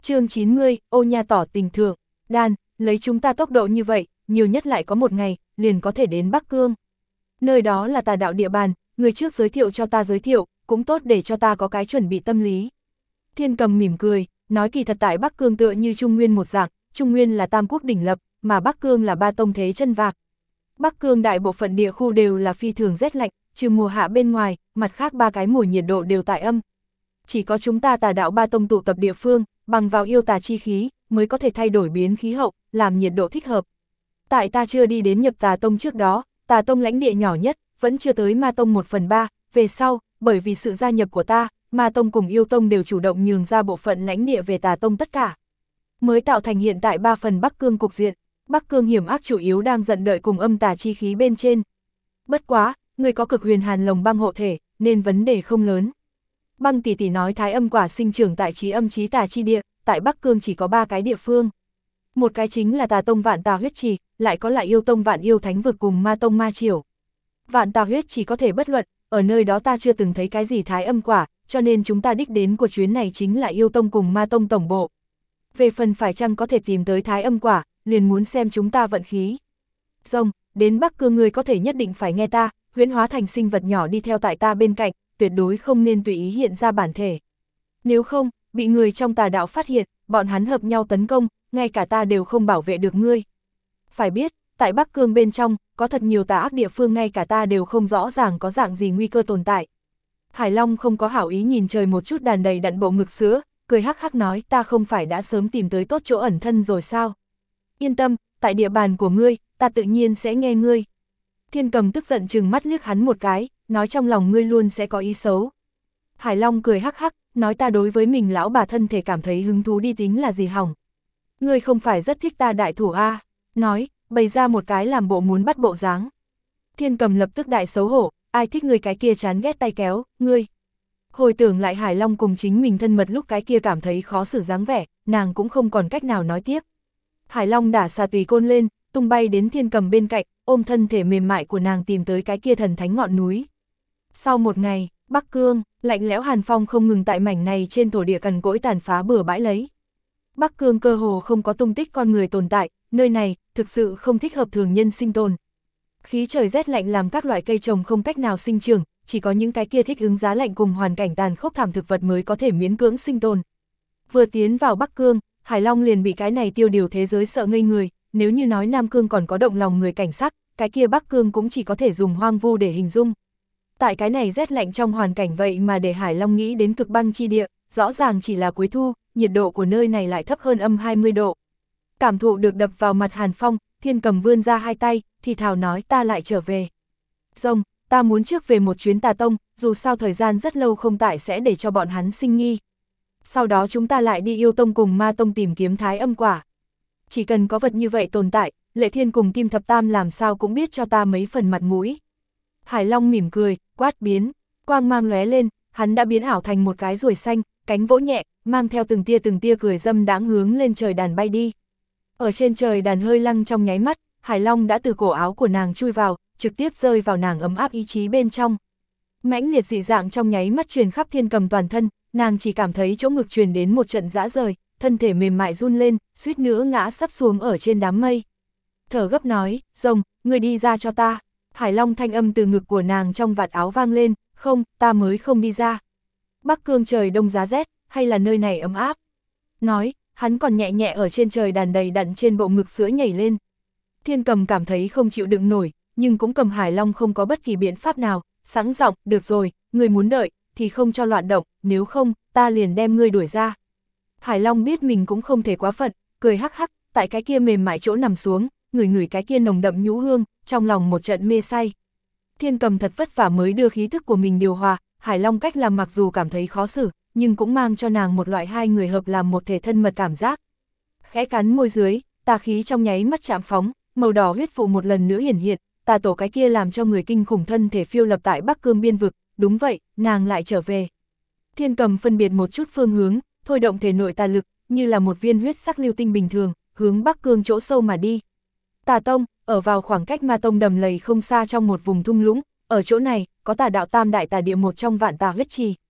Chương 90, ô nha tỏ tình thượng. Đan, lấy chúng ta tốc độ như vậy, nhiều nhất lại có một ngày, liền có thể đến Bắc Cương. Nơi đó là tà đạo địa bàn, người trước giới thiệu cho ta giới thiệu, cũng tốt để cho ta có cái chuẩn bị tâm lý. Thiên Cầm mỉm cười, nói kỳ thật tại Bắc Cương tựa như Trung Nguyên một dạng, Trung Nguyên là tam quốc đỉnh lập, mà Bắc Cương là ba tông thế chân vạc. Bắc Cương đại bộ phận địa khu đều là phi thường rét lạnh, trừ mùa hạ bên ngoài, mặt khác ba cái mùa nhiệt độ đều tại âm. Chỉ có chúng ta tà đạo ba tông tụ tập địa phương, bằng vào yêu tà chi khí, mới có thể thay đổi biến khí hậu, làm nhiệt độ thích hợp. Tại ta chưa đi đến nhập tà tông trước đó, tà tông lãnh địa nhỏ nhất, vẫn chưa tới ma tông 1/3, về sau, bởi vì sự gia nhập của ta, ma tông cùng yêu tông đều chủ động nhường ra bộ phận lãnh địa về tà tông tất cả. Mới tạo thành hiện tại 3 phần Bắc Cương cục diện, Bắc Cương hiểm ác chủ yếu đang giận đợi cùng âm tà chi khí bên trên. Bất quá, người có cực huyền hàn lồng băng hộ thể, nên vấn đề không lớn. Băng tỷ tỷ nói thái âm quả sinh trưởng tại trí âm trí tà chi địa, tại Bắc Cương chỉ có 3 cái địa phương. Một cái chính là tà tông Vạn Tà Huyết Trì, lại có lại yêu tông Vạn Yêu Thánh Vực cùng ma tông Ma Triều. Vạn Tà Huyết Trì có thể bất luận, ở nơi đó ta chưa từng thấy cái gì thái âm quả, cho nên chúng ta đích đến của chuyến này chính là yêu tông cùng ma tông tổng bộ. Về phần phải chăng có thể tìm tới thái âm quả, liền muốn xem chúng ta vận khí. Rồng, đến Bắc Cương người có thể nhất định phải nghe ta, huyễn hóa thành sinh vật nhỏ đi theo tại ta bên cạnh, tuyệt đối không nên tùy ý hiện ra bản thể. Nếu không, bị người trong tà đạo phát hiện, bọn hắn hợp nhau tấn công, ngay cả ta đều không bảo vệ được ngươi. Phải biết, tại Bắc Cương bên trong, có thật nhiều tà ác địa phương ngay cả ta đều không rõ ràng có dạng gì nguy cơ tồn tại. Hải Long không có hảo ý nhìn trời một chút đàn đầy đặn bộ ngực sữa, cười hắc hắc nói ta không phải đã sớm tìm tới tốt chỗ ẩn thân rồi sao? Yên tâm, tại địa bàn của ngươi, ta tự nhiên sẽ nghe ngươi. Thiên Cầm tức giận trừng mắt liếc hắn một cái, nói trong lòng ngươi luôn sẽ có ý xấu. Hải Long cười hắc hắc, nói ta đối với mình lão bà thân thể cảm thấy hứng thú đi tính là gì hỏng. Ngươi không phải rất thích ta đại thủ a? Nói, bày ra một cái làm bộ muốn bắt bộ dáng. Thiên Cầm lập tức đại xấu hổ, ai thích ngươi cái kia chán ghét tay kéo, ngươi. Hồi tưởng lại Hải Long cùng chính mình thân mật lúc cái kia cảm thấy khó xử dáng vẻ, nàng cũng không còn cách nào nói tiếp. Hải Long đả xà tùy côn lên, tung bay đến Thiên Cầm bên cạnh, ôm thân thể mềm mại của nàng tìm tới cái kia thần thánh ngọn núi. Sau một ngày, Bắc Cương, lạnh lẽo hàn phong không ngừng tại mảnh này trên thổ địa cằn cỗi tàn phá bừa bãi lấy. Bắc Cương cơ hồ không có tung tích con người tồn tại, nơi này thực sự không thích hợp thường nhân sinh tồn. Khí trời rét lạnh làm các loại cây trồng không cách nào sinh trưởng, chỉ có những cái kia thích ứng giá lạnh cùng hoàn cảnh tàn khốc thảm thực vật mới có thể miễn cưỡng sinh tồn. Vừa tiến vào Bắc Cương, Hải Long liền bị cái này tiêu điều thế giới sợ ngây người, nếu như nói Nam Cương còn có động lòng người cảnh sắc, cái kia Bắc Cương cũng chỉ có thể dùng hoang vu để hình dung. Tại cái này rét lạnh trong hoàn cảnh vậy mà để Hải Long nghĩ đến cực băng chi địa, rõ ràng chỉ là cuối thu, nhiệt độ của nơi này lại thấp hơn âm 20 độ. Cảm thụ được đập vào mặt hàn phong, Thiên Cầm vươn ra hai tay, thì thào nói ta lại trở về. Rồng, ta muốn trước về một chuyến tà tông, dù sao thời gian rất lâu không tại sẽ để cho bọn hắn sinh nghi. Sau đó chúng ta lại đi yêu tông cùng ma tông tìm kiếm thái âm quả. Chỉ cần có vật như vậy tồn tại, Lệ Thiên cùng Kim Thập Tam làm sao cũng biết cho ta mấy phần mặt mũi. Hải Long mỉm cười, quát biến, quang mang lóe lên, hắn đã biến ảo thành một cái ruồi xanh, cánh vỗ nhẹ, mang theo từng tia cười dâm đãng hướng lên trời đàn bay đi. Ở trên trời đàn hơi lăng trong nháy mắt, Hải Long đã từ cổ áo của nàng chui vào, trực tiếp rơi vào nàng ấm áp ý chí bên trong. Mãnh liệt dị dạng trong nháy mắt truyền khắp Thiên Cầm toàn thân, nàng chỉ cảm thấy chỗ ngực truyền đến một trận rã rời, thân thể mềm mại run lên, suýt nữa ngã sắp xuống ở trên đám mây. Thở gấp nói, Rồng, người đi ra cho ta. Hải Long thanh âm từ ngực của nàng trong vạt áo vang lên, không, ta mới không đi ra. Bắc Cương trời đông giá rét, hay là nơi này ấm áp? Nói, hắn còn nhẹ nhẹ ở trên trời đàn đầy đặn trên bộ ngực sữa nhảy lên. Thiên Cầm cảm thấy không chịu đựng nổi, nhưng cũng cầm Hải Long không có bất kỳ biện pháp nào, sẵn giọng, được rồi, người muốn đợi, thì không cho loạn động, nếu không, ta liền đem ngươi đuổi ra. Hải Long biết mình cũng không thể quá phận, cười hắc hắc, tại cái kia mềm mại chỗ nằm xuống, ngửi cái kia nồng đậm nhũ hương, trong lòng một trận mê say. Thiên Cầm thật vất vả mới đưa khí thức của mình điều hòa, Hải Long cách làm mặc dù cảm thấy khó xử, nhưng cũng mang cho nàng một loại hai người hợp làm một thể thân mật cảm giác. Khẽ cắn môi dưới, tà khí trong nháy mắt chạm phóng, màu đỏ huyết vụ một lần nữa hiển hiện, tà tổ cái kia làm cho người kinh khủng thân thể phiêu lập tại Bắc Cương biên vực, đúng vậy, nàng lại trở về. Thiên Cầm phân biệt một chút phương hướng, thôi động thể nội tà lực, như là một viên huyết sắc lưu tinh bình thường, hướng Bắc Cương chỗ sâu mà đi. Tà tông, ở vào khoảng cách ma tông đầm lầy không xa trong một vùng thung lũng, ở chỗ này, có tà đạo tam đại tà địa một trong Vạn Tà Huyết Trì.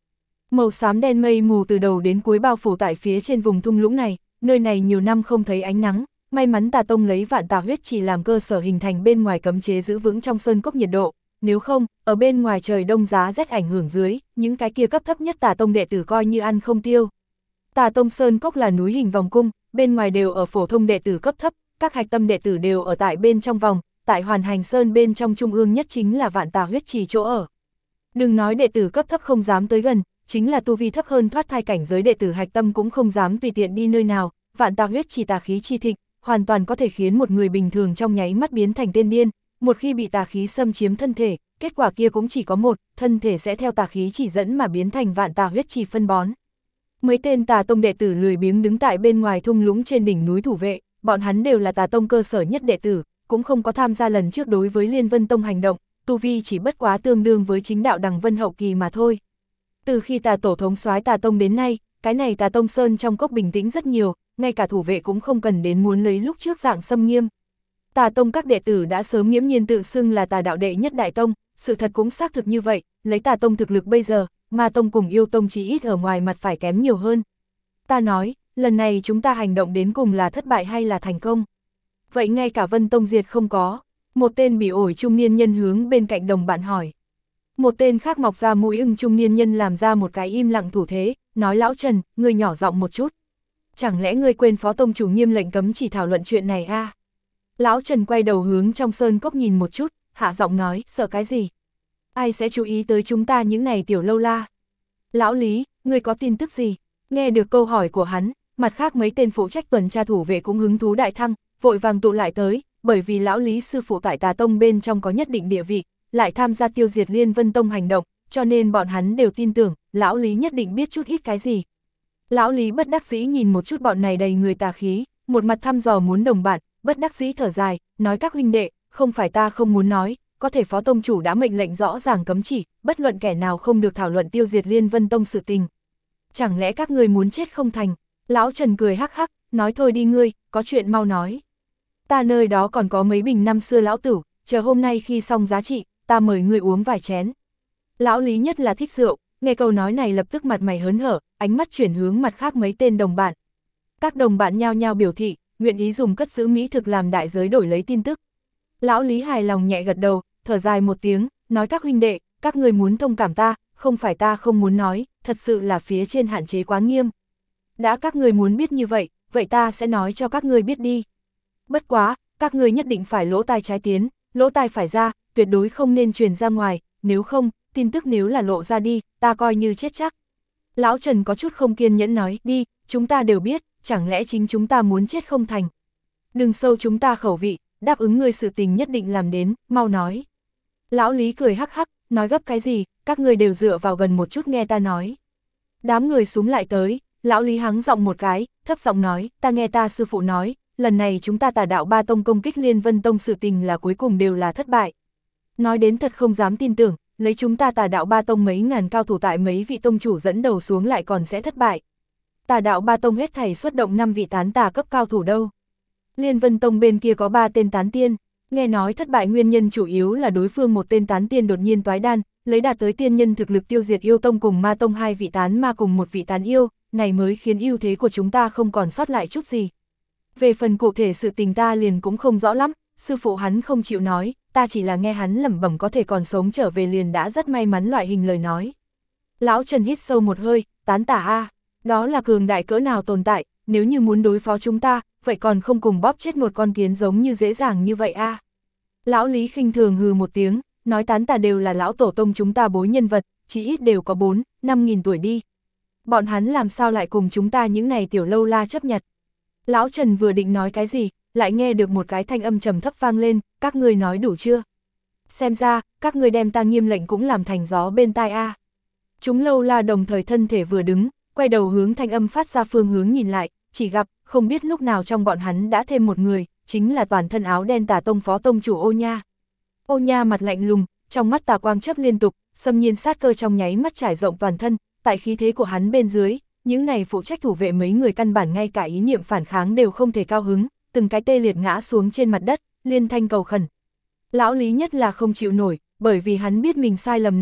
Màu xám đen mây mù từ đầu đến cuối bao phủ tại phía trên vùng thung lũng này, nơi này nhiều năm không thấy ánh nắng, may mắn Tà Tông lấy Vạn Tà huyết trì làm cơ sở hình thành bên ngoài cấm chế giữ vững trong sơn cốc nhiệt độ, nếu không, ở bên ngoài trời đông giá rét ảnh hưởng dưới, những cái kia cấp thấp nhất Tà Tông đệ tử coi như ăn không tiêu. Tà Tông sơn cốc là núi hình vòng cung, bên ngoài đều ở phổ thông đệ tử cấp thấp, các hạch tâm đệ tử đều ở tại bên trong vòng, tại Hoàn Hành Sơn bên trong trung ương nhất chính là Vạn Tà huyết trì chỗ ở. Đừng nói đệ tử cấp thấp không dám tới gần, chính là tu vi thấp hơn thoát thai cảnh giới đệ tử hạch tâm cũng không dám tùy tiện đi nơi nào, Vạn Tà huyết trì tà khí chi thịnh, hoàn toàn có thể khiến một người bình thường trong nháy mắt biến thành tên điên, một khi bị tà khí xâm chiếm thân thể, kết quả kia cũng chỉ có một, thân thể sẽ theo tà khí chỉ dẫn mà biến thành Vạn Tà huyết trì phân bón. Mấy tên Tà Tông đệ tử lười biếng đứng tại bên ngoài thung lũng trên đỉnh núi thủ vệ, bọn hắn đều là Tà Tông cơ sở nhất đệ tử, cũng không có tham gia lần trước đối với Liên Vân Tông hành động, tu vi chỉ bất quá tương đương với chính đạo Đằng Vân hậu kỳ mà thôi. Từ khi Tà tổ thống soái Tà Tông đến nay, cái này Tà Tông Sơn trong cốc bình tĩnh rất nhiều, ngay cả thủ vệ cũng không cần đến muốn lấy lúc trước dạng xâm nghiêm. Tà Tông các đệ tử đã sớm nghiễm nhiên tự xưng là Tà đạo đệ nhất đại tông, sự thật cũng xác thực như vậy, lấy Tà Tông thực lực bây giờ, Ma Tông cùng Yêu Tông chỉ ít ở ngoài mặt phải kém nhiều hơn. Ta nói, lần này chúng ta hành động đến cùng là thất bại hay là thành công? Vậy ngay cả Vân Tông diệt không có. Một tên bỉ ổi trung niên nhân hướng bên cạnh đồng bạn hỏi. Một tên khác mọc ra mũi ưng trung niên nhân làm ra một cái im lặng thủ thế, nói lão Trần, ngươi nhỏ giọng một chút. Chẳng lẽ ngươi quên phó tông chủ nghiêm lệnh cấm chỉ thảo luận chuyện này à? Lão Trần quay đầu hướng trong sơn cốc nhìn một chút, hạ giọng nói, sợ cái gì? Ai sẽ chú ý tới chúng ta những này tiểu lâu la? Lão Lý, ngươi có tin tức gì? Nghe được câu hỏi của hắn, mặt khác mấy tên phụ trách tuần tra thủ vệ cũng hứng thú đại thăng, vội vàng tụ lại tới, bởi vì lão Lý sư phụ tại Tà Tông bên trong có nhất định địa vị, lại tham gia tiêu diệt Liên Vân Tông hành động, cho nên bọn hắn đều tin tưởng, lão Lý nhất định biết chút ít cái gì. Lão Lý bất đắc dĩ nhìn một chút bọn này đầy người tà khí, một mặt thăm dò muốn đồng bạn, bất đắc dĩ thở dài, nói các huynh đệ, không phải ta không muốn nói, có thể phó tông chủ đã mệnh lệnh rõ ràng cấm chỉ, bất luận kẻ nào không được thảo luận tiêu diệt Liên Vân Tông sự tình. Chẳng lẽ các người muốn chết không thành? Lão Trần cười hắc hắc, nói thôi đi ngươi, có chuyện mau nói. Ta nơi đó còn có mấy bình năm xưa lão tử, chờ hôm nay khi xong giá trị, ta mời ngươi uống vài chén. Lão Lý nhất là thích rượu, nghe câu nói này lập tức mặt mày hớn hở, ánh mắt chuyển hướng mặt khác mấy tên đồng bạn. Các đồng bạn nhao nhao biểu thị, nguyện ý dùng cất giữ mỹ thực làm đại giới đổi lấy tin tức. Lão Lý hài lòng nhẹ gật đầu, thở dài một tiếng, nói các huynh đệ, các người muốn thông cảm ta, không phải ta không muốn nói, thật sự là phía trên hạn chế quá nghiêm. Đã các người muốn biết như vậy, vậy ta sẽ nói cho các người biết đi. Bất quá, các người nhất định phải lỗ tai trái tiến, lỗ tai phải ra, tuyệt đối không nên truyền ra ngoài, nếu không, tin tức nếu là lộ ra đi, ta coi như chết chắc. Lão Trần có chút không kiên nhẫn nói, đi, chúng ta đều biết, chẳng lẽ chính chúng ta muốn chết không thành. Đừng sâu chúng ta khẩu vị, đáp ứng ngươi sự tình nhất định làm đến, mau nói. Lão Lý cười hắc hắc, nói gấp cái gì, các người đều dựa vào gần một chút nghe ta nói. Đám người súng lại tới, lão Lý hắng giọng một cái, thấp giọng nói, ta nghe ta sư phụ nói, lần này chúng ta Tà đạo ba tông công kích Liên Vân Tông sự tình là cuối cùng đều là thất bại. Nói đến thật không dám tin tưởng, lấy chúng ta Tà đạo ba tông mấy ngàn cao thủ tại mấy vị tông chủ dẫn đầu xuống lại còn sẽ thất bại. Tà đạo ba tông hết thảy xuất động 5 vị tán tà cấp cao thủ đâu. Liên Vân Tông bên kia có 3 tên tán tiên, nghe nói thất bại nguyên nhân chủ yếu là đối phương một tên tán tiên đột nhiên toái đan, lấy đạt tới tiên nhân thực lực tiêu diệt yêu tông cùng ma tông 2 vị tán ma cùng 1 vị tán yêu, này mới khiến ưu thế của chúng ta không còn sót lại chút gì. Về phần cụ thể sự tình ta liền cũng không rõ lắm, sư phụ hắn không chịu nói, ta chỉ là nghe hắn lẩm bẩm có thể còn sống trở về liền đã rất may mắn loại hình lời nói. Lão Trần hít sâu một hơi, tán tà a, đó là cường đại cỡ nào tồn tại, nếu như muốn đối phó chúng ta, vậy còn không cùng bóp chết một con kiến giống như dễ dàng như vậy a. Lão Lý khinh thường hừ một tiếng, nói tán tà đều là lão tổ tông chúng ta bối nhân vật, chỉ ít đều có 4-5 nghìn tuổi đi. Bọn hắn làm sao lại cùng chúng ta những này tiểu lâu la chấp nhặt. Lão Trần vừa định nói cái gì, lại nghe được một cái thanh âm trầm thấp vang lên, các ngươi nói đủ chưa? Xem ra, các ngươi đem ta nghiêm lệnh cũng làm thành gió bên tai a. Chúng lâu la đồng thời thân thể vừa đứng, quay đầu hướng thanh âm phát ra phương hướng nhìn lại, chỉ gặp, không biết lúc nào trong bọn hắn đã thêm một người, chính là toàn thân áo đen Tà tông phó tông chủ Ô Nha. Ô Nha mặt lạnh lùng, trong mắt tà quang chớp liên tục, xâm nhiên sát cơ trong nháy mắt trải rộng toàn thân, tại khí thế của hắn bên dưới, những này phụ trách thủ vệ mấy người căn bản ngay cả ý niệm phản kháng đều không thể cao hứng, từng cái tê liệt ngã xuống trên mặt đất, liên thanh cầu khẩn. Lão Lý nhất là không chịu nổi, bởi vì hắn biết mình sai lầm nặng nhất,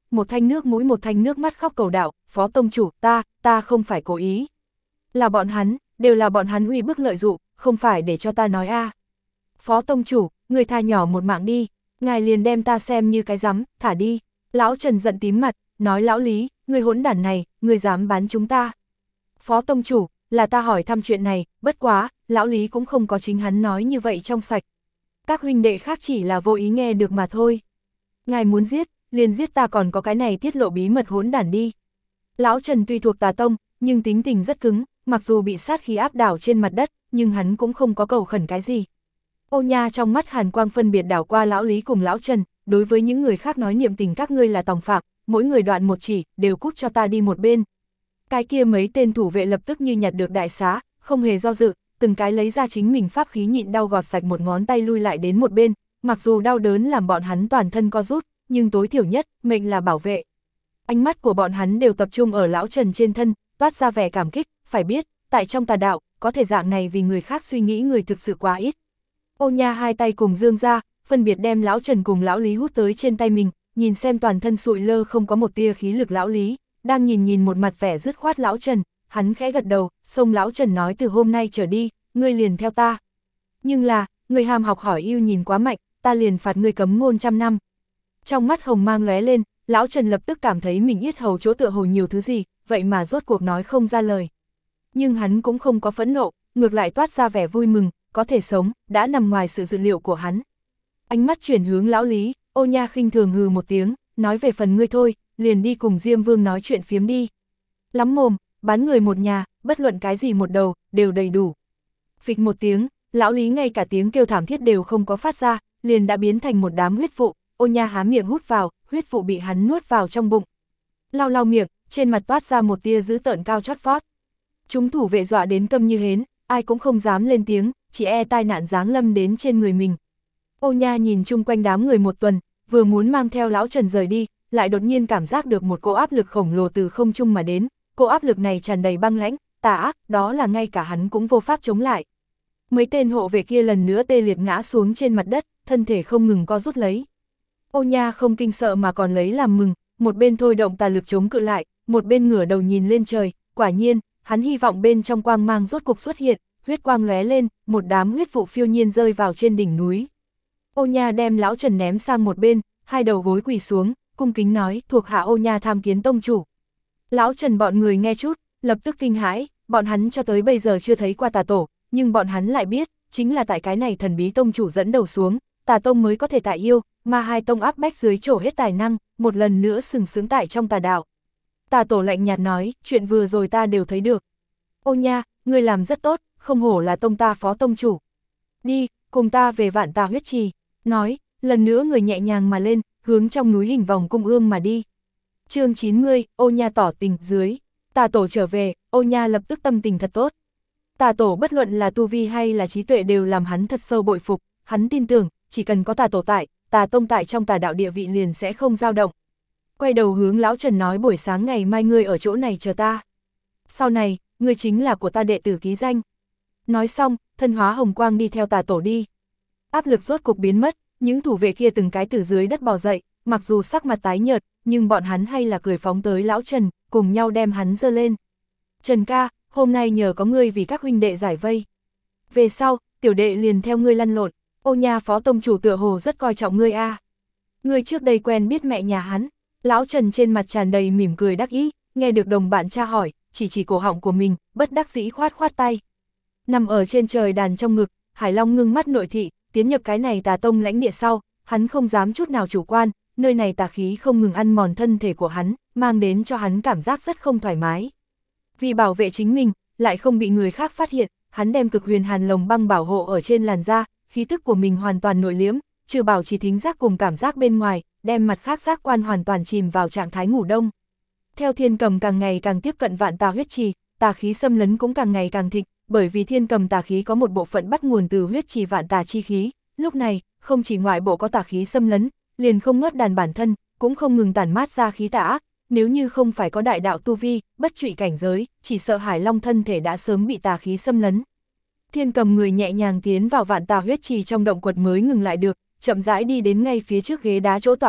một thanh nước mũi một thanh nước mắt khóc cầu đạo, Phó tông chủ, ta không phải cố ý. Là bọn hắn, đều là bọn hắn uy bức lợi dụ, không phải để cho ta nói a. Phó tông chủ, người tha nhỏ một mạng đi, ngài liền đem ta xem như cái rắm, thả đi. Lão Trần giận tím mặt, nói lão Lý, người hỗn đản này, người dám bán chúng ta. Phó tông chủ, là ta hỏi thăm chuyện này, bất quá, lão Lý cũng không có chính hắn nói như vậy trong sạch. Các huynh đệ khác chỉ là vô ý nghe được mà thôi. Ngài muốn giết, liền giết ta, còn có cái này tiết lộ bí mật hỗn đản đi. Lão Trần tuy thuộc tà tông, nhưng tính tình rất cứng, mặc dù bị sát khí áp đảo trên mặt đất, nhưng hắn cũng không có cầu khẩn cái gì. Ô Nha trong mắt hàn quang phân biệt đảo qua lão Lý cùng lão Trần, đối với những người khác nói niệm tình các ngươi là tòng phạm, mỗi người đoạn một chỉ, đều cút cho ta đi một bên. Cái kia mấy tên thủ vệ lập tức như nhặt được đại xá, không hề do dự, từng cái lấy ra chính mình pháp khí nhịn đau gọt sạch một ngón tay lui lại đến một bên, mặc dù đau đớn làm bọn hắn toàn thân co rút, nhưng tối thiểu nhất, mệnh là bảo vệ. Ánh mắt của bọn hắn đều tập trung ở lão Trần trên thân, toát ra vẻ cảm kích, phải biết, tại trong tà đạo, có thể dạng này vì người khác suy nghĩ người thực sự quá ít. Ô Nha hai tay cùng dương ra, phân biệt đem lão Trần cùng lão Lý hút tới trên tay mình, nhìn xem toàn thân sụi lơ không có một tia khí lực lão Lý, đang nhìn một mặt vẻ dứt khoát lão Trần, hắn khẽ gật đầu, xông lão Trần nói từ hôm nay trở đi, ngươi liền theo ta. Nhưng là, người ham học hỏi yêu nhìn quá mạnh, ta liền phạt ngươi cấm ngôn 100 năm. Trong mắt hồng mang lóe lên, lão Trần lập tức cảm thấy mình yết hầu chỗ tựa hồ nhiều thứ gì, vậy mà rốt cuộc nói không ra lời. Nhưng hắn cũng không có phẫn nộ, ngược lại toát ra vẻ vui mừng, có thể sống, đã nằm ngoài sự dự liệu của hắn. Ánh mắt chuyển hướng lão Lý, Ô Nha khinh thường hừ một tiếng, nói về phần ngươi thôi, liền đi cùng Diêm Vương nói chuyện phiếm đi. Lắm mồm, bán người một nhà, bất luận cái gì một đầu, đều đầy đủ. Phịch một tiếng, lão Lý ngay cả tiếng kêu thảm thiết đều không có phát ra, liền đã biến thành một đám huyết vụ, Ô Nha há miệng hút vào, huyết vụ bị hắn nuốt vào trong bụng. Lau lau miệng, trên mặt toát ra một tia dữ tợn cao chót vót. Chúng thủ vệ dọa đến câm như hến, ai cũng không dám lên tiếng, chỉ e tai nạn giáng lâm đến trên người mình. Ô Nha nhìn chung quanh đám người một tuần, vừa muốn mang theo lão Trần rời đi, lại đột nhiên cảm giác được một cỗ áp lực khổng lồ từ không trung mà đến, cỗ áp lực này tràn đầy băng lãnh, tà ác, đó là ngay cả hắn cũng vô pháp chống lại. Mấy tên hộ vệ kia lần nữa tê liệt ngã xuống trên mặt đất, thân thể không ngừng co rút lấy. Ô Nha không kinh sợ mà còn lấy làm mừng, một bên thôi động tà lực chống cự lại, một bên ngửa đầu nhìn lên trời, quả nhiên, hắn hy vọng bên trong quang mang rốt cục xuất hiện, huyết quang lóe lên, một đám huyết vụ phiêu nhiên rơi vào trên đỉnh núi. Ô Nha đem lão Trần ném sang một bên, hai đầu gối quỳ xuống, cung kính nói, thuộc hạ Ô Nha tham kiến tông chủ. Lão Trần bọn người nghe chút, lập tức kinh hãi, bọn hắn cho tới bây giờ chưa thấy qua tà tổ, nhưng bọn hắn lại biết, chính là tại cái này thần bí tông chủ dẫn đầu xuống, tà tông mới có thể tại yêu, mà hai tông áp bách dưới trổ hết tài năng, một lần nữa sừng sướng tại trong tà đạo. Tà tổ lạnh nhạt nói, chuyện vừa rồi ta đều thấy được. Ô Nha, ngươi làm rất tốt, không hổ là tông ta phó tông chủ. Đi, cùng ta về Vạn Tà huyết trì. Nói, lần nữa người nhẹ nhàng mà lên, hướng trong núi hình vòng cung ương mà đi. Chương 90, Ô Nha tỏ tình dưới. Tà tổ trở về, Ô Nha lập tức tâm tình thật tốt. Tà tổ bất luận là tu vi hay là trí tuệ đều làm hắn thật sâu bội phục, hắn tin tưởng, chỉ cần có tà tổ tại, tà tông tại trong tà đạo địa vị liền sẽ không dao động. Quay đầu hướng lão Trần nói buổi sáng ngày mai ngươi ở chỗ này chờ ta. Sau này, ngươi chính là của ta đệ tử ký danh. Nói xong, thân hóa hồng quang đi theo tà tổ đi. Áp lực rốt cục biến mất, những thủ vệ kia từng cái từ dưới đất bò dậy, mặc dù sắc mặt tái nhợt, nhưng bọn hắn hay là cười phóng tới lão Trần, cùng nhau đem hắn giơ lên. Trần ca, hôm nay nhờ có ngươi vì các huynh đệ giải vây. Về sau, tiểu đệ liền theo ngươi lăn lộn, Ô Nha phó tông chủ tựa hồ rất coi trọng ngươi a. Ngươi trước đây quen biết mẹ nhà hắn. Lão Trần trên mặt tràn đầy mỉm cười đắc ý, nghe được đồng bạn tra hỏi, chỉ cổ họng của mình, bất đắc dĩ khoát khoát tay. Nằm ở trên trời đàn trong ngực, Hải Long ngưng mắt nội thị, tiến nhập cái này tà tông lãnh địa sau, hắn không dám chút nào chủ quan, nơi này tà khí không ngừng ăn mòn thân thể của hắn, mang đến cho hắn cảm giác rất không thoải mái. Vì bảo vệ chính mình, lại không bị người khác phát hiện, hắn đem cực huyền hàn lồng băng bảo hộ ở trên làn da, khí tức của mình hoàn toàn nội liếm, trừ bảo trì thính giác cùng cảm giác bên ngoài, đem mặt khác giác quan hoàn toàn chìm vào trạng thái ngủ đông. Theo Thiên Cầm càng ngày càng tiếp cận Vạn Tà huyết trì, tà khí xâm lấn cũng càng ngày càng thịnh, bởi vì Thiên Cầm tà khí có một bộ phận bắt nguồn từ huyết trì Vạn Tà chi khí, lúc này, không chỉ ngoại bộ có tà khí xâm lấn, liền không ngớt đàn bản thân, cũng không ngừng tản mát ra khí tà ác, nếu như không phải có đại đạo tu vi, bất trụy cảnh giới, chỉ sợ Hải Long thân thể đã sớm bị tà khí xâm lấn. Thiên Cầm người nhẹ nhàng tiến vào Vạn Tà huyết trì trong động quật mới ngừng lại được, chậm rãi đi đến ngay phía trước ghế đá chỗ tọa hạ,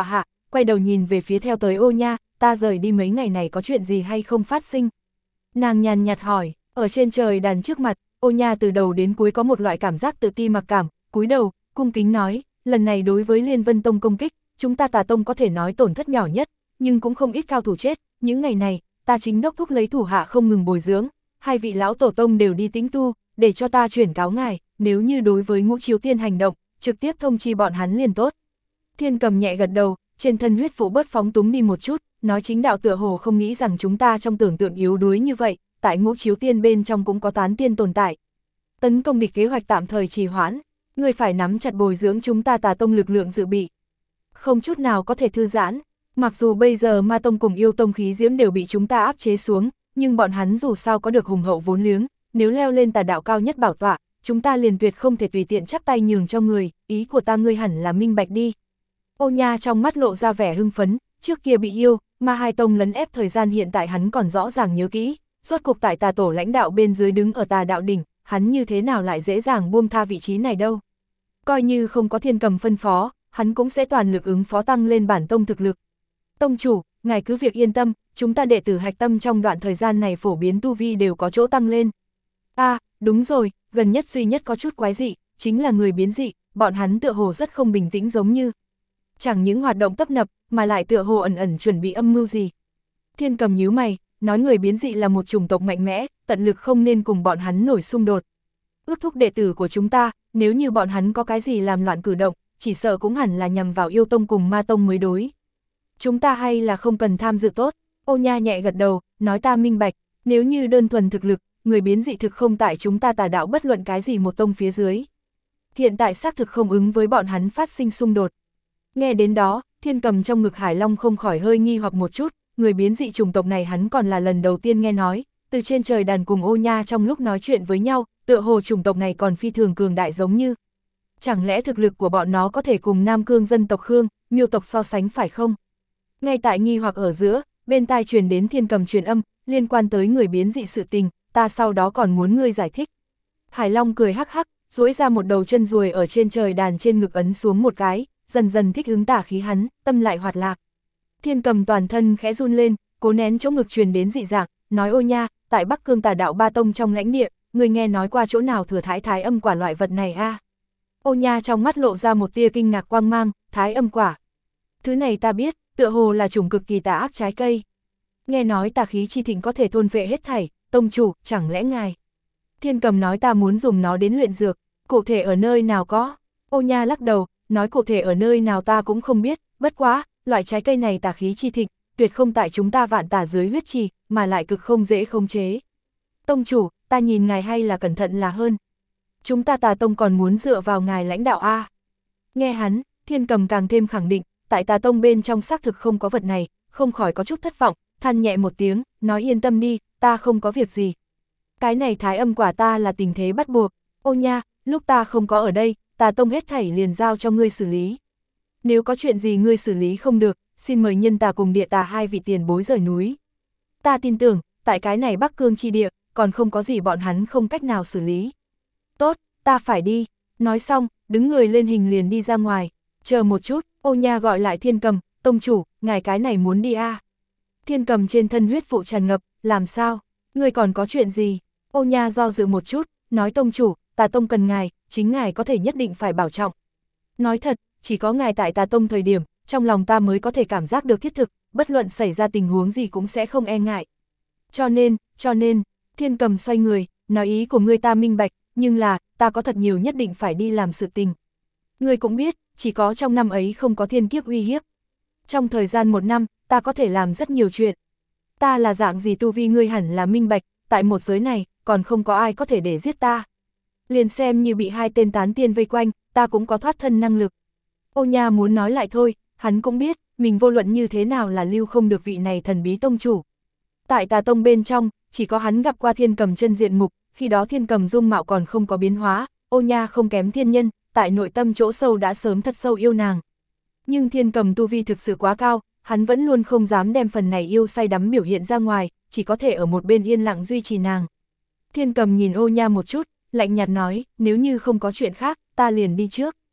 quay đầu nhìn về phía theo tới Ô Nha, ta rời đi mấy ngày này có chuyện gì hay không phát sinh? Nàng nhàn nhạt hỏi, ở trên trời đàn trước mặt, Ô Nha từ đầu đến cuối có một loại cảm giác tự ti mặc cảm, cúi đầu, cung kính nói, lần này đối với Liên Vân Tông công kích, chúng ta Tà Tông có thể nói tổn thất nhỏ nhất, nhưng cũng không ít cao thủ chết, những ngày này, ta chính đốc thúc lấy thủ hạ không ngừng bồi dưỡng, hai vị lão tổ tông đều đi tĩnh tu, để cho ta chuyển cáo ngài, nếu như đối với Ngũ Chiếu Tiên hành động, trực tiếp thông chi bọn hắn liền tốt. Thiên Cầm nhẹ gật đầu, trên thân huyết vụ bớt phóng túng đi một chút, nói chính đạo tựa hồ không nghĩ rằng chúng ta trong tưởng tượng yếu đuối như vậy, tại Ngũ Chiếu Tiên bên trong cũng có tán tiên tồn tại. Tấn công địch kế hoạch tạm thời trì hoãn, người phải nắm chặt bồi dưỡng chúng ta Tà Tông lực lượng dự bị. Không chút nào có thể thư giãn, mặc dù bây giờ Ma Tông cùng Yêu Tông khí diễm đều bị chúng ta áp chế xuống, nhưng bọn hắn dù sao có được hùng hậu vốn liếng, nếu leo lên tà đạo cao nhất bảo tọa, chúng ta liền tuyệt không thể tùy tiện chắp tay nhường cho người, ý của ta ngươi hẳn là minh bạch đi. Ô Nha trong mắt lộ ra vẻ hưng phấn, trước kia bị yêu, Ma hai tông lấn ép thời gian hiện tại hắn còn rõ ràng nhớ kỹ, rốt cuộc tại Tà tổ lãnh đạo bên dưới đứng ở Tà đạo đỉnh, hắn như thế nào lại dễ dàng buông tha vị trí này đâu. Coi như không có Thiên Cầm phân phó, hắn cũng sẽ toàn lực ứng phó tăng lên bản tông thực lực. Tông chủ, ngài cứ việc yên tâm, chúng ta đệ tử hạch tâm trong đoạn thời gian này phổ biến tu vi đều có chỗ tăng lên. Đúng rồi, gần nhất duy nhất có chút quái dị, chính là người biến dị, bọn hắn tựa hồ rất không bình tĩnh giống như. Chẳng những hoạt động tấp nập, mà lại tựa hồ ẩn ẩn chuẩn bị âm mưu gì. Thiên Cầm nhíu mày, nói người biến dị là một chủng tộc mạnh mẽ, tận lực không nên cùng bọn hắn nổi xung đột. Ước thúc đệ tử của chúng ta, nếu như bọn hắn có cái gì làm loạn cử động, chỉ sợ cũng hẳn là nhằm vào Yêu Tông cùng Ma Tông mới đối. Chúng ta hay là không cần tham dự tốt. Ô Nha nhẹ gật đầu, nói ta minh bạch, nếu như đơn thuần thực lực, người biến dị thực không tại chúng ta Tà đạo bất luận cái gì một tông phía dưới. Hiện tại xác thực không ứng với bọn hắn phát sinh xung đột. Nghe đến đó, Thiên Cầm trong ngực Hải Long không khỏi hơi nghi hoặc một chút, người biến dị chủng tộc này hắn còn là lần đầu tiên nghe nói, từ trên trời đàn cùng Ô Nha trong lúc nói chuyện với nhau, tựa hồ chủng tộc này còn phi thường cường đại giống như. Chẳng lẽ thực lực của bọn nó có thể cùng Nam Cương dân tộc Khương, Miêu tộc so sánh phải không? Ngay tại nghi hoặc ở giữa, bên tai truyền đến Thiên Cầm truyền âm, liên quan tới người biến dị sự tình, ta sau đó còn muốn ngươi giải thích. Hải Long cười hắc hắc, duỗi ra một đầu chân ruồi ở trên trời đàn trên ngực ấn xuống một cái, dần dần thích ứng tả khí hắn, tâm lại hoạt lạc. Thiên Cầm toàn thân khẽ run lên, cố nén chỗ ngực truyền đến dị dạng, nói Ô Nha, tại Bắc Cương Tà đạo ba tông trong lãnh địa, người nghe nói qua chỗ nào thừa thái âm quả loại vật này a? Ô Nha trong mắt lộ ra một tia kinh ngạc quang mang, thái âm quả. Thứ này ta biết, tựa hồ là chủng cực kỳ tà ác trái cây. Nghe nói tà khí chi thịnh có thể thôn vệ hết thảy, tông chủ, chẳng lẽ ngài? Thiên Cầm nói ta muốn dùng nó đến luyện dược, cụ thể ở nơi nào có? Ô Nha lắc đầu, nói cụ thể ở nơi nào ta cũng không biết, bất quá, loại trái cây này tà khí chi thịnh, tuyệt không tại chúng ta Vạn Tà dưới huyết trì, mà lại cực không dễ khống chế. Tông chủ, ta nhìn ngài hay là cẩn thận là hơn. Chúng ta Tà Tông còn muốn dựa vào ngài lãnh đạo a. Nghe hắn, Thiên Cầm càng thêm khẳng định, tại Tà Tông bên trong xác thực không có vật này, không khỏi có chút thất vọng, than nhẹ một tiếng, nói yên tâm đi, ta không có việc gì. Cái này thái âm quả ta là tình thế bắt buộc, Ô Nha, lúc ta không có ở đây, Tà Tông hết thảy liền giao cho ngươi xử lý. Nếu có chuyện gì ngươi xử lý không được, xin mời nhân tà cùng địa tà hai vị tiền bối rời núi. Ta tin tưởng, tại cái này Bắc Cương chi địa, còn không có gì bọn hắn không cách nào xử lý. Tốt, ta phải đi. Nói xong, đứng người lên hình liền đi ra ngoài. Chờ một chút, Ô Nha gọi lại Thiên Cầm, tông chủ, ngài cái này muốn đi a? Thiên Cầm trên thân huyết vụ tràn ngập, làm sao? Ngươi còn có chuyện gì? Ô Nha do dự một chút, nói tông chủ, Tà Tông cần ngài, chính ngài có thể nhất định phải bảo trọng. Nói thật, chỉ có ngài tại Tà Tông thời điểm, trong lòng ta mới có thể cảm giác được thiết thực, bất luận xảy ra tình huống gì cũng sẽ không e ngại. Cho nên, Thiên Cầm xoay người, nói ý của ngươi ta minh bạch, nhưng là, ta có thật nhiều nhất định phải đi làm sự tình. Ngươi cũng biết, chỉ có trong năm ấy không có thiên kiếp uy hiếp. Trong thời gian một năm, ta có thể làm rất nhiều chuyện. Ta là dạng gì tu vi ngươi hẳn là minh bạch, tại một giới này, còn không có ai có thể để giết ta. Liền xem như bị hai tên tán tiên vây quanh, ta cũng có thoát thân năng lực. Ô Nha muốn nói lại thôi, hắn cũng biết, mình vô luận như thế nào là lưu không được vị này thần bí tông chủ. Tại Tà Tông bên trong, chỉ có hắn gặp qua Thiên Cầm chân diện mục, khi đó Thiên Cầm dung mạo còn không có biến hóa, Ô Nha không kém thiên nhân, tại nội tâm chỗ sâu đã sớm thật sâu yêu nàng. Nhưng Thiên Cầm tu vi thực sự quá cao, hắn vẫn luôn không dám đem phần này yêu say đắm biểu hiện ra ngoài, chỉ có thể ở một bên yên lặng duy trì nàng. Thiên Cầm nhìn Ô Nha một chút, lạnh nhạt nói, nếu như không có chuyện khác, ta liền đi trước.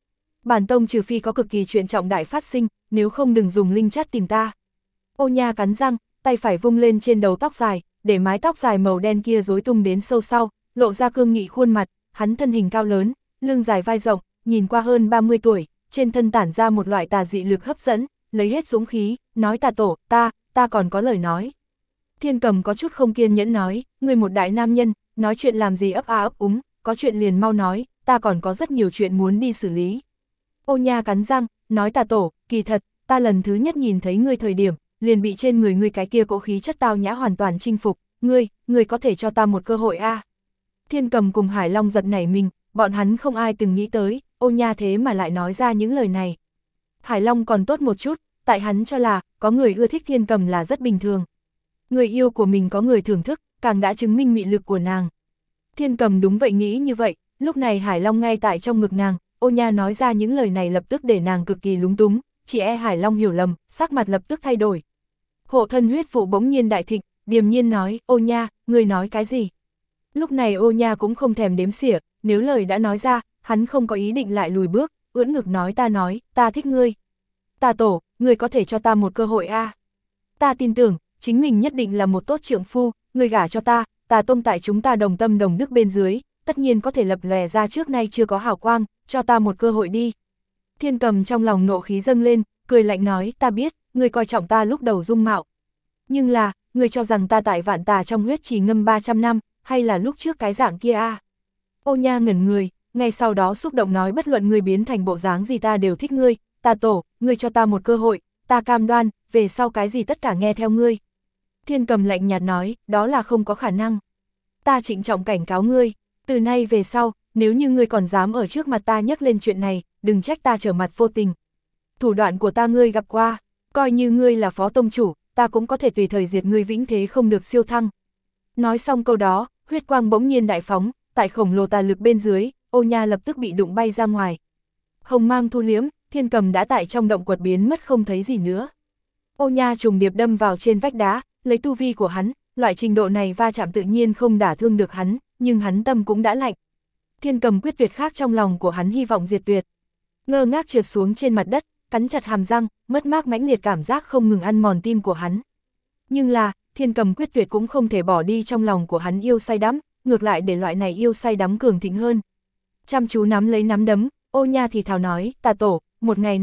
Bản tông trừ phi có cực kỳ chuyện trọng đại phát sinh, nếu không đừng dùng linh chắt tìm ta. Ô Nha cắn răng, tay phải vung lên trên đầu tóc dài, để mái tóc dài màu đen kia rối tung đến sâu sau, lộ ra cương nghị khuôn mặt, hắn thân hình cao lớn, lưng dài vai rộng, nhìn qua hơn 30 tuổi, trên thân tản ra một loại tà dị lực hấp dẫn, lấy hết dũng khí, nói Tà tổ, ta còn có lời nói. Thiên Cầm có chút không kiên nhẫn nói, ngươi một đại nam nhân, nói chuyện làm gì ấp a ấp úng, có chuyện liền mau nói, ta còn có rất nhiều chuyện muốn đi xử lý. Ô Nha cắn răng, nói Tà tổ, kỳ thật, ta lần thứ nhất nhìn thấy ngươi thời điểm, liền bị trên người ngươi cái kia cỗ khí chất tao nhã hoàn toàn chinh phục, ngươi có thể cho ta một cơ hội a? Thiên Cầm cùng Hải Long giật nảy mình, bọn hắn không ai từng nghĩ tới, Ô Nha thế mà lại nói ra những lời này. Hải Long còn tốt một chút, tại hắn cho là, có người ưa thích Thiên Cầm là rất bình thường. Người yêu của mình có người thưởng thức, càng đã chứng minh mị lực của nàng. Thiên Cầm đúng vậy nghĩ như vậy, lúc này Hải Long ngay tại trong ngực nàng, Ô Nha nói ra những lời này lập tức để nàng cực kỳ lúng túng, chỉ e Hải Long hiểu lầm, sắc mặt lập tức thay đổi. Hộ thân huyết vụ bỗng nhiên đại thịnh, điềm nhiên nói, Ô Nha, ngươi nói cái gì? Lúc này Ô Nha cũng không thèm đếm xỉa, nếu lời đã nói ra, hắn không có ý định lại lùi bước, ưỡn ngực nói, ta thích ngươi. Tà tổ, ngươi có thể cho ta một cơ hội a? Ta tin tưởng, chính mình nhất định là một tốt trượng phu, ngươi gả cho ta, Tà tông tại chúng ta đồng tâm đồng đức bên dưới, tất nhiên có thể lập lòe ra trước nay chưa có hào quang, cho ta một cơ hội đi. Thiên Cầm trong lòng nộ khí dâng lên, cười lạnh nói, ta biết, ngươi coi trọng ta lúc đầu dung mạo. Nhưng là, ngươi cho rằng ta tại Vạn Tà trong huyết chỉ ngâm 300 năm, hay là lúc trước cái dạng kia a? Ô Nha ngẩn người, ngay sau đó xúc động nói, bất luận ngươi biến thành bộ dáng gì ta đều thích ngươi, Tà tổ, ngươi cho ta một cơ hội, ta cam đoan, về sau cái gì tất cả nghe theo ngươi. Thiên Cầm lạnh nhạt nói, đó là không có khả năng. Ta trịnh trọng cảnh cáo ngươi, từ nay về sau, nếu như ngươi còn dám ở trước mặt ta nhắc lên chuyện này, đừng trách ta trở mặt vô tình. Thủ đoạn của ta ngươi gặp qua, coi như ngươi là phó tông chủ, ta cũng có thể tùy thời diệt ngươi vĩnh thế không được siêu thăng. Nói xong câu đó, huyết quang bỗng nhiên đại phóng, tại khổng lồ tà lực bên dưới, Ô Nha lập tức bị đụng bay ra ngoài. Hồng mang thu liếm, Thiên Cầm đã tại trong động quật biến mất không thấy gì nữa. Ô Nha trùng điệp đâm vào trên vách đá, lấy tu vi của hắn, loại trình độ này va chạm tự nhiên không đả thương được hắn, nhưng hắn tâm cũng đã lạnh. Thiên Cầm quyết tuyệt khác trong lòng của hắn hy vọng diệt tuyệt. Ngơ ngác trượt xuống trên mặt đất, cắn chặt hàm răng, mất mát mãnh liệt cảm giác không ngừng ăn mòn tim của hắn. Nhưng là, Thiên Cầm quyết tuyệt cũng không thể bỏ đi trong lòng của hắn yêu say đắm, ngược lại để loại này yêu say đắm cường thịnh hơn. Chăm chú nắm lấy nắm đấm, Ô Nha thì thào nói, Tà tổ, một ngày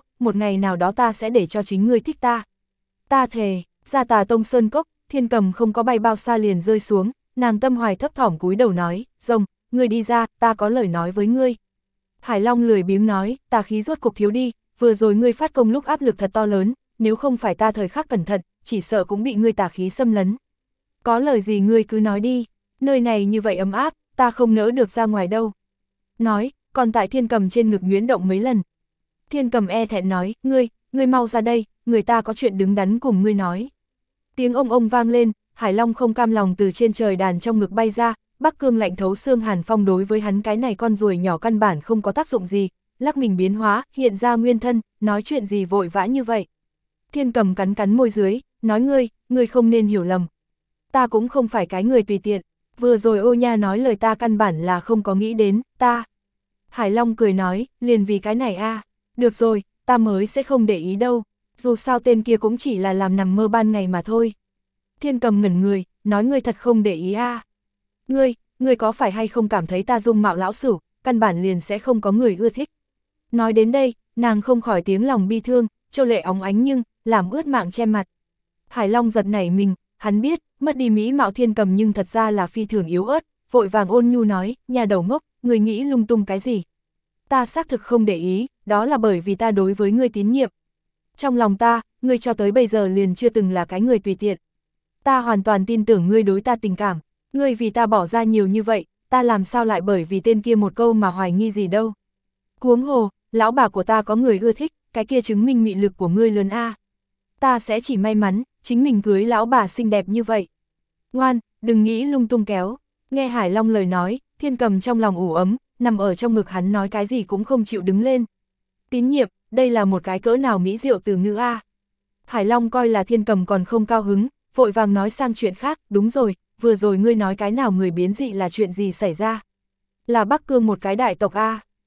nào đó ta sẽ để cho chính ngươi thích ta. Ta thề, ra Tà tông sơn cốc, Thiên Cầm không có bay bao xa liền rơi xuống, nàng tâm hoài thấp thỏm cúi đầu nói, rồng, ngươi đi ra, ta có lời nói với ngươi. Hải Long lười biếng nói, tà khí rốt cục thiếu đi, vừa rồi ngươi phát công lúc áp lực thật to lớn, nếu không phải ta thời khắc cẩn thận, chỉ sợ cũng bị ngươi tà khí xâm lấn. Có lời gì ngươi cứ nói đi, nơi này như vậy ấm áp, ta không nỡ được ra ngoài đâu. Nói, còn tại Thiên Cầm trên ngực nhuyễn động mấy lần. Thiên Cầm e thẹn nói, ngươi mau ra đây, người ta có chuyện đứng đắn cùng ngươi nói. Tiếng ông vang lên, Hải Long không cam lòng từ trên trời đàn trong ngực bay ra, Bắc Cương lạnh thấu xương hàn phong đối với hắn cái này con ruồi nhỏ căn bản không có tác dụng gì, lắc mình biến hóa, hiện ra nguyên thân, nói chuyện gì vội vã như vậy. Thiên Cầm cắn môi dưới, nói ngươi không nên hiểu lầm. Ta cũng không phải cái người tùy tiện, vừa rồi Ô Nha nói lời ta căn bản là không có nghĩ đến, ta. Hải Long cười nói, liền vì cái này a, được rồi, ta mới sẽ không để ý đâu, dù sao tên kia cũng chỉ là làm nằm mơ ban ngày mà thôi. Thiên Cầm ngẩn người, nói ngươi thật không để ý a. Ngươi có phải hay không cảm thấy ta dung mạo lão xửu, căn bản liền sẽ không có người ưa thích. Nói đến đây, nàng không khỏi tiếng lòng bi thương, châu lệ óng ánh nhưng, làm ướt mạng che mặt. Hải Long giật nảy mình, hắn biết, mất đi mỹ mạo Thiên Cầm nhưng thật ra là phi thường yếu ớt, vội vàng ôn nhu nói, nhà đầu ngốc, ngươi nghĩ lung tung cái gì. Ta xác thực không để ý, đó là bởi vì ta đối với ngươi tín nhiệm. Trong lòng ta, ngươi cho tới bây giờ liền chưa từng là cái người tùy tiện. Ta hoàn toàn tin tưởng ngươi đối ta tình cảm, ngươi vì ta bỏ ra nhiều như vậy, ta làm sao lại bởi vì tên kia một câu mà hoài nghi gì đâu. Huống hồ, lão bà của ta có người ưa thích, cái kia chứng minh mị lực của ngươi lớn a. Ta sẽ chỉ may mắn, chính mình cưới lão bà xinh đẹp như vậy. Ngoan, đừng nghĩ lung tung kéo. Nghe Hải Long lời nói, Thiên Cầm trong lòng ủ ấm, nằm ở trong ngực hắn nói cái gì cũng không chịu đứng lên. Tín nhiệm, đây là một cái cỡ nào mỹ diệu từ ngữ a. Hải Long coi là Thiên Cầm còn không cao hứng, vội vàng nói sang chuyện khác, đúng rồi, vừa rồi ngươi nói cái nào người biến dị là chuyện gì xảy ra? Là Bắc Cương một cái đại tộc a.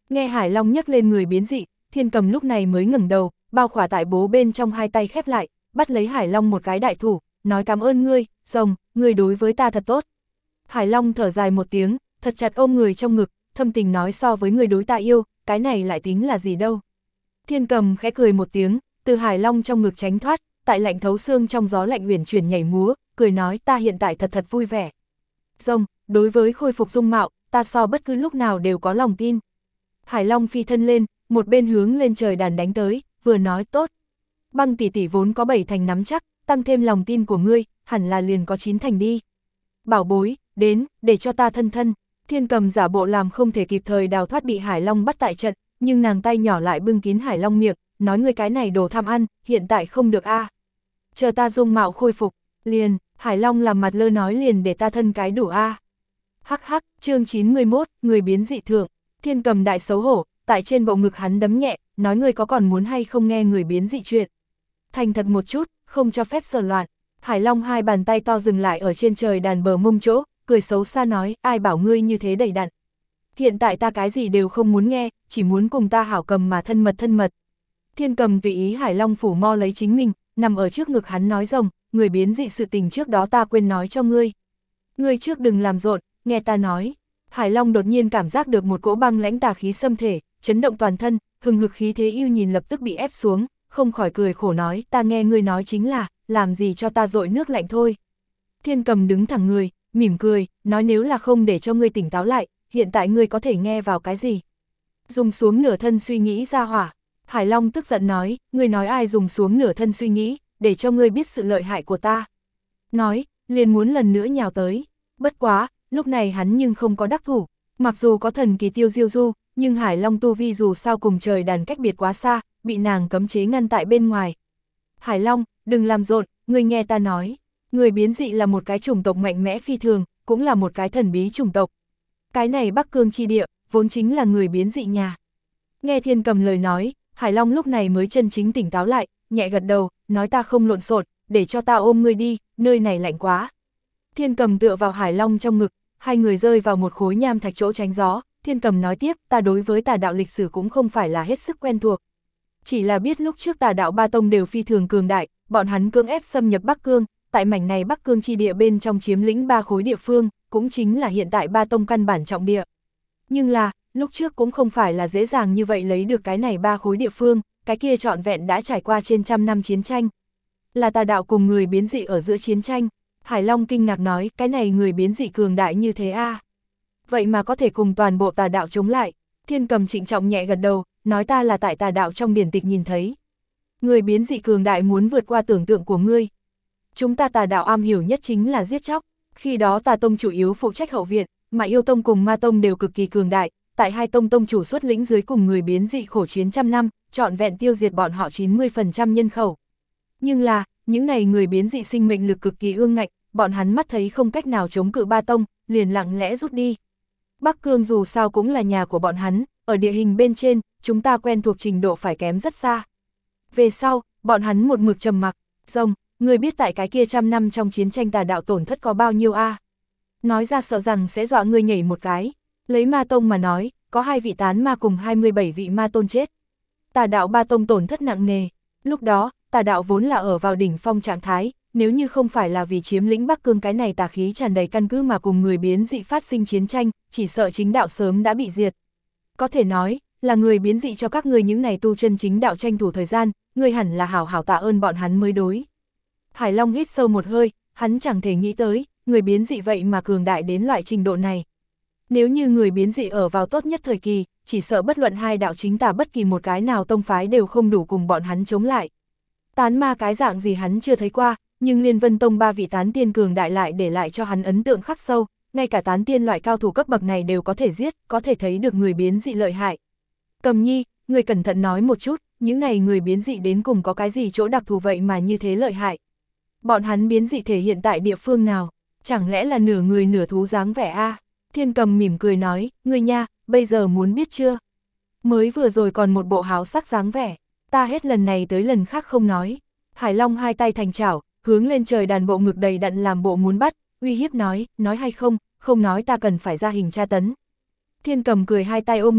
Nghe Hải Long nhắc lên người biến dị, Thiên Cầm lúc này mới ngẩng đầu, bao khỏa tại bố bên trong hai tay khép lại, bắt lấy Hải Long một cái đại thủ, nói cảm ơn ngươi, rồng, ngươi đối với ta thật tốt. Hải Long thở dài một tiếng, thật chặt ôm người trong ngực, thâm tình nói so với người đối ta yêu, cái này lại tính là gì đâu. Thiên Cầm khẽ cười một tiếng, từ Hải Long trong ngực tránh thoát, tại lạnh thấu xương trong gió lạnh uyển chuyển nhảy múa, cười nói ta hiện tại thật thật vui vẻ. Rồng, đối với khôi phục dung mạo, ta so bất cứ lúc nào đều có lòng tin. Hải Long phi thân lên, một bên hướng lên trời đàn đánh tới, vừa nói tốt. Băng tỷ tỷ vốn có 7 thành nắm chắc, tăng thêm lòng tin của ngươi, hẳn là liền có 9 thành đi. Bảo bối, đến, để cho ta thân thân. Thiên Cầm giả bộ làm không thể kịp thời đào thoát bị Hải Long bắt tại trận, nhưng nàng tay nhỏ lại bưng kín Hải Long miệng, nói ngươi cái này đồ tham ăn, hiện tại không được a. Chờ ta dung mạo khôi phục, liền, Hải Long làm mặt lơ nói liền để ta thân cái đủ a. Hắc hắc, chương 91, người biến dị thượng. Thiên Cầm đại xấu hổ, tại trên bộ ngực hắn đấm nhẹ, nói ngươi có còn muốn hay không nghe người biến dị chuyện. Thành thật một chút, không cho phép sờ loạn. Hải Long hai bàn tay to dừng lại ở trên trời đàn bờ mông chỗ, cười xấu xa nói, ai bảo ngươi như thế đầy đặn. Hiện tại ta cái gì đều không muốn nghe, chỉ muốn cùng ta hảo cầm mà thân mật thân mật. Thiên Cầm tùy ý Hải Long phủ mo lấy chính mình, nằm ở trước ngực hắn nói rồng, người biến dị sự tình trước đó ta quên nói cho ngươi. Ngươi trước đừng làm rộn, nghe ta nói. Hải Long đột nhiên cảm giác được một cỗ băng lãnh tà khí xâm thể, chấn động toàn thân, hừng hực khí thế yêu nhìn lập tức bị ép xuống, không khỏi cười khổ nói, ta nghe ngươi nói chính là, làm gì cho ta dội nước lạnh thôi. Thiên Cầm đứng thẳng người, mỉm cười, nói nếu là không để cho ngươi tỉnh táo lại, hiện tại ngươi có thể nghe vào cái gì. Dùng xuống nửa thân suy nghĩ ra hỏa. Hải Long tức giận nói, ngươi nói ai dùng xuống nửa thân suy nghĩ, để cho ngươi biết sự lợi hại của ta. Nói, liền muốn lần nữa nhào tới. Bất quá, lúc này hắn nhưng không có đắc thủ. Mặc dù có thần kỳ tiêu diêu du, nhưng Hải Long tu vi dù sao cùng trời đàn cách biệt quá xa, bị nàng cấm chế ngăn tại bên ngoài. Hải Long, đừng làm rộn, ngươi nghe ta nói. Người biến dị là một cái chủng tộc mạnh mẽ phi thường, cũng là một cái thần bí chủng tộc. Cái này Bắc Cương chi địa, vốn chính là người biến dị nhà. Nghe Thiên Cầm lời nói, Hải Long lúc này mới chân chính tỉnh táo lại, nhẹ gật đầu, nói ta không lộn xộn, để cho ta ôm ngươi đi, nơi này lạnh quá. Thiên Cầm tựa vào Hải Long trong ngực, hai người rơi vào một khối nham thạch chỗ tránh gió. Thiên Cầm nói tiếp, ta đối với tà đạo lịch sử cũng không phải là hết sức quen thuộc. Chỉ là biết lúc trước tà đạo ba tông đều phi thường cường đại, bọn hắn cưỡng ép xâm nhập Bắc Cương, tại mảnh này Bắc Cương chi địa bên trong chiếm lĩnh 3 khối địa phương, cũng chính là hiện tại ba tông căn bản trọng địa. Nhưng là, lúc trước cũng không phải là dễ dàng như vậy lấy được cái này 3 khối địa phương, cái kia trọn vẹn đã trải qua trên trăm năm chiến tranh. Là tà đạo cùng người biến dị ở giữa chiến tranh. Hải Long kinh ngạc nói, cái này người biến dị cường đại như thế a. Vậy mà có thể cùng toàn bộ tà đạo chống lại. Thiên Cầm trịnh trọng nhẹ gật đầu, nói ta là tại tà đạo trong điển tịch nhìn thấy. Người biến dị cường đại muốn vượt qua tưởng tượng của ngươi. Chúng ta tà đạo am hiểu nhất chính là giết chóc. Khi đó tà tông chủ yếu phụ trách hậu viện, mà yêu tông cùng ma tông đều cực kỳ cường đại. Tại hai tông tông chủ xuất lĩnh dưới cùng người biến dị khổ chiến trăm năm, trọn vẹn tiêu diệt bọn họ 90% nhân khẩu. Nhưng là, những này người biến dị sinh mệnh lực cực kỳ ương ngạnh, bọn hắn mắt thấy không cách nào chống cự ba tông, liền lặng lẽ rút đi. Bắc Cương dù sao cũng là nhà của bọn hắn, ở địa hình bên trên, chúng ta quen thuộc trình độ phải kém rất xa. Về sau, bọn hắn một mực trầm mặc, rồng, người biết tại cái kia trăm năm trong chiến tranh tà đạo tổn thất có bao nhiêu a? Nói ra sợ rằng sẽ dọa ngươi nhảy một cái. Lấy ma tông mà nói, có 2 vị tán ma cùng 27 vị ma tôn chết. Tà đạo ba tông tổn thất nặng nề. Lúc đó, tà đạo vốn là ở vào đỉnh phong trạng thái, nếu như không phải là vì chiếm lĩnh Bắc Cương cái này tà khí tràn đầy căn cứ mà cùng người biến dị phát sinh chiến tranh, chỉ sợ chính đạo sớm đã bị diệt. Có thể nói, là người biến dị cho các ngươi những này tu chân chính đạo tranh thủ thời gian, ngươi hẳn là hảo hảo tạ ơn bọn hắn mới đối. Hải Long hít sâu một hơi, hắn chẳng thể nghĩ tới, người biến dị vậy mà cường đại đến loại trình độ này. Nếu như người biến dị ở vào tốt nhất thời kỳ, chỉ sợ bất luận hai đạo chính tà bất kỳ một cái nào tông phái đều không đủ cùng bọn hắn chống lại. Tán ma cái dạng gì hắn chưa thấy qua, nhưng Liên Vân Tông 3 vị tán tiên cường đại lại để lại cho hắn ấn tượng khắc sâu, ngay cả tán tiên loại cao thủ cấp bậc này đều có thể giết, có thể thấy được người biến dị lợi hại. Cầm Nhi, người cẩn thận nói một chút, những này người biến dị đến cùng có cái gì chỗ đặc thù vậy mà như thế lợi hại. Bọn hắn biến dị thể hiện tại địa phương nào, chẳng lẽ là nửa người nửa thú dáng vẻ a? Thiên Cầm mỉm cười nói, ngươi nha, bây giờ muốn biết chưa? Mới vừa rồi còn một bộ háo sắc dáng vẻ, ta hết lần này tới lần khác không nói. Hải Long hai tay thành chảo, hướng lên trời đàn bộ ngực đầy đặn làm bộ muốn bắt, uy hiếp nói hay không, không nói ta cần phải ra hình tra tấn. Thiên Cầm cười hai tay ôm ngực,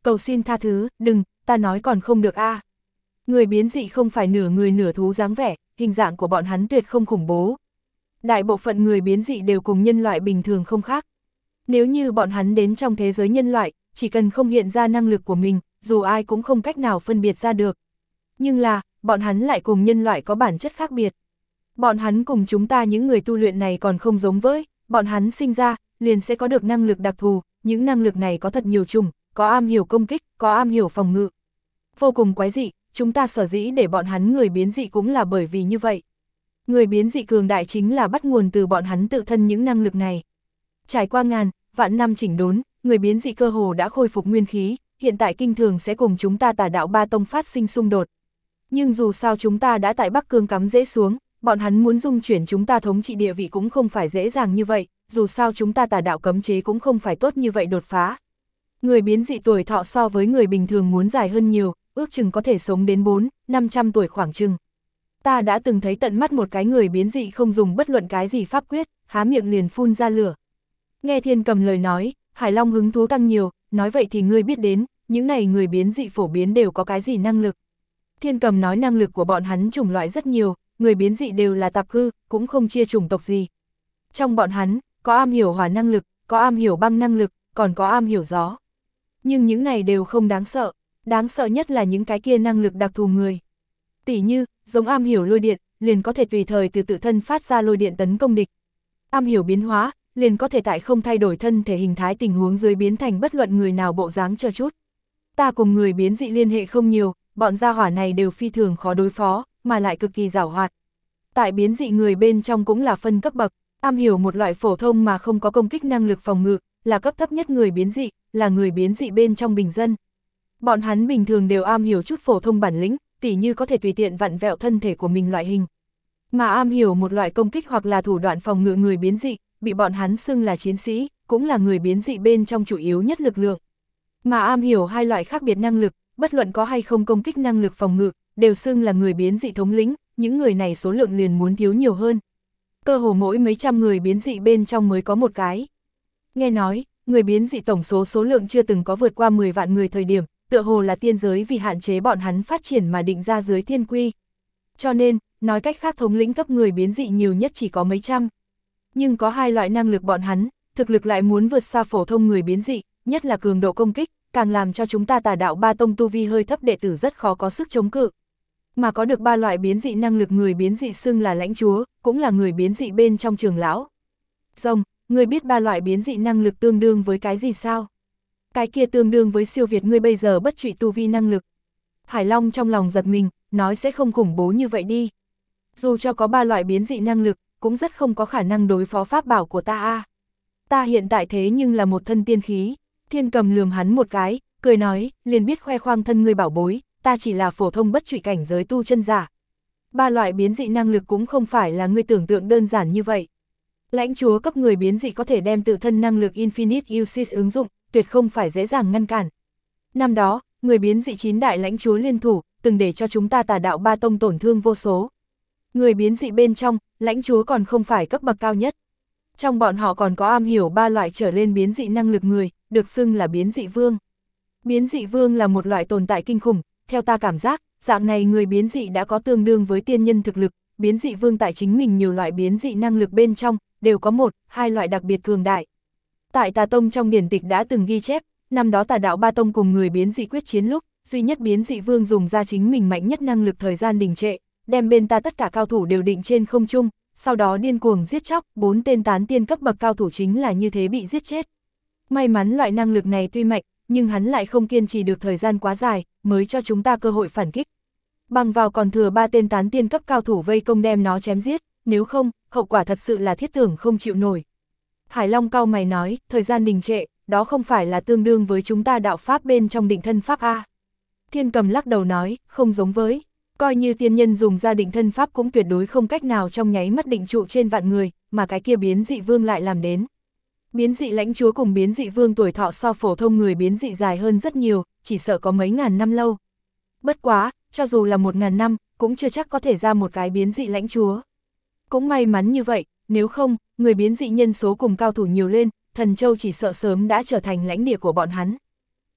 cầu xin tha thứ, đừng, ta nói còn không được a. Người biến dị không phải nửa người nửa thú dáng vẻ, hình dạng của bọn hắn tuyệt không khủng bố. Đại bộ phận người biến dị đều cùng nhân loại bình thường không khác. Nếu như bọn hắn đến trong thế giới nhân loại, chỉ cần không hiện ra năng lực của mình, dù ai cũng không cách nào phân biệt ra được. Nhưng là, bọn hắn lại cùng nhân loại có bản chất khác biệt. Bọn hắn cùng chúng ta những người tu luyện này còn không giống với, bọn hắn sinh ra, liền sẽ có được năng lực đặc thù, những năng lực này có thật nhiều chủng, có am hiểu công kích, có am hiểu phòng ngự. Vô cùng quái dị, chúng ta sở dĩ để bọn hắn người biến dị cũng là bởi vì như vậy. Người biến dị cường đại chính là bắt nguồn từ bọn hắn tự thân những năng lực này. Trải qua ngàn, vạn năm chỉnh đốn, người biến dị cơ hồ đã khôi phục nguyên khí, hiện tại kinh thường sẽ cùng chúng ta Tà Đạo Ba Tông phát sinh xung đột. Nhưng dù sao chúng ta đã tại Bắc Cương cắm rễ xuống, bọn hắn muốn dung chuyển chúng ta thống trị địa vị cũng không phải dễ dàng như vậy, dù sao chúng ta Tà Đạo cấm chế cũng không phải tốt như vậy đột phá. Người biến dị tuổi thọ so với người bình thường muốn dài hơn nhiều, ước chừng có thể sống đến 400-500 tuổi khoảng chừng. Ta đã từng thấy tận mắt một cái người biến dị không dùng bất luận cái gì pháp quyết, há miệng liền phun ra lửa. Nghe Thiên Cầm lời nói, Hải Long hứng thú tăng nhiều, nói vậy thì ngươi biết đến, những này người biến dị phổ biến đều có cái gì năng lực. Thiên Cầm nói năng lực của bọn hắn chủng loại rất nhiều, người biến dị đều là tạp cư, cũng không chia chủng tộc gì. Trong bọn hắn, có am hiểu hỏa năng lực, có am hiểu băng năng lực, còn có am hiểu gió. Nhưng những này đều không đáng sợ nhất là những cái kia năng lực đặc thù người. Tỉ như, giống am hiểu lôi điện, liền có thể tùy thời từ tự thân phát ra lôi điện tấn công địch. Am hiểu biến hóa, liền có thể tại không thay đổi thân thể hình thái tình huống dưới biến thành bất luận người nào bộ dáng chờ chút. Ta cùng người biến dị liên hệ không nhiều, bọn gia hỏa này đều phi thường khó đối phó, mà lại cực kỳ giàu hoạt. Tại biến dị người bên trong cũng là phân cấp bậc, am hiểu một loại phổ thông mà không có công kích năng lực phòng ngự, là cấp thấp nhất người biến dị, là người biến dị bên trong bình dân. Bọn hắn bình thường đều am hiểu chút phổ thông bản lĩnh, tỉ như có thể tùy tiện vặn vẹo thân thể của mình loại hình. Mà am hiểu một loại công kích hoặc là thủ đoạn phòng ngự người biến dị, bị bọn hắn xưng là chiến sĩ, cũng là người biến dị bên trong chủ yếu nhất lực lượng. Mà am hiểu hai loại khác biệt năng lực, bất luận có hay không công kích năng lực phòng ngự, đều xưng là người biến dị thống lĩnh, những người này số lượng liền muốn thiếu nhiều hơn. Cơ hồ mỗi mấy trăm người biến dị bên trong mới có một cái. Nghe nói, người biến dị tổng số lượng chưa từng có vượt qua 10 vạn người thời điểm, tựa hồ là tiên giới vì hạn chế bọn hắn phát triển mà định ra dưới thiên quy. Cho nên, nói cách khác thống lĩnh cấp người biến dị nhiều nhất chỉ có mấy trăm. Nhưng có hai loại năng lực bọn hắn, thực lực lại muốn vượt xa phổ thông người biến dị, nhất là cường độ công kích, càng làm cho chúng ta Tà Đạo Ba Tông tu vi hơi thấp đệ tử rất khó có sức chống cự. Mà có được ba loại biến dị năng lực người biến dị xưng là lãnh chúa, cũng là người biến dị bên trong trường lão. Rồng, ngươi biết ba loại biến dị năng lực tương đương với cái gì sao? Cái kia tương đương với siêu việt ngươi bây giờ bất trụy tu vi năng lực. Hải Long trong lòng giật mình, nói sẽ không khủng bố như vậy đi. Dù cho có ba loại biến dị năng lực, cũng rất không có khả năng đối phó pháp bảo của ta a. Ta hiện tại thế nhưng là một thân tiên khí. Thiên Cầm lườm hắn một cái, cười nói, liền biết khoe khoang thân ngươi bảo bối, ta chỉ là phổ thông bất trụy cảnh giới tu chân giả. Ba loại biến dị năng lực cũng không phải là ngươi tưởng tượng đơn giản như vậy. Lãnh chúa cấp người biến dị có thể đem tự thân năng lực Infinite Usage ứng dụng, tuyệt không phải dễ dàng ngăn cản. Năm đó, người biến dị 9 đại lãnh chúa liên thủ, từng để cho chúng ta Tà Đạo Ba Tông tổn thương vô số. Người biến dị bên trong, lãnh chúa còn không phải cấp bậc cao nhất. Trong bọn họ còn có am hiểu ba loại trở lên biến dị năng lực người, được xưng là biến dị vương. Biến dị vương là một loại tồn tại kinh khủng, theo ta cảm giác, dạng này người biến dị đã có tương đương với tiên nhân thực lực, biến dị vương tại chính mình nhiều loại biến dị năng lực bên trong, đều có một, hai loại đặc biệt cường đại. Tại Tà Tông trong điển tịch đã từng ghi chép, năm đó Tà Đạo Ba Tông cùng người biến dị quyết chiến lúc, duy nhất biến dị vương dùng ra chính mình mạnh nhất năng lực thời gian đình trệ, đem bên ta tất cả cao thủ đều định trên không trung, sau đó điên cuồng giết chóc, 4 tên tán tiên cấp bậc cao thủ chính là như thế bị giết chết. May mắn loại năng lực này tuy mạnh, nhưng hắn lại không kiên trì được thời gian quá dài, mới cho chúng ta cơ hội phản kích. Bằng vào còn thừa 3 tên tán tiên cấp cao thủ vây công đem nó chém giết, nếu không, hậu quả thật sự là thiết tưởng không chịu nổi. Hải Long cau mày nói, thời gian đình trệ, đó không phải là tương đương với chúng ta đạo pháp bên trong định thân pháp a? Thiên Cầm lắc đầu nói, không giống với. Coi như tiên nhân dùng ra định thân pháp cũng tuyệt đối không cách nào trong nháy mắt định trụ trên vạn người, mà cái kia biến dị vương lại làm đến. Biến dị lãnh chúa cùng biến dị vương tuổi thọ so phổ thông người biến dị dài hơn rất nhiều, chỉ sợ có mấy ngàn năm lâu. Bất quá, cho dù là 1000 năm, cũng chưa chắc có thể ra một cái biến dị lãnh chúa. Cũng may mắn như vậy, nếu không, người biến dị nhân số cùng cao thủ nhiều lên, Thần Châu chỉ sợ sớm đã trở thành lãnh địa của bọn hắn.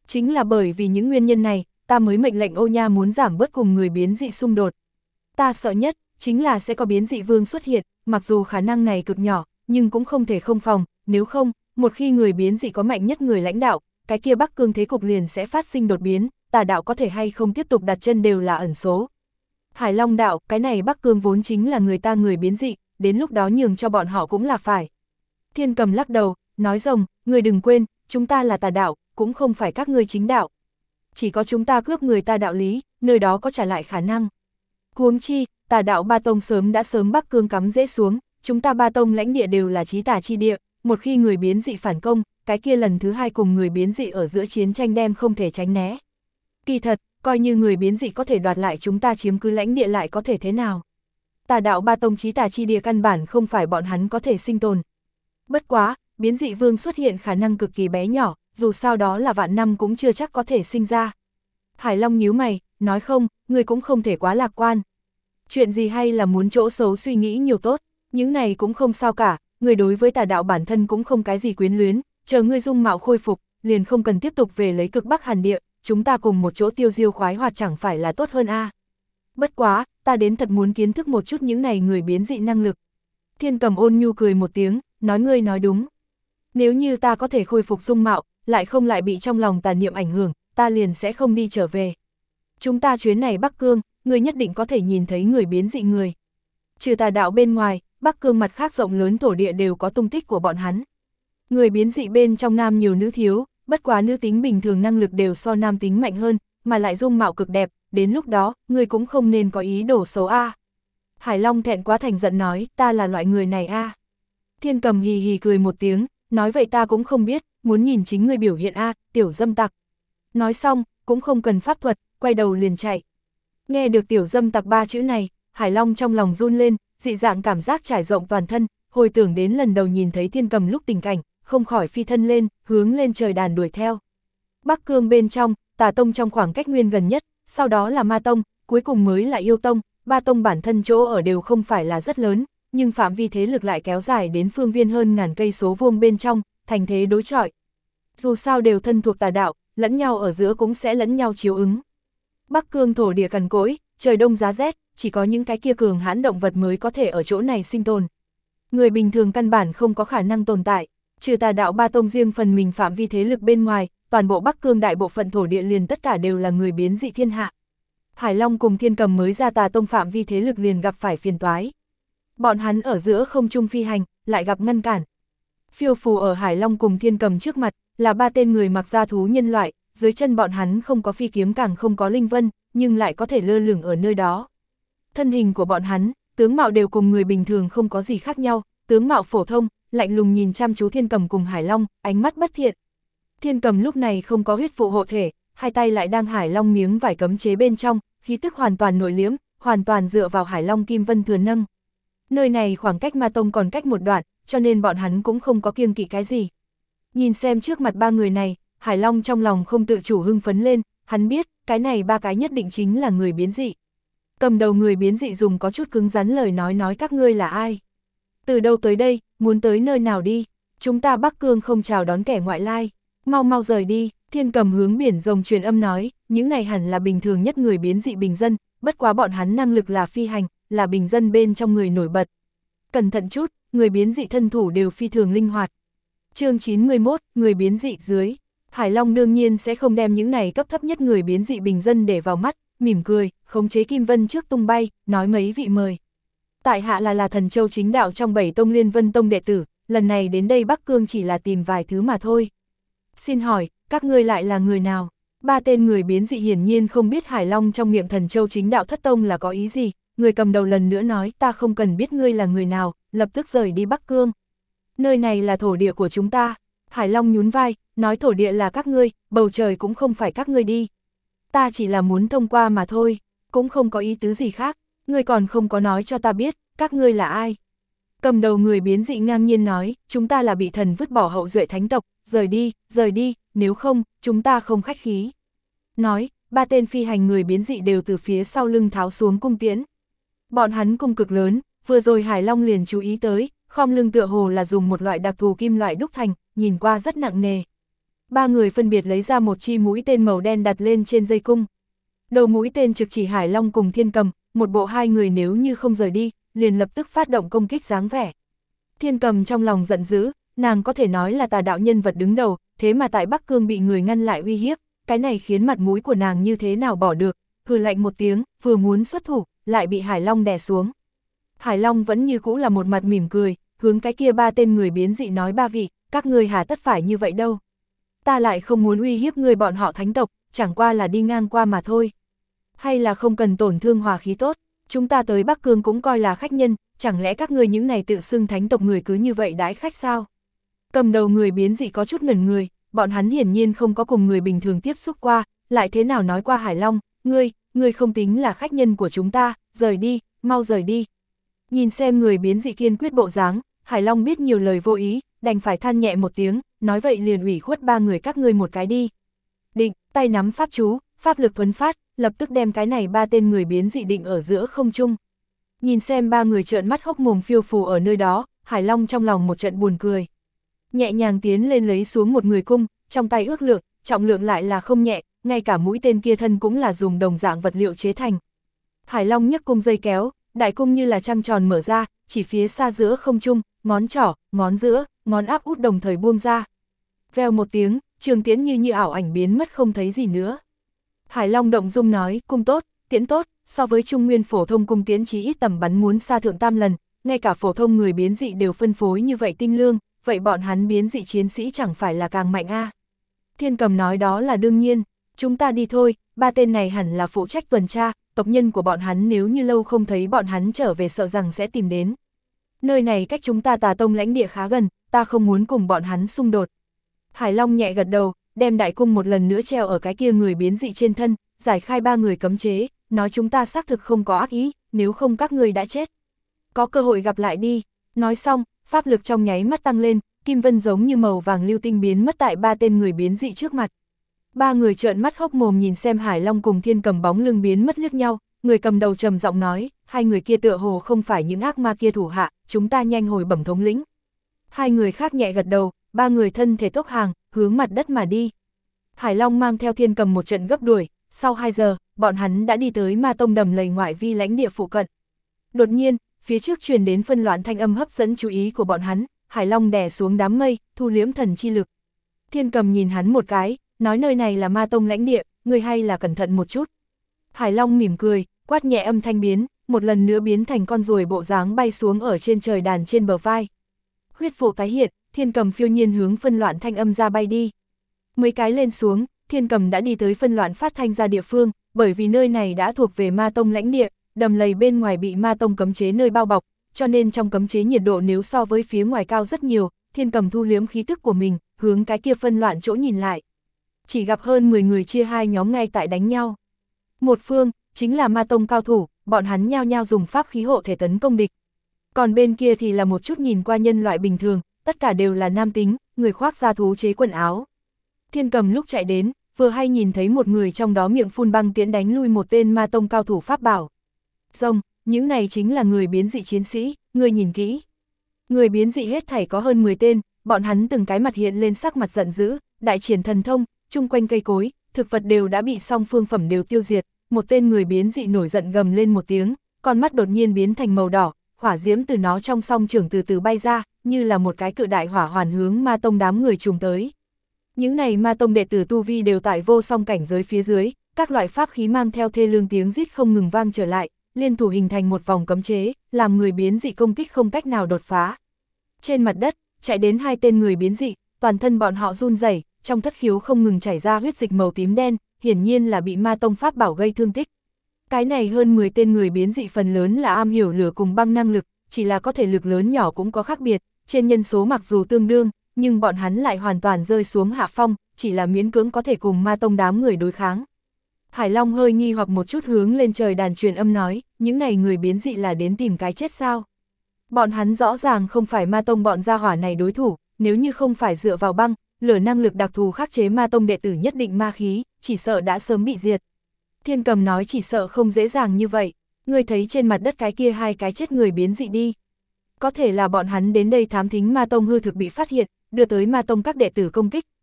Chính là bởi vì những nguyên nhân này, ta mới mệnh lệnh Ô Nha muốn giảm bớt cùng người biến dị xung đột. Ta sợ nhất, chính là sẽ có biến dị vương xuất hiện, mặc dù khả năng này cực nhỏ, nhưng cũng không thể không phòng, nếu không, một khi người biến dị có mạnh nhất người lãnh đạo, cái kia Bắc Cương thế cục liền sẽ phát sinh đột biến, tà đạo có thể hay không tiếp tục đặt chân đều là ẩn số. Hải Long đạo, cái này Bắc Cương vốn chính là người ta người biến dị, đến lúc đó nhường cho bọn họ cũng là phải. Thiên Cầm lắc đầu, nói rồng, người đừng quên, chúng ta là tà đạo, cũng không phải các ngươi chính đạo. Chỉ có chúng ta cướp người ta đạo lý, nơi đó có trả lại khả năng. Huống chi, tà đạo ba tông đã sớm Bắc Cương cắm rễ xuống, chúng ta ba tông lãnh địa đều là chí tà chi địa, một khi người biến dị phản công, cái kia lần thứ hai cùng người biến dị ở giữa chiến tranh đem không thể tránh né. Kỳ thật, coi như người biến dị có thể đoạt lại chúng ta chiếm cứ lãnh địa lại có thể thế nào. Tà đạo ba tông chí tà chi địa căn bản không phải bọn hắn có thể sinh tồn. Bất quá, biến dị vương xuất hiện khả năng cực kỳ bé nhỏ, dù sao đó là vạn năm cũng chưa chắc có thể sinh ra. Hải Long nhíu mày, nói không, người cũng không thể quá lạc quan. Chuyện gì hay là muốn chỗ xấu suy nghĩ nhiều tốt, những này cũng không sao cả, người đối với tà đạo bản thân cũng không cái gì quyến luyến, chờ ngươi dung mạo khôi phục, liền không cần tiếp tục về lấy cực Bắc Hàn địa, chúng ta cùng một chỗ tiêu diêu khoái hoạt chẳng phải là tốt hơn a? Bất quá, ta đến thật muốn kiến thức một chút những này người biến dị năng lực. Thiên Cầm ôn nhu cười một tiếng, nói ngươi nói đúng. Nếu như ta có thể khôi phục dung mạo, lại không lại bị trong lòng tà niệm ảnh hưởng, ta liền sẽ không đi trở về. Chúng ta chuyến này Bắc Cương, ngươi nhất định có thể nhìn thấy người biến dị người. Trừ tà đạo bên ngoài, Bắc Cương mặt khác rộng lớn thổ địa đều có tung tích của bọn hắn. Người biến dị bên trong nam nhiều nữ thiếu, bất quá nữ tính bình thường năng lực đều so nam tính mạnh hơn, mà lại dung mạo cực đẹp, đến lúc đó, ngươi cũng không nên có ý đồ xấu a. Hải Long thẹn quá thành giận nói, ta là loại người này a. Thiên Cầm hì hì cười một tiếng, nói vậy ta cũng không biết, muốn nhìn chính ngươi biểu hiện a, tiểu dâm tặc. Nói xong, cũng không cần pháp thuật, quay đầu liền chạy. Nghe được tiểu dâm tặc ba chữ này, Hải Long trong lòng run lên, dị dạng cảm giác trải rộng toàn thân, hồi tưởng đến lần đầu nhìn thấy Thiên Cầm lúc tình cảnh, không khỏi phi thân lên, hướng lên trời đàn đuổi theo. Bắc Cương bên trong, Tà Tông trong khoảng cách nguyên gần nhất, sau đó là Ma Tông, cuối cùng mới là Yêu Tông, ba tông bản thân chỗ ở đều không phải là rất lớn, nhưng phạm vi thế lực lại kéo dài đến phương viên hơn ngàn cây số vuông bên trong, thành thế đối chọi. Dù sao đều thân thuộc tà đạo, lẫn nhau ở giữa cũng sẽ lẫn nhau chiếu ứng. Bắc Cương thổ địa cằn cỗi, trời đông giá rét, chỉ có những cái kia cường hãn động vật mới có thể ở chỗ này sinh tồn. Người bình thường căn bản không có khả năng tồn tại, trừ tà đạo ba tông riêng phần mình phạm vi thế lực bên ngoài, toàn bộ Bắc Cương đại bộ phận thổ địa liền tất cả đều là người biến dị thiên hạ. Hải Long cùng Thiên Cầm mới ra Tà Tông phạm vi thế lực liền gặp phải phiền toái. Bọn hắn ở giữa không trung phi hành, lại gặp ngăn cản. Phiêu phù ở Hải Long cùng Thiên Cầm trước mặt, là ba tên người mặc da thú nhân loại, dưới chân bọn hắn không có phi kiếm càng không có linh vân, nhưng lại có thể lơ lửng ở nơi đó. Thân hình của bọn hắn, tướng mạo đều cùng người bình thường không có gì khác nhau, tướng mạo phổ thông, lạnh lùng nhìn chăm chú Thiên Cầm cùng Hải Long, ánh mắt bất thiện. Thiên Cầm lúc này không có huyết vụ hộ thể, hai tay lại đang Hải Long miếng vải cấm chế bên trong, khí tức hoàn toàn nội liễm, hoàn toàn dựa vào Hải Long kim vân thừa nâng. Nơi này khoảng cách Ma Tông còn cách một đoạn, cho nên bọn hắn cũng không có kiêng kỵ cái gì. Nhìn xem trước mặt ba người này, Hải Long trong lòng không tự chủ hưng phấn lên, hắn biết, cái này ba cái nhất định chính là người biến dị. Cầm đầu người biến dị dùng có chút cứng rắn lời nói các ngươi là ai? Từ đâu tới đây, muốn tới nơi nào đi? Chúng ta Bắc Cương không chào đón kẻ ngoại lai, mau mau rời đi. Thiên Cầm hướng biển rồng truyền âm nói, những này hẳn là bình thường nhất người biến dị bình dân, bất quá bọn hắn năng lực là phi hành, là bình dân bên trong người nổi bật. Cẩn thận chút, người biến dị thân thủ đều phi thường linh hoạt. Chương 91, người biến dị dưới. Hải Long đương nhiên sẽ không đem những này cấp thấp nhất người biến dị bình dân để vào mắt, mỉm cười, khống chế kim vân trước tung bay, nói mấy vị mời. Tại hạ là Thần Châu chính đạo trong 7 tông Liên Vân tông đệ tử, lần này đến đây Bắc Cương chỉ là tìm vài thứ mà thôi. Xin hỏi, các ngươi lại là người nào? Ba tên người biến dị hiển nhiên không biết Hải Long trong miệng Thần Châu chính đạo thất tông là có ý gì, người cầm đầu lần nữa nói ta không cần biết ngươi là người nào, lập tức rời đi Bắc Cương. Nơi này là thổ địa của chúng ta. Hải Long nhún vai, nói thổ địa là các ngươi, bầu trời cũng không phải các ngươi đi. Ta chỉ là muốn thông qua mà thôi, cũng không có ý tứ gì khác, ngươi còn không có nói cho ta biết, các ngươi là ai. Cầm đầu người biến dị ngang nhiên nói, chúng ta là bị thần vứt bỏ hậu duệ thánh tộc, rời đi, nếu không, chúng ta không khách khí. Nói, ba tên phi hành người biến dị đều từ phía sau lưng tháo xuống cung tiễn. Bọn hắn cung cực lớn, vừa rồi Hải Long liền chú ý tới, khom lưng tựa hồ là dùng một loại đặc thù kim loại đúc thành, nhìn qua rất nặng nề. Ba người phân biệt lấy ra một chi mũi tên màu đen đặt lên trên dây cung. Đầu mũi tên trực chỉ Hải Long cùng Thiên Cầm, một bộ hai người nếu như không rời đi, liền lập tức phát động công kích dáng vẻ. Thiên Cầm trong lòng giận dữ, nàng có thể nói là tà đạo nhân vật đứng đầu, thế mà tại Bắc Cương bị người ngăn lại uy hiếp, cái này khiến mặt mũi của nàng như thế nào bỏ được, hừ lạnh một tiếng, vừa muốn xuất thủ, lại bị Hải Long đè xuống. Hải Long vẫn như cũ là một mặt mỉm cười, hướng cái kia ba tên người biến dị nói: ba vị, các ngươi hà tất phải như vậy đâu. Ta lại không muốn uy hiếp người bọn họ thánh tộc, chẳng qua là đi ngang qua mà thôi. Hay là không cần tổn thương hòa khí tốt, chúng ta tới Bắc Cương cũng coi là khách nhân, chẳng lẽ các ngươi những này tự xưng thánh tộc người cứ như vậy đãi khách sao? Cầm đầu người biến dị có chút ngẩn người, bọn hắn hiển nhiên không có cùng người bình thường tiếp xúc qua, lại thế nào nói qua Hải Long: ngươi không tính là khách nhân của chúng ta, rời đi, mau rời đi. Nhìn xem người biến dị kiên quyết bộ dáng, Hải Long biết nhiều lời vô ý, đành phải than nhẹ một tiếng, nói vậy liền ủy khuất ba người các ngươi một cái đi. Định, tay nắm pháp chú, pháp lực thuấn phát, lập tức đem cái này ba tên người biến dị định ở giữa không trung. Nhìn xem ba người trợn mắt hốc mồm phiêu phù ở nơi đó, Hải Long trong lòng một trận buồn cười. Nhẹ nhàng tiến lên lấy xuống một người cung, trong tay ước lượng, trọng lượng lại là không nhẹ, ngay cả mũi tên kia thân cũng là dùng đồng dạng vật liệu chế thành. Hải Long nhấc cung dây kéo, đại cung như là trăng tròn mở ra, chỉ phía xa giữa không trung, ngón trỏ, ngón giữa, ngón áp út đồng thời buông ra. Vèo một tiếng, trường tiễn như ảo ảnh biến mất không thấy gì nữa. Hải Long động dung nói: cung tốt, tiễn tốt, so với trung nguyên phổ thông cung tiễn chí ít tầm bắn muốn xa thượng tam lần, ngay cả phổ thông người biến dị đều phân phối như vậy tinh lương, vậy bọn hắn biến dị chiến sĩ chẳng phải là càng mạnh a? Thiên Cầm nói: đó là đương nhiên, chúng ta đi thôi, ba tên này hẳn là phụ trách tuần tra, tộc nhân của bọn hắn nếu như lâu không thấy bọn hắn trở về sợ rằng sẽ tìm đến. Nơi này cách chúng ta Tà Tông lãnh địa khá gần, ta không muốn cùng bọn hắn xung đột. Hải Long nhẹ gật đầu, đem đại cung một lần nữa treo ở cái kia người biến dị trên thân, giải khai ba người cấm chế, nói: chúng ta xác thực không có ác ý, nếu không các người đã chết. Có cơ hội gặp lại đi. Nói xong, pháp lực trong nháy mắt tăng lên, kim vân giống như màu vàng lưu tinh biến mất tại ba tên người biến dị trước mặt. Ba người trợn mắt hốc mồm nhìn xem Hải Long cùng Thiên Cầm bóng lưng biến mất liếc nhau, người cầm đầu trầm giọng nói: hai người kia tựa hồ không phải những ác ma kia thủ hạ, chúng ta nhanh hồi bẩm thống lĩnh. Hai người khác nhẹ gật đầu, ba người thân thể tốc hàng, hướng mặt đất mà đi. Hải Long mang theo Thiên Cầm một trận gấp đuổi, sau 2 giờ, bọn hắn đã đi tới Ma Tông đầm lầy ngoại vi lãnh địa phụ cận. Đột nhiên, phía trước truyền đến phân loạn thanh âm hấp dẫn chú ý của bọn hắn, Hải Long đè xuống đám mây, thu liếm thần chi lực. Thiên Cầm nhìn hắn một cái, nói: nơi này là Ma Tông lãnh địa, người hay là cẩn thận một chút. Hải Long mỉm cười, quát nhẹ, âm thanh biến, một lần nữa biến thành con ruồi bộ dáng bay xuống ở trên trời đàn trên bờ vai. Huyết vụ tái hiện, Thiên Cầm phiêu nhiên hướng phân loạn thanh âm ra bay đi. Mấy cái lên xuống, Thiên Cầm đã đi tới phân loạn phát thanh ra địa phương, bởi vì nơi này đã thuộc về Ma Tông lãnh địa, đầm lầy bên ngoài bị Ma Tông cấm chế nơi bao bọc, cho nên trong cấm chế nhiệt độ nếu so với phía ngoài cao rất nhiều. Thiên Cầm thu liếm khí tức của mình, hướng cái kia phân loạn chỗ nhìn lại. Chỉ gặp hơn 10 người chia hai nhóm ngay tại đánh nhau. Một phương, chính là Ma Tông cao thủ, bọn hắn nhao nhao dùng pháp khí hộ thể tấn công địch. Còn bên kia thì là một chút nhìn qua nhân loại bình thường, tất cả đều là nam tính, người khoác da thú chế quần áo. Thiên Cầm lúc chạy đến, vừa hay nhìn thấy một người trong đó miệng phun băng tiễn đánh lui một tên Ma Tông cao thủ pháp bảo. Rồng, những này chính là người biến dị chiến sĩ, người nhìn kỹ. Người biến dị hết thảy có hơn 10 tên, bọn hắn từng cái mặt hiện lên sắc mặt giận dữ, đại triển thần thông, chung quanh cây cối, thực vật đều đã bị song phương phẩm đều tiêu diệt. Một tên người biến dị nổi giận gầm lên một tiếng, con mắt đột nhiên biến thành màu đỏ, hỏa diễm từ nó trong song trưởng từ từ bay ra, như là một cái cự đại hỏa hoàn hướng Ma Tông đám người trùng tới. Những này Ma Tông đệ tử tu vi đều tại vô song cảnh giới phía dưới, các loại pháp khí mang theo thê lương tiếng rít không ngừng vang trở lại, liên thủ hình thành một vòng cấm chế, làm người biến dị công kích không cách nào đột phá. Trên mặt đất, chạy đến hai tên người biến dị, toàn thân bọn họ run rẩy, trong thất khiếu không ngừng chảy ra huyết dịch màu tím đen, hiển nhiên là bị Ma Tông pháp bảo gây thương tích. Cái này hơn 10 tên người biến dị phần lớn là am hiểu lửa cùng băng năng lực, chỉ là có thể lực lớn nhỏ cũng có khác biệt, trên nhân số mặc dù tương đương, nhưng bọn hắn lại hoàn toàn rơi xuống hạ phong, chỉ là miễn cưỡng có thể cùng Ma Tông đám người đối kháng. Hải Long hơi nghi hoặc một chút hướng lên trời đàn truyền âm nói: những này người biến dị là đến tìm cái chết sao? Bọn hắn rõ ràng không phải Ma Tông bọn gia hỏa này đối thủ, nếu như không phải dựa vào băng, lửa năng lực đặc thù khắc chế Ma Tông đệ tử nhất định ma khí, chỉ sợ đã sớm bị diệt. Thiên Cầm nói: chỉ sợ không dễ dàng như vậy, ngươi thấy trên mặt đất cái kia hai cái chết người biến dị đi. Có thể là bọn hắn đến đây thám thính Ma Tông hư thực bị phát hiện, đưa tới Ma Tông các đệ tử công kích,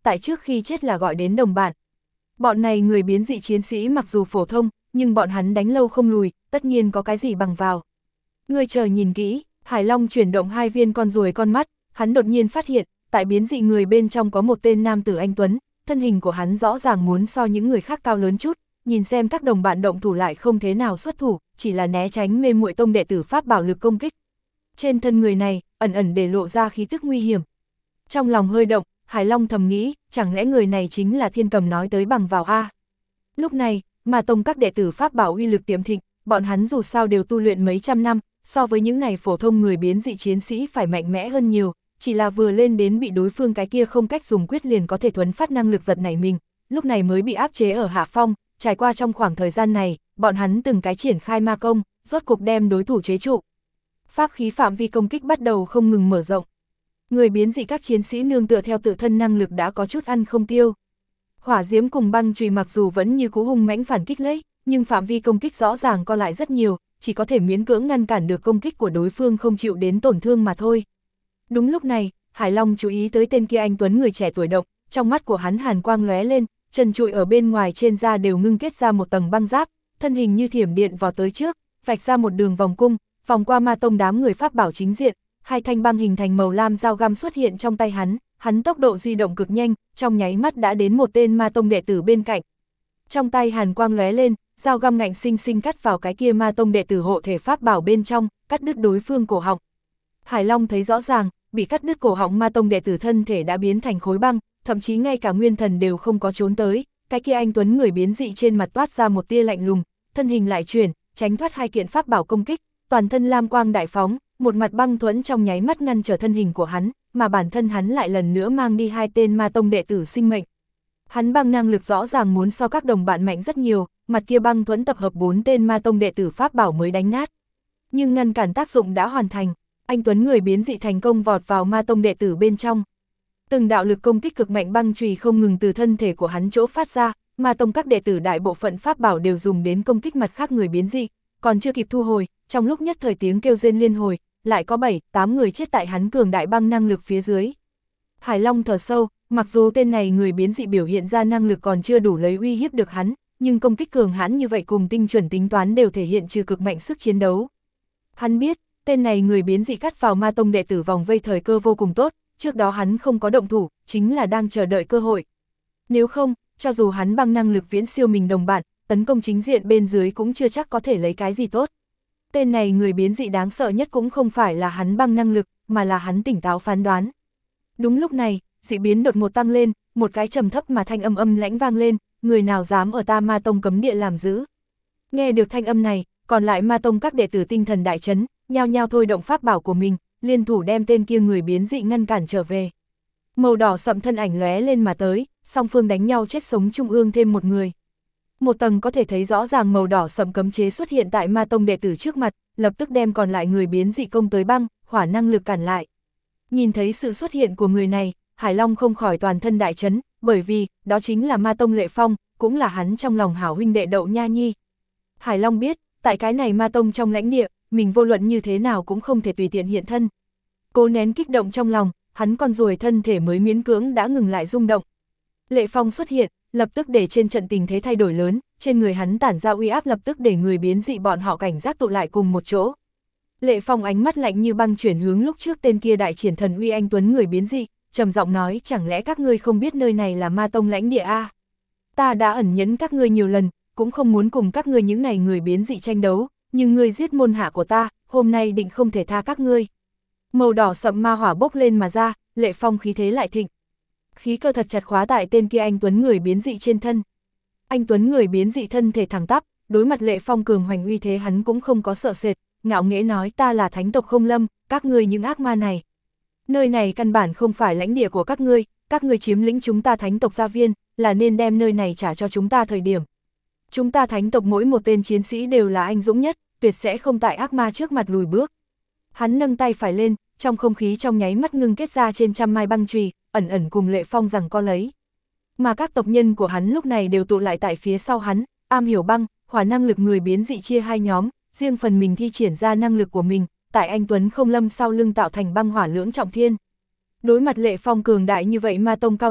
tại trước khi chết là gọi đến đồng bạn. Bọn này người biến dị chiến sĩ mặc dù phổ thông, nhưng bọn hắn đánh lâu không lùi, tất nhiên có cái gì bằng vào. Ngươi chờ nhìn kỹ, Hải Long chuyển động hai viên con ruồi con mắt, hắn đột nhiên phát hiện, tại biến dị người bên trong có một tên nam tử anh tuấn, thân hình của hắn rõ ràng muốn so những người khác cao lớn chút, nhìn xem các đồng bạn động thủ lại không thế nào xuất thủ, chỉ là né tránh mê muội tông đệ tử pháp bảo lực công kích. Trên thân người này, ẩn ẩn để lộ ra khí tức nguy hiểm. Trong lòng hơi động, Hải Long thầm nghĩ, chẳng lẽ người này chính là Thiên Cầm nói tới bằng vào a? Lúc này, mà tông các đệ tử pháp bảo uy lực tiềm thịnh, bọn hắn dù sao đều tu luyện mấy trăm năm, so với những này phổ thông người biến dị chiến sĩ phải mạnh mẽ hơn nhiều, chỉ là vừa lên đến bị đối phương cái kia không cách dùng quyết liền có thể thuấn phát năng lực giật nảy mình, lúc này mới bị áp chế ở hạ phong. Trải qua trong khoảng thời gian này, bọn hắn từng cái triển khai ma công, rốt cục đem đối thủ chế trụ. Pháp khí phạm vi công kích bắt đầu không ngừng mở rộng. Người biến dị các chiến sĩ nương tựa theo tự thân năng lực đã có chút ăn không tiêu. Hỏa diễm cùng băng chùy mặc dù vẫn như cú hung mãnh phản kích lấy, nhưng phạm vi công kích rõ ràng co lại rất nhiều, chỉ có thể miễn cưỡng ngăn cản được công kích của đối phương không chịu đến tổn thương mà thôi. Đúng lúc này, Hải Long chú ý tới tên kia anh tuấn người trẻ tuổi động, trong mắt của hắn hàn quang lóe lên, trần trụi ở bên ngoài trên da đều ngưng kết ra một tầng băng giáp, thân hình như thiểm điện vào tới trước, vạch ra một đường vòng cung, vòng qua ma tông đám người pháp bảo chính diện, hai thanh băng hình thành màu lam dao găm xuất hiện trong tay hắn tốc độ di động cực nhanh, trong nháy mắt đã đến một tên ma tông đệ tử bên cạnh. Trong tay hàn quang lóe lên, dao găm ngạnh sinh sinh cắt vào cái kia ma tông đệ tử hộ thể pháp bảo bên trong, cắt đứt đối phương cổ họng. Hải Long thấy rõ ràng, bị cắt đứt cổ họng ma tông đệ tử thân thể đã biến thành khối băng, thậm chí ngay cả nguyên thần đều không có trốn tới, cái kia anh tuấn người biến dị trên mặt toát ra một tia lạnh lùng, thân hình lại chuyển, tránh thoát hai kiện pháp bảo công kích, toàn thân lam quang đại phóng, một mặt băng thuẫn trong nháy mắt ngăn trở thân hình của hắn, mà bản thân hắn lại lần nữa mang đi hai tên ma tông đệ tử sinh mệnh. Hắn băng năng lực rõ ràng muốn so các đồng bạn mạnh rất nhiều, mặt kia băng thuẫn tập hợp 4 tên ma tông đệ tử pháp bảo mới đánh nát. Nhưng ngăn cản tác dụng đã hoàn thành, anh tuấn người biến dị thành công vọt vào ma tông đệ tử bên trong. Từng đạo lực công kích cực mạnh băng chùy không ngừng từ thân thể của hắn chỗ phát ra, ma tông các đệ tử đại bộ phận pháp bảo đều dùng đến công kích mặt khác người biến dị, còn chưa kịp thu hồi, trong lúc nhất thời tiếng kêu rên liên hồi, lại có 7-8 người chết tại hắn cường đại băng năng lực phía dưới. Hải Long thở sâu, mặc dù tên này người biến dị biểu hiện ra năng lực còn chưa đủ lấy uy hiếp được hắn, nhưng công kích cường hãn như vậy cùng tinh chuẩn tính toán đều thể hiện trừ cực mạnh sức chiến đấu. Hắn biết, tên này người biến dị cắt vào ma tông đệ tử vòng vây thời cơ vô cùng tốt, trước đó hắn không có động thủ, chính là đang chờ đợi cơ hội. Nếu không, cho dù hắn băng năng lực viễn siêu mình đồng bạn, tấn công chính diện bên dưới cũng chưa chắc có thể lấy cái gì tốt. Tên này người biến dị đáng sợ nhất cũng không phải là hắn băng năng lực, mà là hắn tỉnh táo phán đoán. Đúng lúc này, dị biến đột ngột tăng lên, một cái trầm thấp mà thanh âm lãnh vang lên, người nào dám ở ta ma tông cấm địa làm giữ. Nghe được thanh âm này, còn lại ma tông các đệ tử tinh thần đại chấn, nhao nhao thôi động pháp bảo của mình, liên thủ đem tên kia người biến dị ngăn cản trở về. Màu đỏ sậm thân ảnh lóe lên mà tới, song phương đánh nhau chết sống trung ương thêm một người. Một tầng có thể thấy rõ ràng màu đỏ sậm cấm chế xuất hiện tại ma tông đệ tử trước mặt, lập tức đem còn lại người biến dị công tới băng, hỏa năng lực cản lại. Nhìn thấy sự xuất hiện của người này, Hải Long không khỏi toàn thân đại chấn, bởi vì, đó chính là ma tông Lệ Phong, cũng là hắn trong lòng hảo huynh đệ Đậu Nha Nhi. Hải Long biết, tại cái này ma tông trong lãnh địa, mình vô luận như thế nào cũng không thể tùy tiện hiện thân. Cố nén kích động trong lòng, hắn con ruồi thân thể mới miễn cưỡng đã ngừng lại rung động. Lệ Phong xuất hiện, lập tức để trên trận tình thế thay đổi lớn, trên người hắn tản ra uy áp lập tức để người biến dị bọn họ cảnh giác tụ lại cùng một chỗ. Lệ Phong ánh mắt lạnh như băng chuyển hướng lúc trước tên kia đại triển thần uy anh tuấn người biến dị, trầm giọng nói, chẳng lẽ các ngươi không biết nơi này là ma tông lãnh địa a? Ta đã ẩn nhẫn các ngươi nhiều lần, cũng không muốn cùng các ngươi những này người biến dị tranh đấu, nhưng ngươi giết môn hạ của ta, hôm nay định không thể tha các ngươi. Màu đỏ sậm ma hỏa bốc lên mà ra, Lệ Phong khí thế lại thịnh. Khí cơ thật chặt khóa tại tên kia anh tuấn người biến dị trên thân. Anh tuấn người biến dị thân thể thẳng tắp, đối mặt Lệ Phong cường hoành uy thế hắn cũng không có sợ sệt, ngạo nghễ nói, ta là thánh tộc Không Lâm, các ngươi những ác ma này. Nơi này căn bản không phải lãnh địa của các ngươi chiếm lĩnh chúng ta thánh tộc gia viên, là nên đem nơi này trả cho chúng ta thời điểm. Chúng ta thánh tộc mỗi một tên chiến sĩ đều là anh dũng nhất, tuyệt sẽ không tại ác ma trước mặt lùi bước. Hắn nâng tay phải lên, trong không khí trong nháy mắt ngưng kết ra trên trăm mai băng chùy, ẩn ẩn cùng Lệ Phong rằng co lấy. Mà các tộc nhân của hắn lúc này đều tụ lại tại phía sau hắn, am hiểu băng, hỏa năng lực người biến dị chia hai nhóm, riêng phần mình thi triển ra năng lực của mình, tại anh tuấn Không Lâm sau lưng tạo thành băng hỏa lưỡng trọng thiên. Đối mặt Lệ Phong cường đại như vậy ma tông cao thủ,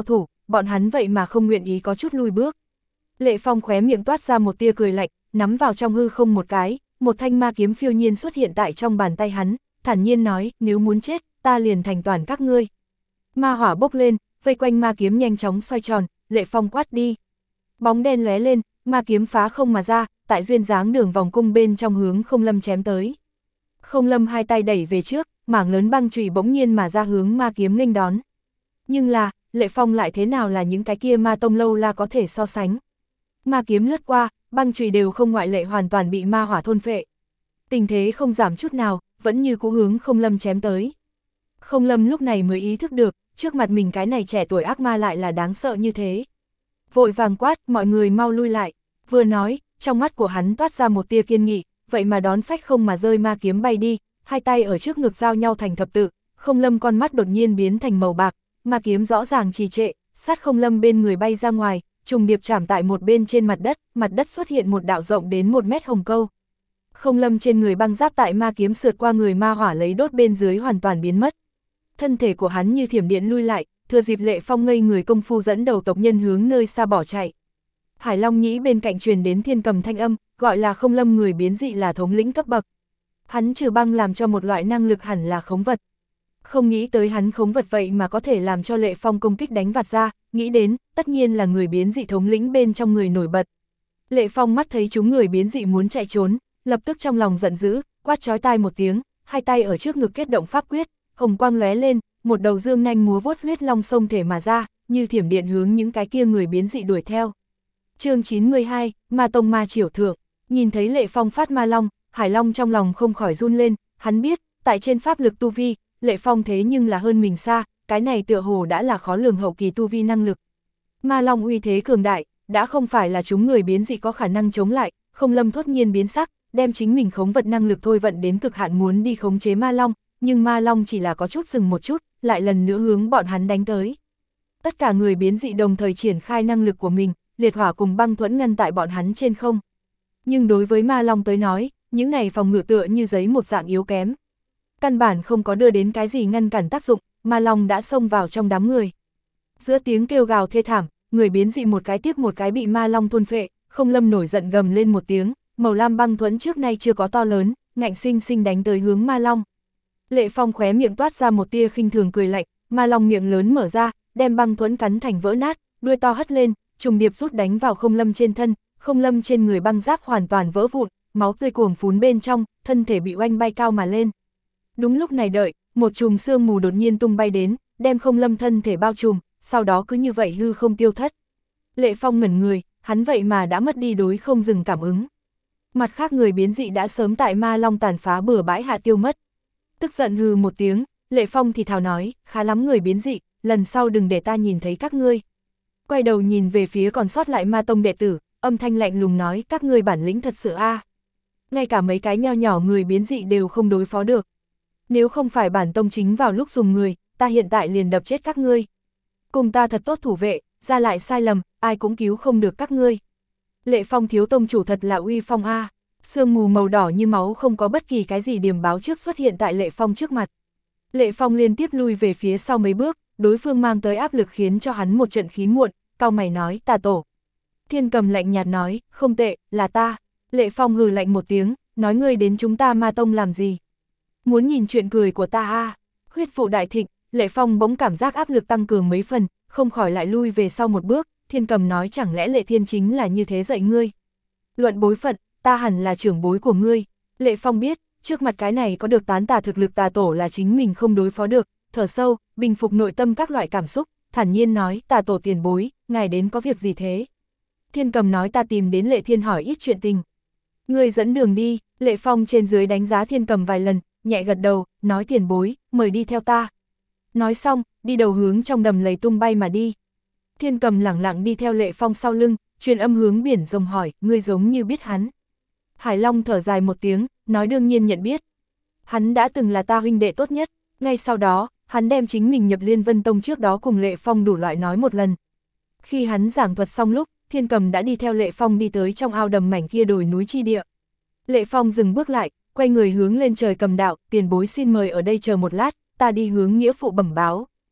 bọn hắn vậy mà không nguyện ý có chút lui bước. Lệ Phong khóe miệng toát ra một tia cười lạnh, nắm vào trong hư không một cái, một thanh ma kiếm phiêu nhiên xuất hiện tại trong bàn tay hắn, thản nhiên nói, nếu muốn chết, ta liền thành toàn các ngươi. Ma hỏa bốc lên, vây quanh ma kiếm nhanh chóng xoay tròn, Lệ Phong quát đi. Bóng đen lóe lên, ma kiếm phá không mà ra, tại duyên dáng đường vòng cung bên trong hướng Không Lâm chém tới. Không Lâm hai tay đẩy về trước, mảng lớn băng chùy bỗng nhiên mà ra hướng ma kiếm nghênh đón. Nhưng là, Lệ Phong lại thế nào là những cái kia ma tông lâu la có thể so sánh. Ma kiếm lướt qua, băng chùy đều không ngoại lệ hoàn toàn bị ma hỏa thôn phệ. Tình thế không giảm chút nào, vẫn như cú hướng Không Lâm chém tới. Không Lâm lúc này mới ý thức được, trước mặt mình cái này trẻ tuổi ác ma lại là đáng sợ như thế. Vội vàng quát, mọi người mau lui lại. Vừa nói, trong mắt của hắn toát ra một tia kiên nghị, vậy mà đón phách không mà rơi ma kiếm bay đi, hai tay ở trước ngực giao nhau thành thập tự, Không Lâm con mắt đột nhiên biến thành màu bạc, ma kiếm rõ ràng trì trệ, sát Không Lâm bên người bay ra ngoài, trùng điệp chạm tại một bên trên mặt đất xuất hiện một đạo rộng đến 1 mét hồng câu. Không Lâm trên người băng giáp tại ma kiếm sượt qua người ma hỏa lấy đốt bên dưới hoàn toàn biến mất. Thân thể của hắn như thiểm điện lui lại, thừa dịp Lệ Phong ngây người công phu dẫn đầu tộc nhân hướng nơi xa bỏ chạy. Hải Long Nhĩ bên cạnh truyền đến Thiên Cầm thanh âm, gọi là Không Lâm người biến dị là thống lĩnh cấp bậc. Hắn trừ băng làm cho một loại năng lực hẳn là khống vật. Không nghĩ tới hắn khống vật vậy mà có thể làm cho Lệ Phong công kích đánh vạt ra, nghĩ đến, tất nhiên là người biến dị thống lĩnh bên trong người nổi bật. Lệ Phong mắt thấy chúng người biến dị muốn chạy trốn, lập tức trong lòng giận dữ, quát chói tai một tiếng, hai tay ở trước ngực kết động pháp quyết, hồng quang lóe lên, một đầu dương nanh múa vuốt huyết long xông thể mà ra, như thiểm điện hướng những cái kia người biến dị đuổi theo. Chương 92, Ma Tông Ma Triểu Thượng. Nhìn thấy Lệ Phong phát ma long, Hải Long trong lòng không khỏi run lên, hắn biết, tại trên pháp lực tu vi, Lệ Phong thế nhưng là hơn mình xa, cái này tựa hồ đã là khó lường hậu kỳ tu vi năng lực. Ma long uy thế cường đại, đã không phải là chúng người biến dị có khả năng chống lại, Không Lâm thốt nhiên biến sắc, đem chính mình khống vật năng lực thôi vận đến cực hạn muốn đi khống chế ma long, nhưng ma long chỉ là có chút dừng một chút, lại lần nữa hướng bọn hắn đánh tới. Tất cả người biến dị đồng thời triển khai năng lực của mình, liệt hỏa cùng băng thuẫn ngăn tại bọn hắn trên không. Nhưng đối với ma long tới nói, những này phòng ngự tựa như giấy một dạng yếu kém. Căn bản không có đưa đến cái gì ngăn cản tác dụng, ma long đã xông vào trong đám người. Giữa tiếng kêu gào thê thảm, người biến dị một cái tiếp một cái bị ma long thôn phệ, Không Lâm nổi giận gầm lên một tiếng, màu lam băng thuẫn trước nay chưa có to lớn, ngạnh sinh sinh đánh tới hướng ma long. Lệ Phong khóe miệng toát ra một tia khinh thường cười lạnh, ma long miệng lớn mở ra, đem băng thuẫn cắn thành vỡ nát, đuôi to hất lên, trùng điệp rút đánh vào Không Lâm trên thân, Không Lâm trên người băng giáp hoàn toàn vỡ vụn, máu tươi cuồng phún bên trong, thân thể bị oanh bay cao mà lên. Đúng lúc này đợi, một chùm sương mù đột nhiên tung bay đến, đem Không Lâm thân thể bao trùm, sau đó cứ như vậy hư không tiêu thất. Lệ Phong ngẩn người, hắn vậy mà đã mất đi đối không dừng cảm ứng. Mặt khác người biến dị đã sớm tại ma long tàn phá bừa bãi hạ tiêu mất. Tức giận hừ một tiếng, Lệ Phong thì thào nói, khá lắm người biến dị, lần sau đừng để ta nhìn thấy các ngươi. Quay đầu nhìn về phía còn sót lại ma tông đệ tử, âm thanh lạnh lùng nói, các ngươi bản lĩnh thật sự a. Ngay cả mấy cái nho nhỏ người biến dị đều không đối phó được. Nếu không phải bản tông chính vào lúc dùng người, ta hiện tại liền đập chết các ngươi. Cùng ta thật tốt thủ vệ, ra lại sai lầm, ai cũng cứu không được các ngươi. Lệ Phong thiếu tông chủ thật là uy phong a. Sương mù màu đỏ như máu không có bất kỳ cái gì điểm báo trước xuất hiện tại Lệ Phong trước mặt. Lệ Phong liên tiếp lui về phía sau mấy bước, đối phương mang tới áp lực khiến cho hắn một trận khí muộn, cau mày nói, Tà Tổ. Thiên Cầm lạnh nhạt nói, không tệ, là ta. Lệ Phong hừ lạnh một tiếng, nói ngươi đến chúng ta ma tông làm gì? Muốn nhìn chuyện cười của ta a? Huyết vụ đại thịnh, Lệ Phong bỗng cảm giác áp lực tăng cường mấy phần, không khỏi lại lui về sau một bước, Thiên Cầm nói chẳng lẽ Lệ Thiên chính là như thế dạy ngươi? Luận bối phận, ta hẳn là trưởng bối của ngươi. Lệ Phong biết, trước mặt cái này có được tán tà thực lực Tà Tổ là chính mình không đối phó được, thở sâu, bình phục nội tâm các loại cảm xúc, thản nhiên nói, Tà Tổ tiền bối, ngài đến có việc gì thế? Thiên Cầm nói ta tìm đến Lệ Thiên hỏi ít chuyện tình. Ngươi dẫn đường đi. Lệ Phong trên dưới đánh giá Thiên Cầm vài lần, nhẹ gật đầu, nói tiền bối, mời đi theo ta. Nói xong, đi đầu hướng trong đầm lầy tung bay mà đi. Thiên Cầm lẳng lặng đi theo Lệ Phong sau lưng, truyền âm hướng biển rồng hỏi, ngươi giống như biết hắn. Hải Long thở dài một tiếng, nói đương nhiên nhận biết. Hắn đã từng là ta huynh đệ tốt nhất, ngay sau đó, hắn đem chính mình nhập Liên Vân Tông trước đó cùng Lệ Phong đủ loại nói một lần. Khi hắn giảng thuật xong lúc, Thiên Cầm đã đi theo Lệ Phong đi tới trong ao đầm mảnh kia đồi núi chi địa. Lệ Phong dừng bước lại, quay người hướng lên trời Cầm đạo, tiền bối xin mời ở đây chờ một lát, ta đi hướng nghĩa phụ bẩm báo.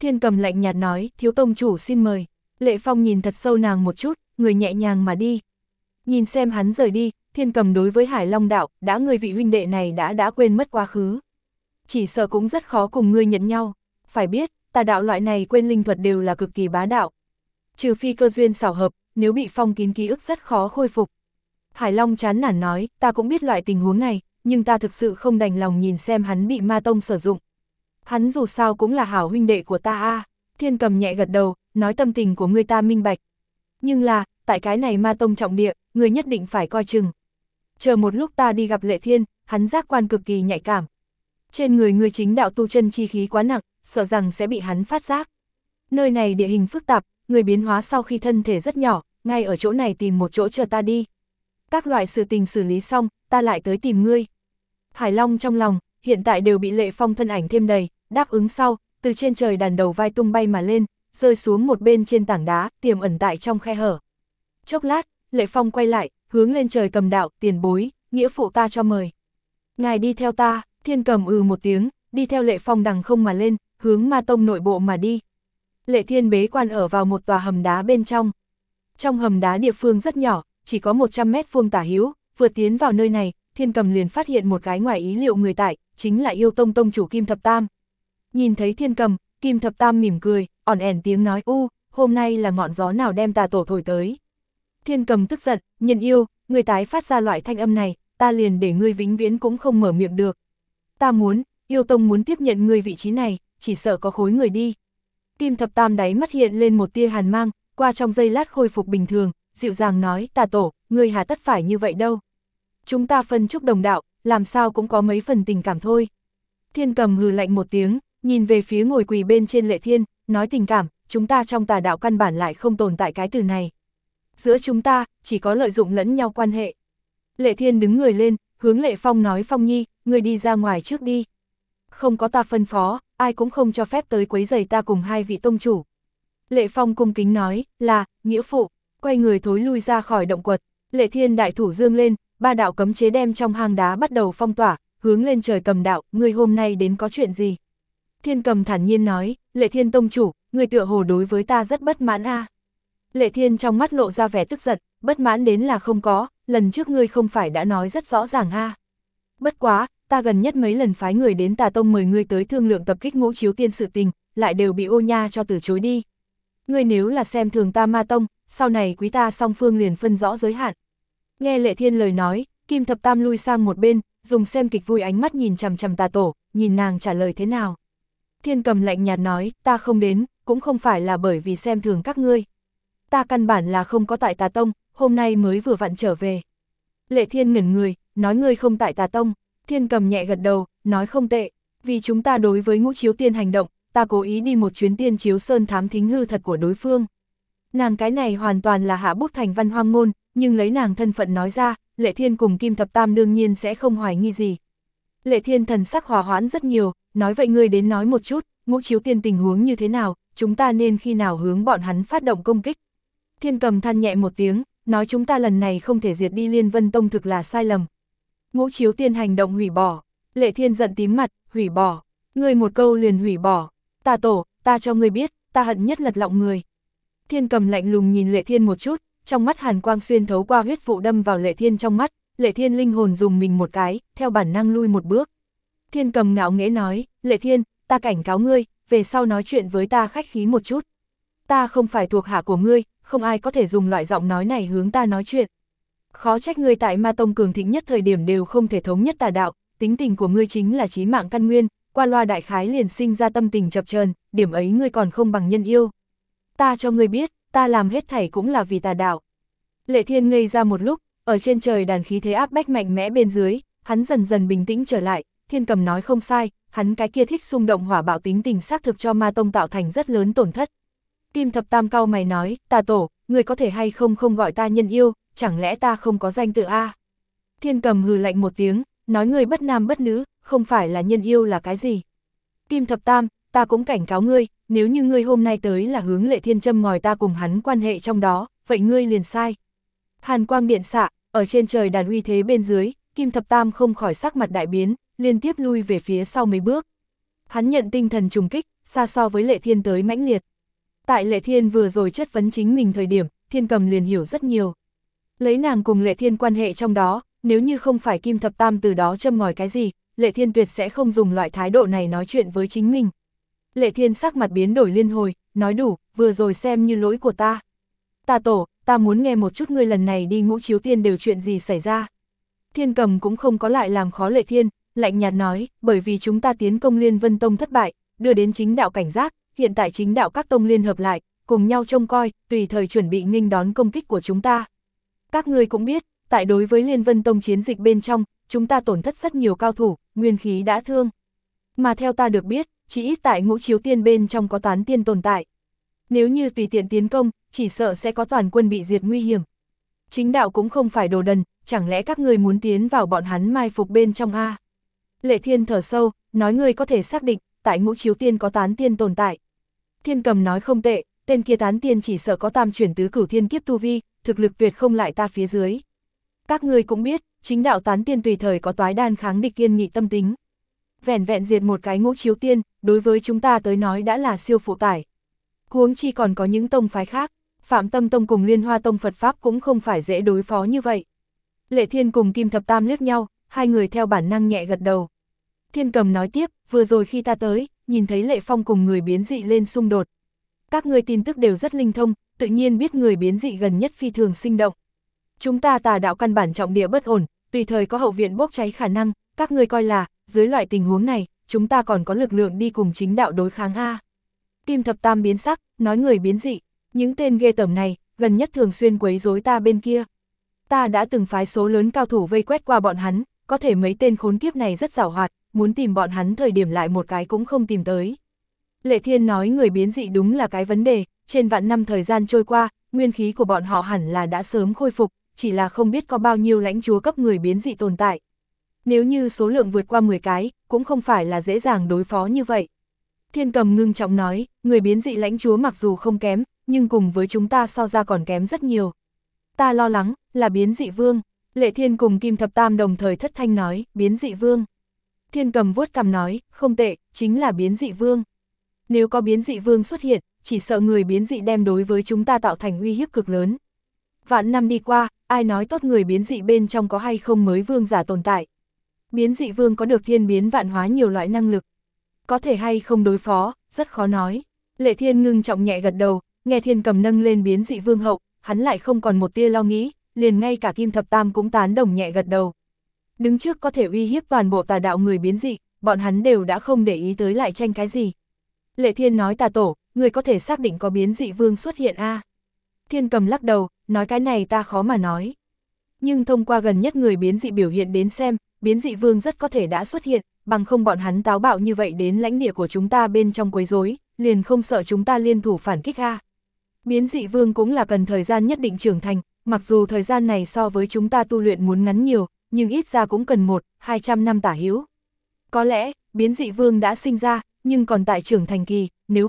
Thiên Cầm lạnh nhạt nói, thiếu tông chủ xin mời. Lệ Phong nhìn thật sâu nàng một chút, người nhẹ nhàng mà đi. Nhìn xem hắn rời đi, Thiên Cầm đối với Hải Long đạo, đã người vị huynh đệ này đã quên mất quá khứ. Chỉ sợ cũng rất khó cùng ngươi nhận nhau. Phải biết, tà đạo loại này quên linh thuật đều là cực kỳ bá đạo. Trừ phi cơ duyên xảo hợp, nếu bị phong kín ký ức rất khó khôi phục. Hải Long chán nản nói, ta cũng biết loại tình huống này, nhưng ta thực sự không đành lòng nhìn xem hắn bị ma tông sử dụng. Hắn dù sao cũng là hảo huynh đệ của ta a. Thiên Cầm nhẹ gật đầu, nói tâm tình của ngươi ta minh bạch. Nhưng là, tại cái này ma tông trọng địa, ngươi nhất định phải coi chừng. Chờ một lúc ta đi gặp Lệ Thiên, hắn giác quan cực kỳ nhạy cảm. Trên người ngươi chính đạo tu chân chi khí quá nặng, sợ rằng sẽ bị hắn phát giác. Nơi này địa hình phức tạp, người biến hóa sau khi thân thể rất nhỏ, ngay ở chỗ này tìm một chỗ chờ ta đi. Các loại sự tình xử lý xong, ta lại tới tìm ngươi. Hải Long trong lòng, hiện tại đều bị Lệ Phong thân ảnh thêm đầy, đáp ứng sau, từ trên trời đàn đầu vai tung bay mà lên, rơi xuống một bên trên tảng đá, tiềm ẩn tại trong khe hở. Chốc lát, Lệ Phong quay lại, hướng lên trời cầm đạo, tiền bối, nghĩa phụ ta cho mời. Ngài đi theo ta, Thiên Cầm một tiếng, đi theo Lệ Phong đằng không mà lên, hướng ma tông nội bộ mà đi. Lệ Thiên bế quan ở vào một tòa hầm đá bên trong. Trong hầm đá địa phương rất nhỏ, chỉ có 100 mét vuông tả hữu, vừa tiến vào nơi này, Thiên Cầm liền phát hiện một cái ngoài ý liệu người tại, chính là Yêu Tông tông chủ Kim Thập Tam. Nhìn thấy Thiên Cầm, Kim Thập Tam mỉm cười, ỏn ẻn tiếng nói, hôm nay là ngọn gió nào đem tà tổ thổi tới. Thiên Cầm tức giận, nhân yêu, người tái phát ra loại thanh âm này, ta liền để ngươi vĩnh viễn cũng không mở miệng được. Ta muốn, Yêu Tông muốn tiếp nhận ngươi vị trí này, chỉ sợ có khối người đi. Kim Thập Tam đáy mắt hiện lên một tia hàn mang, qua trong giây lát khôi phục bình thường, dịu dàng nói, tà tổ, ngươi hà tất phải như vậy đâu. Chúng ta phân chúc đồng đạo, làm sao cũng có mấy phần tình cảm thôi. Thiên Cầm hừ lạnh một tiếng, nhìn về phía ngồi quỳ bên trên Lệ Thiên, nói tình cảm, chúng ta trong tà đạo căn bản lại không tồn tại cái từ này. Giữa chúng ta, chỉ có lợi dụng lẫn nhau quan hệ. Lệ Thiên đứng người lên, hướng Lệ Phong nói, Phong Nhi, ngươi đi ra ngoài trước đi. Không có ta phân phó, ai cũng không cho phép tới quấy rầy ta cùng hai vị tông chủ. Lệ Phong cung kính nói, là, nghĩa phụ, quay người thối lui ra khỏi động quật. Lệ Thiên đại thủ dương lên, ba đạo cấm chế đem trong hang đá bắt đầu phong tỏa, hướng lên trời cầm đạo, ngươi hôm nay đến có chuyện gì? Thiên Cầm thản nhiên nói, Lệ Thiên tông chủ, ngươi tựa hồ đối với ta rất bất mãn a. Lệ Thiên trong mắt lộ ra vẻ tức giận, bất mãn đến là không có, lần trước ngươi không phải đã nói rất rõ ràng ha. Bất quá, ta gần nhất mấy lần phái người đến Tà Tông mời ngươi tới thương lượng tập kích Ngũ Chiếu Tiên sự tình, lại đều bị Ô Nha cho từ chối đi. Ngươi nếu là xem thường ta Ma Tông, sau này quý ta song phương liền phân rõ giới hạn. Nghe Lệ Thiên lời nói, Kim Thập Tam lui sang một bên, dùng xem kịch vui ánh mắt nhìn chằm chằm Tà Tổ, nhìn nàng trả lời thế nào. Thiên Cầm lạnh nhạt nói, ta không đến, cũng không phải là bởi vì xem thường các ngươi. Ta căn bản là không có tại Tà Tông, hôm nay mới vừa vặn trở về. Lệ Thiên ngẩn người, nói ngươi không tại Tà Tông. Thiên Cầm nhẹ gật đầu, nói không tệ, vì chúng ta đối với Ngũ Chiếu Tiên hành động, ta cố ý đi một chuyến Tiên Chiếu Sơn thám thính hư thật của đối phương. Nàng cái này hoàn toàn là hạ bút thành văn hoang ngôn, nhưng lấy nàng thân phận nói ra, Lệ Thiên cùng Kim Thập Tam đương nhiên sẽ không hoài nghi gì. Lệ Thiên thần sắc hòa hoãn rất nhiều, nói vậy ngươi đến nói một chút, Ngũ Chiếu Tiên tình huống như thế nào, chúng ta nên khi nào hướng bọn hắn phát động công kích. Thiên Cầm than nhẹ một tiếng, nói chúng ta lần này không thể diệt đi Liên Vân Tông thực là sai lầm. Ngũ Chiếu Tiên hành động hủy bỏ. Lệ Thiên giận tím mặt, hủy bỏ. Ngươi một câu liền hủy bỏ. Tà tổ, ta cho ngươi biết, ta hận nhất lật lọng người. Thiên Cầm lạnh lùng nhìn Lệ Thiên một chút, trong mắt hàn quang xuyên thấu qua huyết vụ đâm vào Lệ Thiên trong mắt. Lệ Thiên linh hồn dùng mình một cái, theo bản năng lui một bước. Thiên Cầm ngạo nghễ nói, Lệ Thiên, ta cảnh cáo ngươi, về sau nói chuyện với ta khách khí một chút. Ta không phải thuộc hạ của ngươi, không ai có thể dùng loại giọng nói này hướng ta nói chuyện. Khó trách ngươi tại Ma Tông cường thịnh nhất thời điểm đều không thể thống nhất tà đạo, tính tình của ngươi chính là chí mạng căn nguyên, qua loa đại khái liền sinh ra tâm tình chập chờn, điểm ấy ngươi còn không bằng nhân yêu. Ta cho ngươi biết, ta làm hết thảy cũng là vì tà đạo. Lệ Thiên ngây ra một lúc, ở trên trời đàn khí thế áp bách mạnh mẽ bên dưới, hắn dần dần bình tĩnh trở lại, Thiên Cầm nói không sai, hắn cái kia thích xung động hỏa bạo tính tình xác thực cho Ma Tông tạo thành rất lớn tổn thất. Kim Thập Tam cau mày nói, Tà tổ, ngươi có thể hay không gọi ta nhân yêu, chẳng lẽ ta không có danh tự a? Thiên Cầm hừ lạnh một tiếng, nói ngươi bất nam bất nữ, không phải là nhân yêu là cái gì? Kim Thập Tam, ta cũng cảnh cáo ngươi, nếu như ngươi hôm nay tới là hướng Lệ Thiên châm ngòi ta cùng hắn quan hệ trong đó, vậy ngươi liền sai. Hàn quang điện xạ, ở trên trời đàn uy thế bên dưới, Kim Thập Tam không khỏi sắc mặt đại biến, liên tiếp lui về phía sau mấy bước. Hắn nhận tinh thần trùng kích, xa so với Lệ Thiên tới mãnh liệt. Tại Lệ Thiên vừa rồi chất vấn chính mình thời điểm, Thiên Cầm liền hiểu rất nhiều. Lấy nàng cùng Lệ Thiên quan hệ trong đó, nếu như không phải Kim Thập Tam từ đó châm ngòi cái gì, Lệ Thiên tuyệt sẽ không dùng loại thái độ này nói chuyện với chính mình. Lệ Thiên sắc mặt biến đổi liên hồi, nói đủ, vừa rồi xem như lỗi của ta. Ta tổ, ta muốn nghe một chút ngươi lần này đi Ngũ Chiếu Tiên đều chuyện gì xảy ra. Thiên Cầm cũng không có lại làm khó Lệ Thiên, lạnh nhạt nói, bởi vì chúng ta tiến công Liên Vân Tông thất bại, đưa đến chính đạo cảnh giác, hiện tại chính đạo các tông liên hợp lại, cùng nhau trông coi, tùy thời chuẩn bị nghênh đón công kích của chúng ta. Các ngươi cũng biết, tại đối với Liên Vân Tông chiến dịch bên trong, chúng ta tổn thất rất nhiều cao thủ, nguyên khí đã thương. Mà theo ta được biết, chỉ ít tại Ngũ Chiếu Tiên bên trong có tán tiên tồn tại. Nếu như tùy tiện tiến công, chỉ sợ sẽ có toàn quân bị diệt nguy hiểm. Chính đạo cũng không phải đồ đần, chẳng lẽ các ngươi muốn tiến vào bọn hắn mai phục bên trong a? Lệ Thiên thở sâu, nói ngươi có thể xác định, tại Ngũ Chiếu Tiên có tán tiên tồn tại. Thiên Cầm nói không tệ, tên kia tán tiên chỉ sợ có tam chuyển tứ cửu thiên kiếp tu vi, thực lực tuyệt không lại ta phía dưới. Các ngươi cũng biết, chính đạo tán tiên tùy thời có toái đan kháng địch kiên nghị tâm tính. Vẹn vẹn diệt một cái Ngũ Chiếu Tiên, đối với chúng ta tới nói đã là siêu phụ tải. Huống chi còn có những tông phái khác, Phạm Tâm Tông cùng Liên Hoa Tông Phật Pháp cũng không phải dễ đối phó như vậy. Lệ Thiên cùng Kim Thập Tam liếc nhau, hai người theo bản năng nhẹ gật đầu. Thiên Cầm nói tiếp, vừa rồi khi ta tới, nhìn thấy Lệ Phong cùng người biến dị lên xung đột. Các ngươi tin tức đều rất linh thông, tự nhiên biết người biến dị gần nhất phi thường sinh động. Chúng ta tà đạo căn bản trọng địa bất ổn, tùy thời có hậu viện bốc cháy khả năng, các ngươi coi là, dưới loại tình huống này, chúng ta còn có lực lượng đi cùng chính đạo đối kháng a. Kim Thập Tam biến sắc, nói người biến dị, những tên ghê tởm này, gần nhất thường xuyên quấy rối ta bên kia. Ta đã từng phái số lớn cao thủ vây quét qua bọn hắn, có thể mấy tên khốn kiếp này rất giàu hoạt, muốn tìm bọn hắn thời điểm lại một cái cũng không tìm tới. Lệ Thiên nói người biến dị đúng là cái vấn đề, trên vạn năm thời gian trôi qua, nguyên khí của bọn họ hẳn là đã sớm khôi phục, chỉ là không biết có bao nhiêu lãnh chúa cấp người biến dị tồn tại. Nếu như số lượng vượt qua 10 cái, cũng không phải là dễ dàng đối phó như vậy. Thiên Cầm ngưng trọng nói, người biến dị lãnh chúa mặc dù không kém, nhưng cùng với chúng ta so ra còn kém rất nhiều. Ta lo lắng, là biến dị vương. Lệ Thiên cùng Kim Thập Tam đồng thời thất thanh nói, biến dị vương. Thiên Cầm vuốt cằm nói, không tệ, chính là biến dị vương. Nếu có biến dị vương xuất hiện, chỉ sợ người biến dị đem đối với chúng ta tạo thành uy hiếp cực lớn. Vạn năm đi qua, ai nói tốt người biến dị bên trong có hay không mới vương giả tồn tại. Biến dị vương có được thiên biến vạn hóa nhiều loại năng lực. Có thể hay không đối phó, rất khó nói. Lệ Thiên ngưng trọng nhẹ gật đầu, nghe Thiên Cầm nâng lên biến dị vương hậu, hắn lại không còn một tia lo nghĩ, liền ngay cả Kim Thập Tam cũng tán đồng nhẹ gật đầu. Đứng trước có thể uy hiếp toàn bộ tà đạo người biến dị, bọn hắn đều đã không để ý tới lại tranh cái gì. Lệ Thiên nói tà tổ, người có thể xác định có biến dị vương xuất hiện a? Thiên Cầm lắc đầu, nói cái này ta khó mà nói. Nhưng thông qua gần nhất người biến dị biểu hiện đến xem, biến dị vương rất có thể đã xuất hiện, bằng không bọn hắn táo bạo như vậy đến lãnh địa của chúng ta bên trong quấy rối, liền không sợ chúng ta liên thủ phản kích a. Biến dị vương cũng là cần thời gian nhất định trưởng thành, mặc dù thời gian này so với chúng ta tu luyện muốn ngắn nhiều, nhưng ít ra cũng cần 100-200 năm tả hữu. Có lẽ, biến dị vương đã sinh ra, nhưng còn tại trưởng thành kỳ,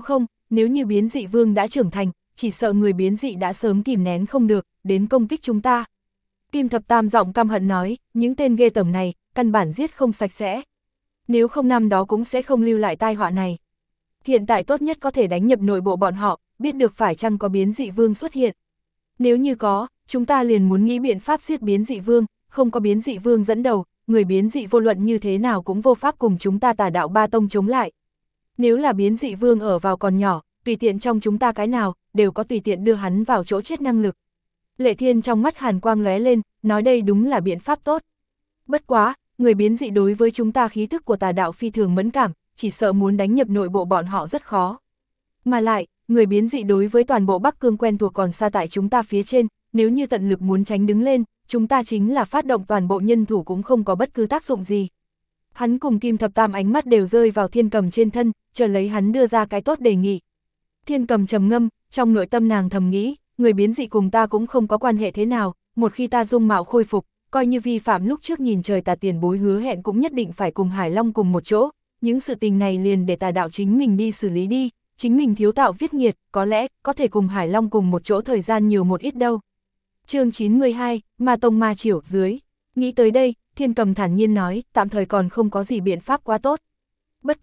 nếu như biến dị vương đã trưởng thành, chỉ sợ người biến dị đã sớm kìm nén không được, đến công kích chúng ta. Kim Thập Tam giọng căm hận nói, những tên ghê tởm này, căn bản giết không sạch sẽ. Nếu không năm đó cũng sẽ không lưu lại tai họa này. Hiện tại tốt nhất có thể đánh nhập nội bộ bọn họ, biết được phải chăng có biến dị vương xuất hiện. Nếu như có, chúng ta liền muốn nghĩ biện pháp giết biến dị vương, không có biến dị vương dẫn đầu, người biến dị vô luận như thế nào cũng vô pháp cùng chúng ta tà đạo ba tông chống lại. Nếu là biến dị vương ở vào còn nhỏ, tùy tiện trong chúng ta cái nào, đều có tùy tiện đưa hắn vào chỗ chết năng lực. Lệ Thiên trong mắt hàn quang lóe lên, nói đây đúng là biện pháp tốt. Bất quá, người biến dị đối với chúng ta khí thức của tà đạo phi thường mẫn cảm, chỉ sợ muốn đánh nhập nội bộ bọn họ rất khó. Mà lại, người biến dị đối với toàn bộ Bắc Cương quen thuộc còn xa tại chúng ta phía trên, nếu như tận lực muốn tránh đứng lên, chúng ta chính là phát động toàn bộ nhân thủ cũng không có bất cứ tác dụng gì. Hắn cùng Kim Thập Tam ánh mắt đều rơi vào Thiên Cầm trên thân, chờ lấy hắn đưa ra cái tốt đề nghị. Thiên Cầm trầm ngâm, trong nội tâm nàng thầm nghĩ, người biến dị cùng ta cũng không có quan hệ thế nào, một khi ta dung mạo khôi phục, coi như vi phạm lúc trước nhìn trời tà tiền bối hứa hẹn cũng nhất định phải cùng Hải Long cùng một chỗ, những sự tình này liền để tà đạo chính mình đi xử lý đi, chính mình thiếu tạo viết nghiệt, có lẽ có thể cùng Hải Long cùng một chỗ thời gian nhiều một ít đâu. Chương 92, Ma Tông Ma Triểu dưới. Nghĩ tới đây, Thiên Cầm thản nhiên nói, tạm thời còn không có gì biện pháp quá tốt. Bất quá,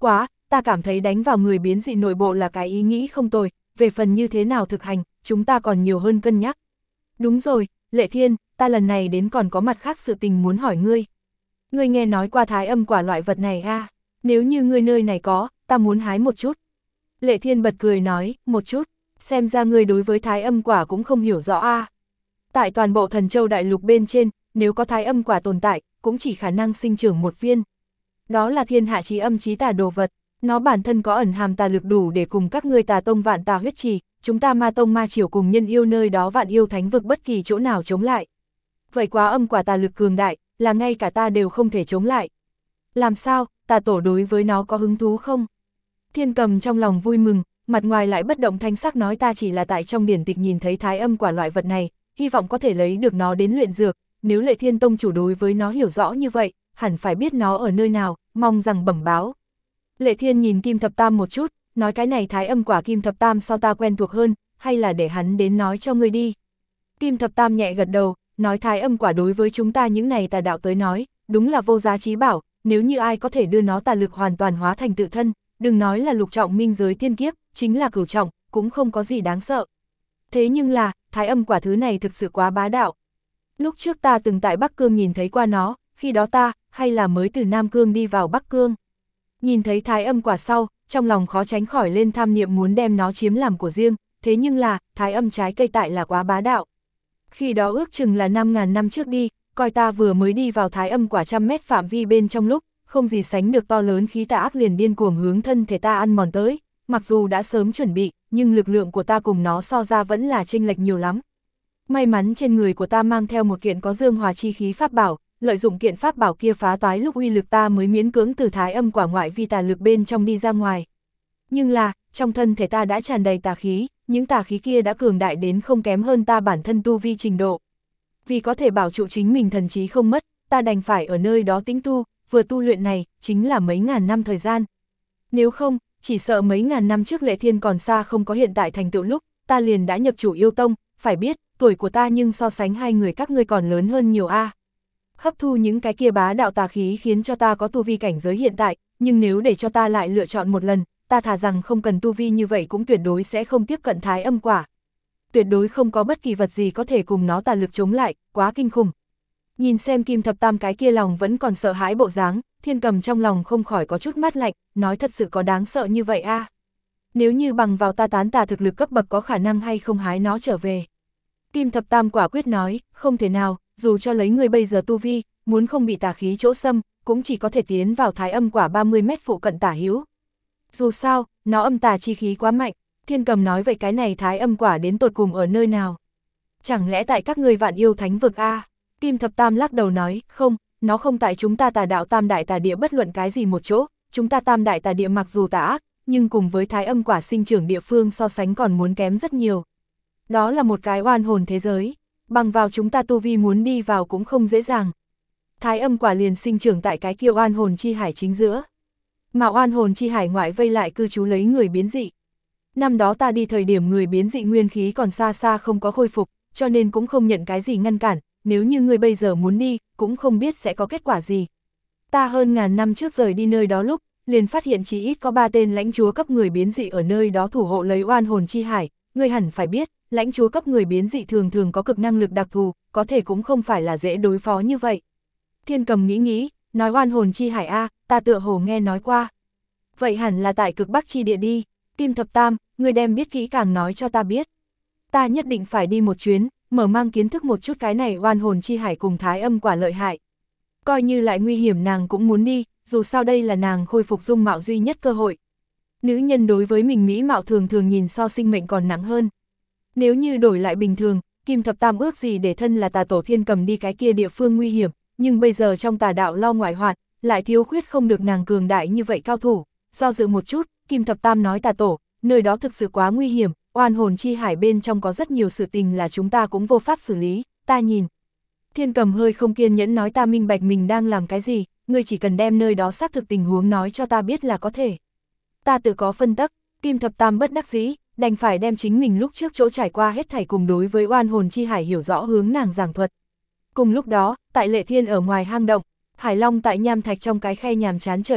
ta cảm thấy đánh vào người biến dị nội bộ là cái ý nghĩ không tồi, về phần như thế nào thực hành, chúng ta còn nhiều hơn cân nhắc. Đúng rồi, Lệ Thiên, ta lần này đến còn có mặt khác sự tình muốn hỏi ngươi. Ngươi nghe nói qua thái âm quả loại vật này à? Nếu như ngươi nơi này có, ta muốn hái một chút. Lệ Thiên bật cười nói, một chút, xem ra ngươi đối với thái âm quả cũng không hiểu rõ à. Tại toàn bộ Thần Châu Đại Lục bên trên, nếu có thái âm quả tồn tại, cũng chỉ khả năng sinh trưởng một viên. Đó là thiên hạ chí âm chí tà đồ vật, nó bản thân có ẩn hàm tà lực đủ để cùng các ngươi tà tông vạn tà huyết trì, chúng ta ma tông ma triều cùng nhân yêu nơi đó vạn yêu thánh vực bất kỳ chỗ nào chống lại. Vậy quá âm quả tà lực cường đại, là ngay cả ta đều không thể chống lại. Làm sao, tà tổ đối với nó có hứng thú không? Thiên Cầm trong lòng vui mừng, mặt ngoài lại bất động thanh sắc nói ta chỉ là tại trong điển tịch nhìn thấy thái âm quả loại vật này, hy vọng có thể lấy được nó đến luyện dược, nếu Lệ Thiên Tông chủ đối với nó hiểu rõ như vậy, hẳn phải biết nó ở nơi nào, mong rằng bẩm báo. Lệ Thiên nhìn Kim Thập Tam một chút, nói cái này thái âm quả Kim Thập Tam so ta quen thuộc hơn, hay là để hắn đến nói cho ngươi đi. Kim Thập Tam nhẹ gật đầu, nói thái âm quả đối với chúng ta những này tà đạo tới nói, đúng là vô giá trí bảo, nếu như ai có thể đưa nó tà lực hoàn toàn hóa thành tự thân, đừng nói là lục trọng minh giới thiên kiếp, chính là cửu trọng, cũng không có gì đáng sợ. Thế nhưng là, thái âm quả thứ này thực sự quá bá đạo. Lúc trước ta từng tại Bắc Cương nhìn thấy qua nó, khi đó ta, hay là mới từ Nam Cương đi vào Bắc Cương. Nhìn thấy thái âm quả sau, trong lòng khó tránh khỏi lên tham niệm muốn đem nó chiếm làm của riêng, thế nhưng là, thái âm trái cây tại là quá bá đạo. Khi đó ước chừng là 5.000 năm trước đi, coi ta vừa mới đi vào thái âm quả 100 mét phạm vi bên trong lúc, không gì sánh được to lớn khí tà ác liền điên cuồng hướng thân thể ta ăn mòn tới, mặc dù đã sớm chuẩn bị, nhưng lực lượng của ta cùng nó so ra vẫn là chênh lệch nhiều lắm. May mắn trên người của ta mang theo một kiện có dương hòa chi khí pháp bảo, lợi dụng kiện pháp bảo kia phá toái lúc uy lực ta mới miễn cưỡng từ thái âm quả ngoại vi tà lực bên trong đi ra ngoài. Nhưng là, trong thân thể ta đã tràn đầy tà khí, những tà khí kia đã cường đại đến không kém hơn ta bản thân tu vi trình độ. Vì có thể bảo trụ chính mình thần trí không mất, ta đành phải ở nơi đó tĩnh tu, vừa tu luyện này, chính là mấy ngàn năm thời gian. Nếu không, chỉ sợ mấy ngàn năm trước Lệ Thiên còn xa không có hiện tại thành tựu lúc, ta liền đã nhập chủ yêu tông, phải biết, tuổi của ta nhưng so sánh hai người các ngươi còn lớn hơn nhiều a. Hấp thu những cái kia bá đạo tà khí khiến cho ta có tu vi cảnh giới hiện tại, nhưng nếu để cho ta lại lựa chọn một lần, ta thà rằng không cần tu vi như vậy cũng tuyệt đối sẽ không tiếp cận thái âm quả. Tuyệt đối không có bất kỳ vật gì có thể cùng nó tà lực chống lại, quá kinh khủng. Nhìn xem Kim Thập Tam cái kia lòng vẫn còn sợ hãi bộ dáng, Thiên Cầm trong lòng không khỏi có chút mát lạnh, nói thật sự có đáng sợ như vậy a? Nếu như bằng vào ta tán tà thực lực cấp bậc có khả năng hay không hái nó trở về. Kim Thập Tam quả quyết nói, không thể nào, dù cho lấy người bây giờ tu vi, muốn không bị tà khí chỗ xâm, cũng chỉ có thể tiến vào thái âm quả 30 mét phụ cận tả hữu. Dù sao, nó âm tà chi khí quá mạnh, Thiên Cầm nói vậy cái này thái âm quả đến tột cùng ở nơi nào? Chẳng lẽ tại các ngươi vạn yêu thánh vực a? Kim Thập Tam lắc đầu nói, không, nó không tại chúng ta tà đạo tam đại tà địa bất luận cái gì một chỗ, chúng ta tam đại tà địa mặc dù tà ác, nhưng cùng với thái âm quả sinh trưởng địa phương so sánh còn muốn kém rất nhiều. Đó là một cái oan hồn thế giới, bằng vào chúng ta tu vi muốn đi vào cũng không dễ dàng. Thái âm quả liền sinh trưởng tại cái kia oan hồn chi hải chính giữa. Mà oan hồn chi hải ngoại vây lại cư trú lấy người biến dị. Năm đó ta đi thời điểm người biến dị nguyên khí còn xa xa không có khôi phục, cho nên cũng không nhận cái gì ngăn cản, nếu như người bây giờ muốn đi, cũng không biết sẽ có kết quả gì. Ta hơn ngàn năm trước rời đi nơi đó lúc, liền phát hiện chỉ ít có 3 tên lãnh chúa cấp người biến dị ở nơi đó thủ hộ lấy oan hồn chi hải, ngươi hẳn phải biết, lãnh chúa cấp người biến dị thường thường có cực năng lực đặc thù, có thể cũng không phải là dễ đối phó như vậy. Thiên Cầm nghĩ, nói oan hồn chi hải a, ta tựa hồ nghe nói qua. Vậy hẳn là tại cực bắc chi địa đi. Kim Thập Tam, ngươi đem biết kỹ càng nói cho ta biết. Ta nhất định phải đi một chuyến, mở mang kiến thức một chút cái này oan hồn chi hải cùng thái âm quả lợi hại. Coi như lại nguy hiểm nàng cũng muốn đi, dù sao đây là nàng khôi phục dung mạo duy nhất cơ hội. Nữ nhân đối với mình mỹ mạo thường thường nhìn so sinh mệnh còn nặng hơn. Nếu như đổi lại bình thường, Kim Thập Tam ước gì để thân là tà tổ Thiên Cầm đi cái kia địa phương nguy hiểm, nhưng bây giờ trong tà đạo lo ngoại hoạt, lại thiếu khuyết không được nàng cường đại như vậy cao thủ. Do dự một chút, Kim Thập Tam nói tà tổ, nơi đó thực sự quá nguy hiểm, oan hồn chi hải bên trong có rất nhiều sự tình là chúng ta cũng vô pháp xử lý, ta nhìn. Thiên Cầm hơi không kiên nhẫn nói ta minh bạch mình đang làm cái gì, ngươi chỉ cần đem nơi đó xác thực tình huống nói cho ta biết là có thể. Ta tự có phân tắc, Kim Thập Tam bất đắc dĩ, đành phải đem chính mình lúc trước chỗ trải qua hết thảy cùng đối với oan hồn chi hải hiểu rõ hướng nàng giảng thuật. Cùng lúc đó, tại Lệ Thiên ở ngoài hang động, Hải Long tại nham thạch trong cái khe nhàm chán chờ đợi,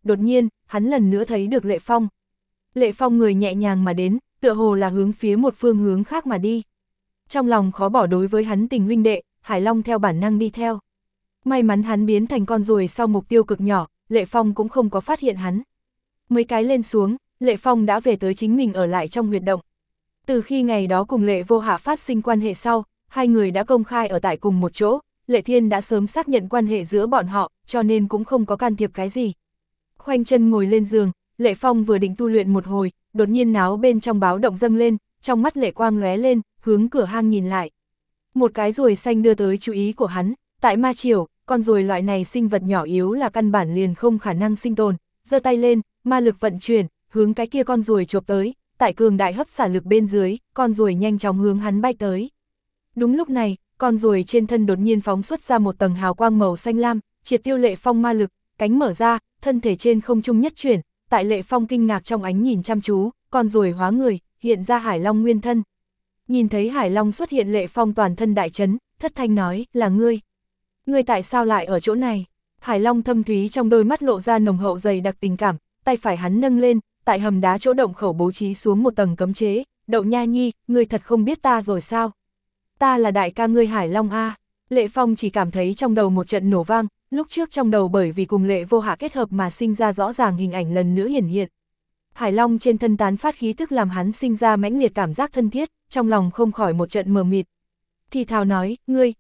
đột nhiên, hắn lần nữa thấy được Lệ Phong. Lệ Phong người nhẹ nhàng mà đến, tựa hồ là hướng phía một phương hướng khác mà đi. Trong lòng khó bỏ đối với hắn tình huynh đệ, Hải Long theo bản năng đi theo. May mắn hắn biến thành con ruồi sau mục tiêu cực nhỏ, Lệ Phong cũng không có phát hiện hắn. Mấy cái lên xuống, Lệ Phong đã về tới chính mình ở lại trong huyệt động. Từ khi ngày đó cùng Lệ Vô Hạ phát sinh quan hệ sau, hai người đã công khai ở tại cùng một chỗ, Lệ Thiên đã sớm xác nhận quan hệ giữa bọn họ, cho nên cũng không có can thiệp cái gì. Khoanh chân ngồi lên giường, Lệ Phong vừa định tu luyện một hồi, đột nhiên náo bên trong báo động dâng lên, trong mắt lệ quang lóe lên, hướng cửa hang nhìn lại. Một cái ruồi xanh đưa tới chú ý của hắn, tại ma triều, con ruồi loại này sinh vật nhỏ yếu là căn bản liền không khả năng sinh tồn, giơ tay lên, ma lực vận chuyển, hướng cái kia con ruồi chộp tới, tại cường đại hấp xả lực bên dưới, con ruồi nhanh chóng hướng hắn bay tới. Đúng lúc này, con ruồi trên thân đột nhiên phóng xuất ra một tầng hào quang màu xanh lam, triệt tiêu Lệ Phong ma lực, cánh mở ra, thân thể trên không trung nhất chuyển, tại Lệ Phong kinh ngạc trong ánh nhìn chăm chú, con ruồi hóa người, hiện ra Hải Long nguyên thân. Nhìn thấy Hải Long xuất hiện, Lệ Phong toàn thân đại chấn, thất thanh nói, là ngươi. Ngươi tại sao lại ở chỗ này? Hải Long thâm thúy trong đôi mắt lộ ra nồng hậu dày đặc tình cảm, tay phải hắn nâng lên, tại hầm đá chỗ động khẩu bố trí xuống một tầng cấm chế, Đậu Nha Nhi, ngươi thật không biết ta rồi sao? Ta là đại ca ngươi Hải Long a. Lệ Phong chỉ cảm thấy trong đầu một trận nổ vang, lúc trước trong đầu bởi vì cùng Lệ Vô Hạ kết hợp mà sinh ra rõ ràng hình ảnh lần nữa hiển hiện. Hải Long trên thân tán phát khí tức làm hắn sinh ra mãnh liệt cảm giác thân thiết, trong lòng không khỏi một trận mờ mịt. Thì thào nói, ngươi,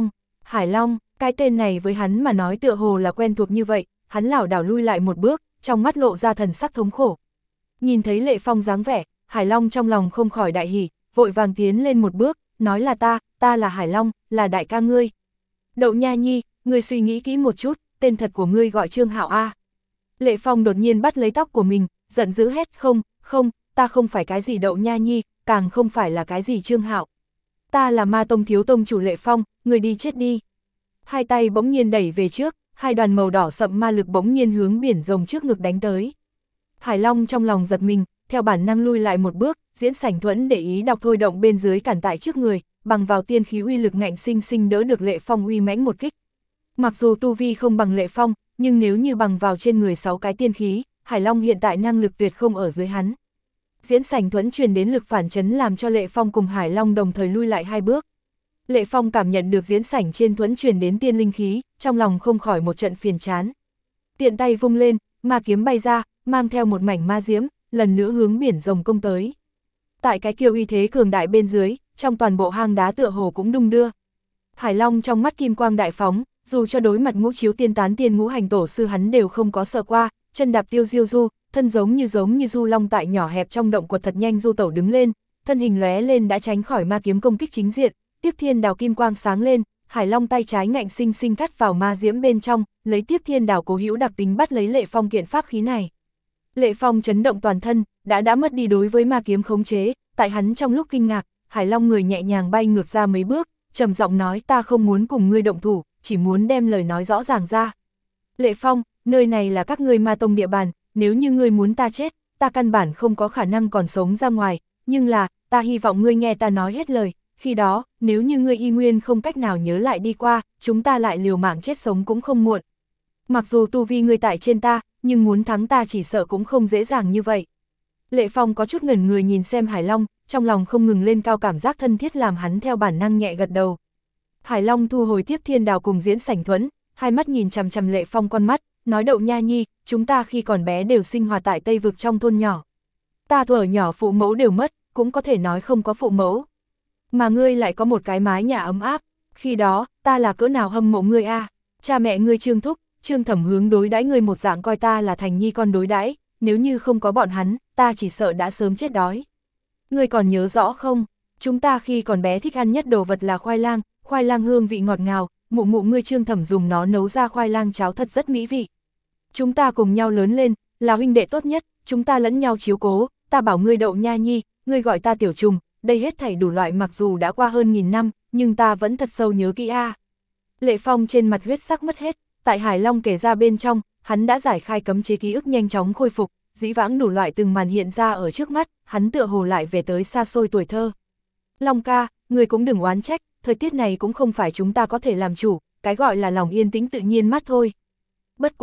Hải Long, cái tên này với hắn mà nói tựa hồ là quen thuộc như vậy, hắn lảo đảo lui lại một bước, trong mắt lộ ra thần sắc thống khổ. Nhìn thấy Lệ Phong dáng vẻ, Hải Long trong lòng không khỏi đại hỉ, vội vàng tiến lên một bước, nói là ta là Hải Long, là đại ca ngươi. Đậu Nha Nhi, ngươi suy nghĩ kỹ một chút, tên thật của ngươi gọi Trương Hạo a. Lệ Phong đột nhiên bắt lấy tóc của mình, giận dữ hét, không, ta không phải cái gì Đậu Nha Nhi, càng không phải là cái gì Trương Hạo. Ta là Ma Tông thiếu tông chủ Lệ Phong, ngươi đi chết đi. Hai tay bỗng nhiên đẩy về trước, hai đoàn màu đỏ sậm ma lực bỗng nhiên hướng biển rồng trước ngực đánh tới. Hải Long trong lòng giật mình, theo bản năng lui lại một bước, Diễn Sảnh Thuẫn để ý đọc thôi động bên dưới cản tại trước người, bằng vào tiên khí uy lực ngạnh sinh sinh đỡ được Lệ Phong uy mãnh một kích. Mặc dù tu vi không bằng Lệ Phong, nhưng nếu như bằng vào trên người 6 cái tiên khí, Hải Long hiện tại năng lực tuyệt không ở dưới hắn. Diễn Sảnh Thuẫn truyền đến lực phản chấn làm cho Lệ Phong cùng Hải Long đồng thời lui lại 2 bước. Lệ Phong cảm nhận được diễn sảnh trên thuẫn truyền đến tiên linh khí, trong lòng không khỏi một trận phiền chán. Tiện tay vung lên, ma kiếm bay ra, mang theo một mảnh ma diễm, lần nữa hướng biển rồng công tới. Tại cái kiêu uy thế cường đại bên dưới, trong toàn bộ hang đá tựa hồ cũng đung đưa. Hải Long trong mắt kim quang đại phóng, dù cho đối mặt Ngũ Chiếu Tiên Tán Tiên Ngũ Hành Tổ sư hắn đều không có sợ qua, chân đạp tiêu diêu du, thân giống như du long tại nhỏ hẹp trong động quật thật nhanh du tẩu đứng lên, thân hình lóe lên đã tránh khỏi ma kiếm công kích chính diện. Tiếp Thiên Đào kim quang sáng lên, Hải Long tay trái ngạnh sinh sinh cắt vào ma diễm bên trong, lấy Tiếp Thiên Đào cố hữu đặc tính bắt lấy Lệ Phong kiện pháp khí này. Lệ Phong chấn động toàn thân, đã mất đi đối với ma kiếm khống chế, tại hắn trong lúc kinh ngạc, Hải Long người nhẹ nhàng bay ngược ra mấy bước, trầm giọng nói, ta không muốn cùng ngươi động thủ, chỉ muốn đem lời nói rõ ràng ra. Lệ Phong, nơi này là các ngươi Ma Tông địa bàn, nếu như ngươi muốn ta chết, ta căn bản không có khả năng còn sống ra ngoài, nhưng là, ta hy vọng ngươi nghe ta nói hết lời. Khi đó, nếu như ngươi y nguyên không cách nào nhớ lại đi qua, chúng ta lại liều mạng chết sống cũng không muộn. Mặc dù tu vi ngươi tại trên ta, nhưng muốn thắng ta chỉ sợ cũng không dễ dàng như vậy. Lệ Phong có chút ngẩn người nhìn xem Hải Long, trong lòng không ngừng lên cao cảm giác thân thiết làm hắn theo bản năng nhẹ gật đầu. Hải Long thu hồi Tiếp Thiên Đào cùng Diễn Sảnh Thuẫn, hai mắt nhìn chằm chằm Lệ Phong con mắt, nói, Đậu Nha Nhi, chúng ta khi còn bé đều sinh hoạt tại Tây Vực trong thôn nhỏ. Ta thuở nhỏ phụ mẫu đều mất, cũng có thể nói không có phụ mẫu. Mà ngươi lại có một cái mái nhà ấm áp, khi đó, ta là cỡ nào hâm mộ ngươi a. Cha mẹ ngươi Trương Thúc, Trương Thẩm hướng đối đãi ngươi một dạng coi ta là thành nhi con đối đãi, nếu như không có bọn hắn, ta chỉ sợ đã sớm chết đói. Ngươi còn nhớ rõ không, chúng ta khi còn bé thích ăn nhất đồ vật là khoai lang hương vị ngọt ngào, mụ mụ ngươi Trương Thẩm dùng nó nấu ra khoai lang cháo thật rất mỹ vị. Chúng ta cùng nhau lớn lên, là huynh đệ tốt nhất, chúng ta lẫn nhau chiếu cố, ta bảo ngươi Đậu Nha Nhi, ngươi gọi ta Tiểu Trùng. Đây hết thảy đủ loại mặc dù đã qua hơn 1000 năm, nhưng ta vẫn thật sâu nhớ kỹ a. Lệ Phong trên mặt huyết sắc mất hết, tại Hải Long kể ra bên trong, hắn đã giải khai cấm chế ký ức nhanh chóng khôi phục, dĩ vãng đủ loại từng màn hiện ra ở trước mắt, hắn tựa hồ lại về tới xa xôi tuổi thơ. Long ca, người cũng đừng oán trách, thời tiết này cũng không phải chúng ta có thể làm chủ, cái gọi là lòng yên tĩnh tự nhiên mát thôi. Bất quá,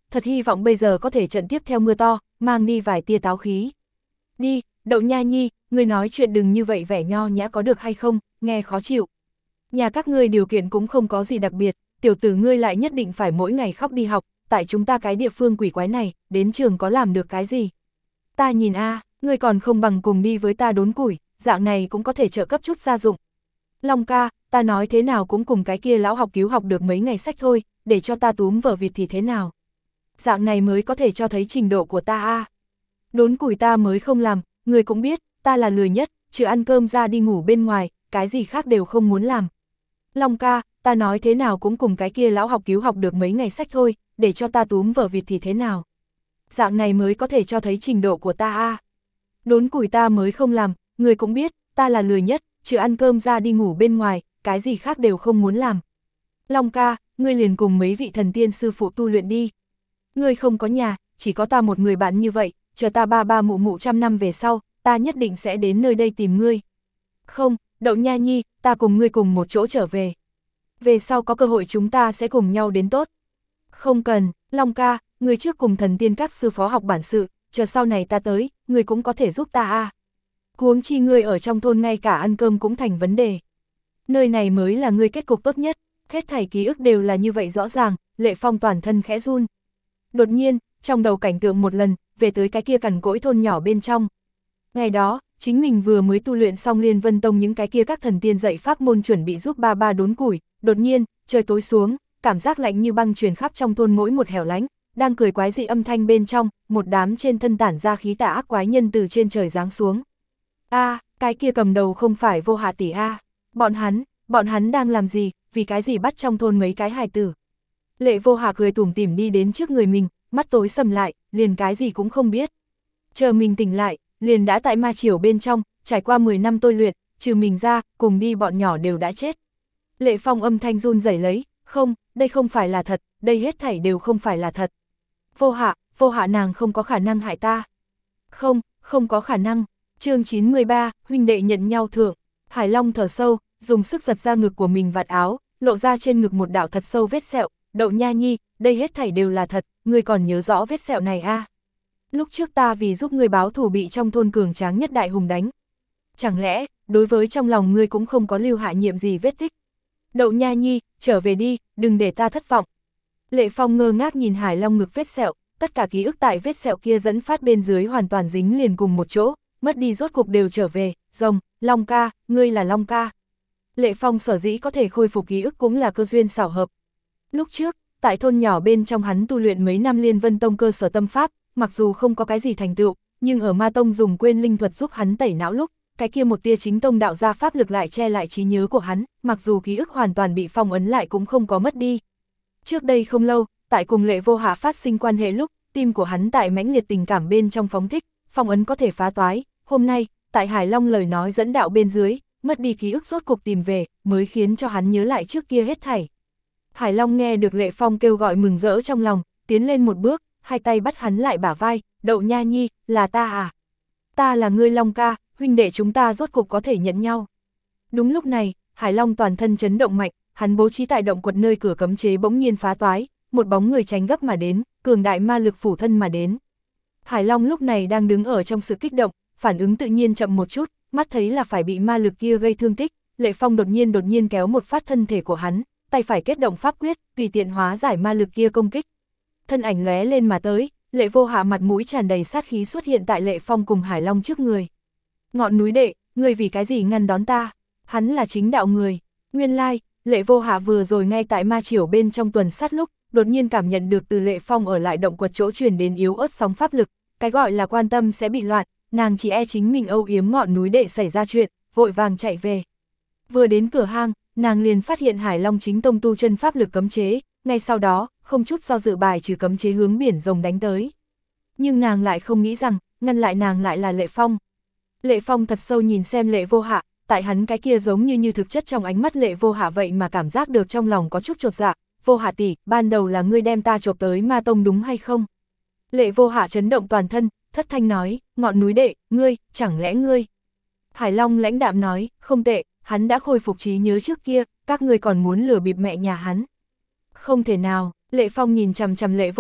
thật hy vọng bây giờ có thể trận tiếp theo mưa to, mang đi vài tia táo khí. Đi, Đậu Nha Nhi, ngươi nói chuyện đừng như vậy vẻ nho nhã có được hay không, nghe khó chịu. Nhà các ngươi điều kiện cũng không có gì đặc biệt, tiểu tử ngươi lại nhất định phải mỗi ngày khóc đi học, tại chúng ta cái địa phương quỷ quái này, đến trường có làm được cái gì. Ta nhìn ngươi còn không bằng cùng đi với ta đốn củi, dạng này cũng có thể trợ cấp chút gia dụng. Long ca, ta nói thế nào cũng cùng cái kia lão học cứu học được mấy ngày sách thôi, để cho ta túm vở vịt thì thế nào. Dạng này mới có thể cho thấy trình độ của ta Đốn củi ta mới không làm, người cũng biết, ta là lười nhất, trừ ăn cơm ra đi ngủ bên ngoài, cái gì khác đều không muốn làm. Long ca, ta nói thế nào cũng cùng cái kia lão học cứu học được mấy ngày sách thôi, để cho ta túm vở vịt thì thế nào. Dạng này mới có thể cho thấy trình độ của ta Đốn củi ta mới không làm, người cũng biết, ta là lười nhất, trừ ăn cơm ra đi ngủ bên ngoài, cái gì khác đều không muốn làm. Long ca, ngươi liền cùng mấy vị thần tiên sư phụ tu luyện đi. Ngươi không có nhà, chỉ có ta một người bạn như vậy, chờ ta ba mụ mụ 100 năm về sau, ta nhất định sẽ đến nơi đây tìm ngươi. Không, Đậu Nha Nhi, ta cùng ngươi cùng một chỗ trở về. Về sau có cơ hội chúng ta sẽ cùng nhau đến tốt. Không cần, Long ca, ngươi trước cùng thần tiên các sư phó học bản sự, chờ sau này ta tới, ngươi cũng có thể giúp ta Huống chi ngươi ở trong thôn ngay cả ăn cơm cũng thành vấn đề. Nơi này mới là ngươi kết cục tốt nhất, hết thảy ký ức đều là như vậy rõ ràng, Lệ Phong toàn thân khẽ run. Đột nhiên, trong đầu cảnh tượng một lần, về tới cái kia cằn cỗi thôn nhỏ bên trong. Ngày đó, chính mình vừa mới tu luyện xong Liên Vân Tông những cái kia các thần tiên dạy pháp môn chuẩn bị giúp ba đốn củi, đột nhiên, trời tối xuống, cảm giác lạnh như băng truyền khắp trong thôn mỗi một hẻo lánh, đang cười quái dị âm thanh bên trong, một đám trên thân tản ra khí tà ác quái nhân từ trên trời giáng xuống. Cái kia cầm đầu không phải Vô Hạ tỷ bọn hắn đang làm gì, vì cái gì bắt trong thôn mấy cái hài tử. Lệ Vô Hạ cười tủm tỉm đi đến trước người mình, mắt tối sầm lại, liền cái gì cũng không biết. Chờ mình tỉnh lại, liền đã tại ma triều bên trong, trải qua 10 năm tôi luyện, trừ mình ra, cùng đi bọn nhỏ đều đã chết. Lệ Phong âm thanh run rẩy lấy, không, đây không phải là thật, đây hết thảy đều không phải là thật. Vô Hạ nàng không có khả năng hại ta. Không có khả năng. Chương 93, huynh đệ nhận nhau thượng. Hải Long thở sâu, dùng sức giật ra ngực của mình vạt áo, lộ ra trên ngực một đạo thật sâu vết sẹo. Đậu Nha Nhi, đây hết thảy đều là thật, ngươi còn nhớ rõ vết sẹo này Lúc trước ta vì giúp ngươi báo thù bị trong thôn cường tráng nhất đại hùng đánh. Chẳng lẽ, đối với trong lòng ngươi cũng không có lưu hạ nhiệm gì vết tích? Đậu Nha Nhi, trở về đi, đừng để ta thất vọng. Lệ Phong ngơ ngác nhìn Hải Long ngực vết sẹo, tất cả ký ức tại vết sẹo kia dẫn phát bên dưới hoàn toàn dính liền cùng một chỗ, mất đi rốt cục đều trở về, rồng, Long ca, ngươi là Long ca. Lệ Phong sở dĩ có thể khôi phục ký ức cũng là cơ duyên xảo hợp. Lúc trước, tại thôn nhỏ bên trong hắn tu luyện mấy năm Liên Vân Tông cơ sở tâm pháp, mặc dù không có cái gì thành tựu, nhưng ở Ma Tông dùng quên linh thuật giúp hắn tẩy não lúc, cái kia một tia chính tông đạo ra pháp lực lại che lại trí nhớ của hắn, mặc dù ký ức hoàn toàn bị phong ấn lại cũng không có mất đi. Trước đây không lâu, tại cùng Lệ Vô Hạ phát sinh quan hệ lúc, tim của hắn tại mãnh liệt tình cảm bên trong phóng thích, phong ấn có thể phá toái, hôm nay, tại Hải Long lời nói dẫn đạo bên dưới, mất đi ký ức rốt cuộc tìm về, mới khiến cho hắn nhớ lại trước kia hết thảy. Hải Long nghe được Lệ Phong kêu gọi mừng rỡ trong lòng, tiến lên một bước, hai tay bắt hắn lại bả vai, Đậu Nha Nhi, là ta Ta là ngươi Long ca, huynh đệ chúng ta rốt cuộc có thể nhận nhau. Đúng lúc này, Hải Long toàn thân chấn động mạnh, hắn bố trí tại động quật nơi cửa cấm chế bỗng nhiên phá toái, một bóng người tránh gấp mà đến, cường đại ma lực phủ thân mà đến. Hải Long lúc này đang đứng ở trong sự kích động, phản ứng tự nhiên chậm một chút, mắt thấy là phải bị ma lực kia gây thương tích, Lệ Phong đột nhiên kéo một phát thân thể của hắn, tay phải kết động pháp quyết, tùy tiện hóa giải ma lực kia công kích. Thân ảnh lóe lên mà tới, Lệ Vô Hạ mặt mũi tràn đầy sát khí xuất hiện tại Lệ Phong cùng Hải Long trước người. Ngọn núi đệ, ngươi vì cái gì ngăn đón ta? Hắn là chính đạo người. Nguyên lai, Lệ Vô Hạ vừa rồi ngay tại ma triều bên trong tuần sát lúc, đột nhiên cảm nhận được từ Lệ Phong ở lại động quật chỗ truyền đến yếu ớt sóng pháp lực, cái gọi là quan tâm sẽ bị loạn, nàng chỉ e chính mình âu yếm ngọn núi đệ xảy ra chuyện, vội vàng chạy về. Vừa đến cửa hang, nàng liền phát hiện Hải Long chính tông tu chân pháp lực cấm chế, ngay sau đó, không chút do dự bài trừ cấm chế hướng biển rồng đánh tới. Nhưng nàng lại không nghĩ rằng, ngăn lại nàng lại là Lệ Phong. Lệ Phong thật sâu nhìn xem Lệ Vô Hạ, tại hắn cái kia giống như thực chất trong ánh mắt Lệ Vô Hạ vậy mà cảm giác được trong lòng có chút chột dạ. Vô Hạ tỷ, ban đầu là ngươi đem ta chộp tới Ma Tông đúng hay không? Lệ Vô Hạ chấn động toàn thân, thất thanh nói, ngọn núi đệ, ngươi, chẳng lẽ ngươi? Hải Long lãnh đạm nói, không tệ, hắn đã khôi phục trí nhớ trước kia, các ngươi còn muốn lừa bịp mẹ nhà hắn. Không thể nào, Lệ Phong nhìn chằm chằm Lệ Vô Hạ,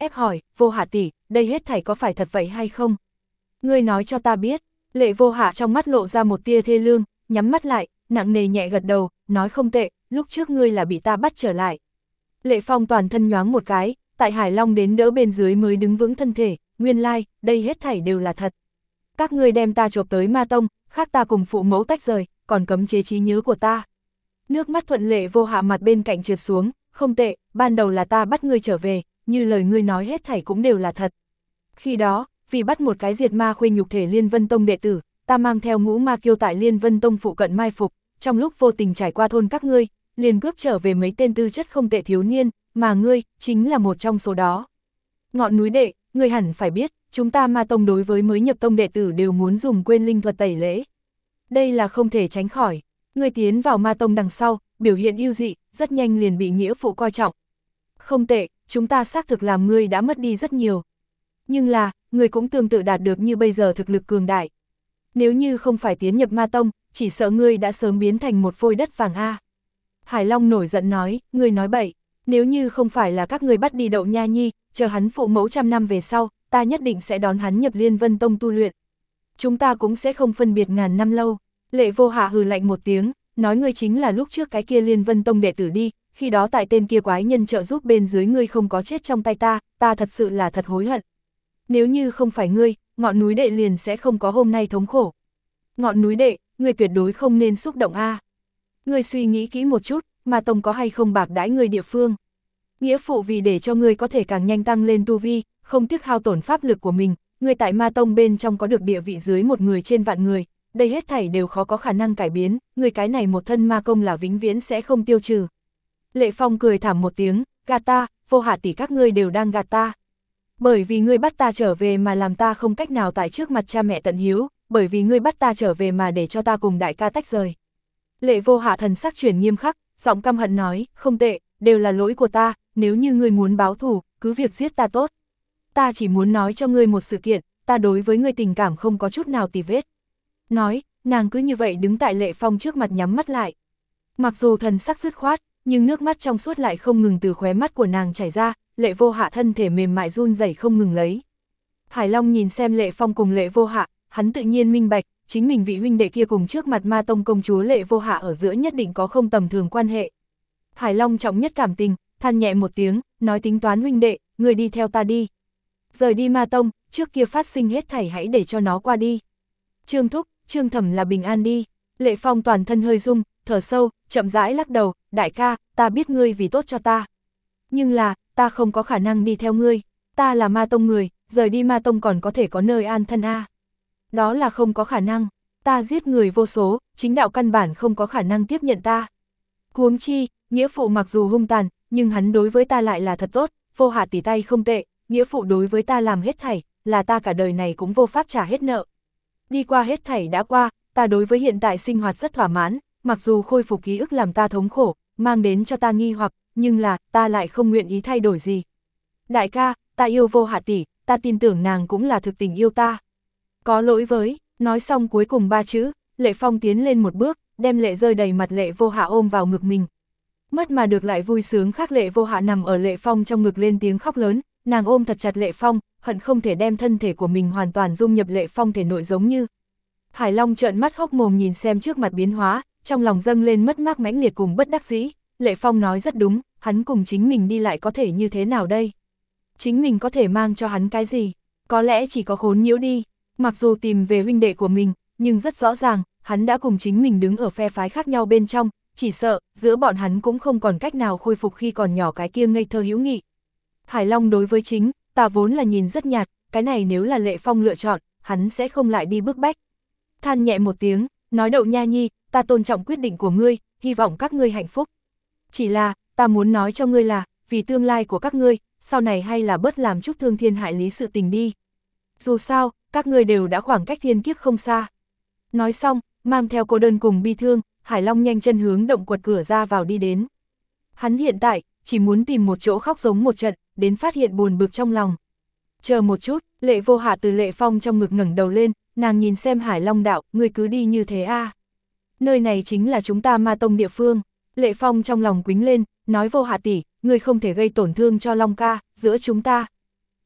ép hỏi, Vô Hạ tỷ, đây hết thảy có phải thật vậy hay không? Ngươi nói cho ta biết. Lệ Vô Hạ trong mắt lộ ra một tia thê lương, nhắm mắt lại, nặng nề nhẹ gật đầu, nói không tệ, lúc trước ngươi là bị ta bắt trở lại. Lệ Phong toàn thân nhoáng một cái, tại Hải Long đến đỡ bên dưới mới đứng vững thân thể, nguyên lai, đây hết thảy đều là thật. Các ngươi đem ta chộp tới Ma Tông, khác ta cùng phụ mẫu tách rời, còn cấm chế trí nhớ của ta. Nước mắt thuận Lệ Vô Hạ mặt bên cạnh trượt xuống, không tệ, ban đầu là ta bắt ngươi trở về, như lời ngươi nói hết thảy cũng đều là thật. Khi đó, vì bắt một cái diệt ma khuê nhục thể Liên Vân Tông đệ tử, ta mang theo ngũ ma kiêu tại Liên Vân Tông phụ cận mai phục, trong lúc vô tình trải qua thôn các ngươi, liền cướp trở về mấy tên tư chất không tệ thiếu niên, mà ngươi, chính là một trong số đó. Ngọn núi đệ, ngươi hẳn phải biết, chúng ta Ma Tông đối với mới nhập tông đệ tử đều muốn dùng quên linh thuật tẩy lễ. Đây là không thể tránh khỏi, ngươi tiến vào Ma Tông đằng sau, biểu hiện ưu dị, rất nhanh liền bị nghĩa phụ coi trọng. Không tệ, chúng ta xác thực làm ngươi đã mất đi rất nhiều. Nhưng là, ngươi cũng tương tự đạt được như bây giờ thực lực cường đại. Nếu như không phải tiến nhập Ma Tông, chỉ sợ ngươi đã sớm biến thành một phôi đất vàng a. Hải Long nổi giận nói, ngươi nói bậy, nếu như không phải là các ngươi bắt đi Đậu Nha Nhi, chờ hắn phụ mẫu 100 năm về sau, ta nhất định sẽ đón hắn nhập Liên Vân Tông tu luyện. Chúng ta cũng sẽ không phân biệt ngàn năm lâu. Lệ Vô Hạ hừ lạnh một tiếng, nói ngươi chính là lúc trước cái kia Liên Vân Tông đệ tử đi, khi đó tại tên kia quái nhân trợ giúp bên dưới ngươi không có chết trong tay ta, ta thật sự là thật hối hận. Nếu như không phải ngươi, ngọn núi đệ liền sẽ không có hôm nay thống khổ. Ngọn núi đệ, ngươi tuyệt đối không nên xúc động a. Ngươi suy nghĩ kỹ một chút, Ma Tông có hay không bạc đãi ngươi địa phương. Nghĩa phụ vì để cho ngươi có thể càng nhanh tăng lên tu vi, không tiếc hao tổn pháp lực của mình, ngươi tại Ma Tông bên trong có được địa vị dưới một người trên vạn người, đây hết thảy đều khó có khả năng cải biến, ngươi cái này một thân ma công là vĩnh viễn sẽ không tiêu trừ. Lệ Phong cười thảm một tiếng, gạt ta, Vô Hạ tỷ các ngươi đều đang gạt ta. Bởi vì ngươi bắt ta trở về mà làm ta không cách nào tại trước mặt cha mẹ tận hiếu, bởi vì ngươi bắt ta trở về mà để cho ta cùng đại ca tách rời. Lệ Vô Hạ thần sắc chuyển nghiêm khắc, giọng căm hận nói, không tệ, đều là lỗi của ta, nếu như ngươi muốn báo thù, cứ việc giết ta tốt. Ta chỉ muốn nói cho ngươi một sự kiện, ta đối với ngươi tình cảm không có chút nào tì vết. Nói, nàng cứ như vậy đứng tại Lệ Phong trước mặt nhắm mắt lại. Mặc dù thần sắc dứt khoát, nhưng nước mắt trong suốt lại không ngừng từ khóe mắt của nàng chảy ra, Lệ Vô Hạ thân thể mềm mại run rẩy không ngừng lấy. Hải Long nhìn xem Lệ Phong cùng Lệ Vô Hạ, hắn tự nhiên minh bạch, chính mình vị huynh đệ kia cùng trước mặt Ma Tông công chúa Lệ Vô Hạ ở giữa nhất định có không tầm thường quan hệ. Hải Long trọng nhất cảm tình, than nhẹ một tiếng, nói tính toán huynh đệ, người đi theo ta đi. Rời đi Ma Tông, trước kia phát sinh hết thảy hãy để cho nó qua đi. Trương Thúc, Trương Thẩm là bình an đi. Lệ Phong toàn thân hơi rung, thở sâu, chậm rãi lắc đầu, đại ca, ta biết ngươi vì tốt cho ta. Nhưng là, ta không có khả năng đi theo ngươi, ta là Ma Tông người, rời đi Ma Tông còn có thể có nơi an thân a. Đó là không có khả năng, ta giết người vô số, chính đạo căn bản không có khả năng tiếp nhận ta. Huống chi, nghĩa phụ mặc dù hung tàn, nhưng hắn đối với ta lại là thật tốt, Vô Hạ tỷ tay không tệ, nghĩa phụ đối với ta làm hết thảy, là ta cả đời này cũng vô pháp trả hết nợ. Đi qua hết thảy đã qua, ta đối với hiện tại sinh hoạt rất thỏa mãn, mặc dù khôi phục ký ức làm ta thống khổ, mang đến cho ta nghi hoặc, nhưng là, ta lại không nguyện ý thay đổi gì. Đại ca, ta yêu Vô Hạ tỷ, ta tin tưởng nàng cũng là thực tình yêu ta. Có lỗi với, nói xong cuối cùng 3 chữ, Lệ Phong tiến lên một bước, đem lệ rơi đầy mặt Lệ Vô Hạ ôm vào ngực mình. Mất mà được lại vui sướng khác Lệ Vô Hạ nằm ở Lệ Phong trong ngực lên tiếng khóc lớn, nàng ôm thật chặt Lệ Phong, hận không thể đem thân thể của mình hoàn toàn dung nhập Lệ Phong thể nội giống như. Hải Long trợn mắt hốc mồm nhìn xem trước mặt biến hóa, trong lòng dâng lên mất mát mãnh liệt cùng bất đắc dĩ. Lệ Phong nói rất đúng, hắn cùng chính mình đi lại có thể như thế nào đây? Chính mình có thể mang cho hắn cái gì? Có lẽ chỉ có khốn nhiễu đi. Mặc dù tìm về huynh đệ của mình, nhưng rất rõ ràng, hắn đã cùng chính mình đứng ở phe phái khác nhau bên trong, chỉ sợ, giữa bọn hắn cũng không còn cách nào khôi phục khi còn nhỏ cái kia ngây thơ hữu nghị. Hải Long đối với chính, ta vốn là nhìn rất nhạt, cái này nếu là Lệ Phong lựa chọn, hắn sẽ không lại đi bức bách. Than nhẹ một tiếng, nói Đậu Nha Nhi, ta tôn trọng quyết định của ngươi, hy vọng các ngươi hạnh phúc. Chỉ là, ta muốn nói cho ngươi là, vì tương lai của các ngươi, sau này hay là bớt làm chút thương thiên hại lý sự tình đi. Dù sao, các ngươi đều đã khoảng cách thiên kiếp không xa. Nói xong, mang theo cô đơn cùng bi thương, Hải Long nhanh chân hướng động quật cửa ra vào đi đến. Hắn hiện tại, chỉ muốn tìm một chỗ khóc giống một trận, đến phát hiện buồn bực trong lòng. Chờ một chút, Lệ Vô Hạ từ Lệ Phong trong ngực ngẩng đầu lên, nàng nhìn xem Hải Long đạo, ngươi cứ đi như thế a. Nơi này chính là chúng ta Ma Tông địa phương. Lệ Phong trong lòng quính lên, nói Vô Hạ tỷ, ngươi không thể gây tổn thương cho Long ca, giữa chúng ta.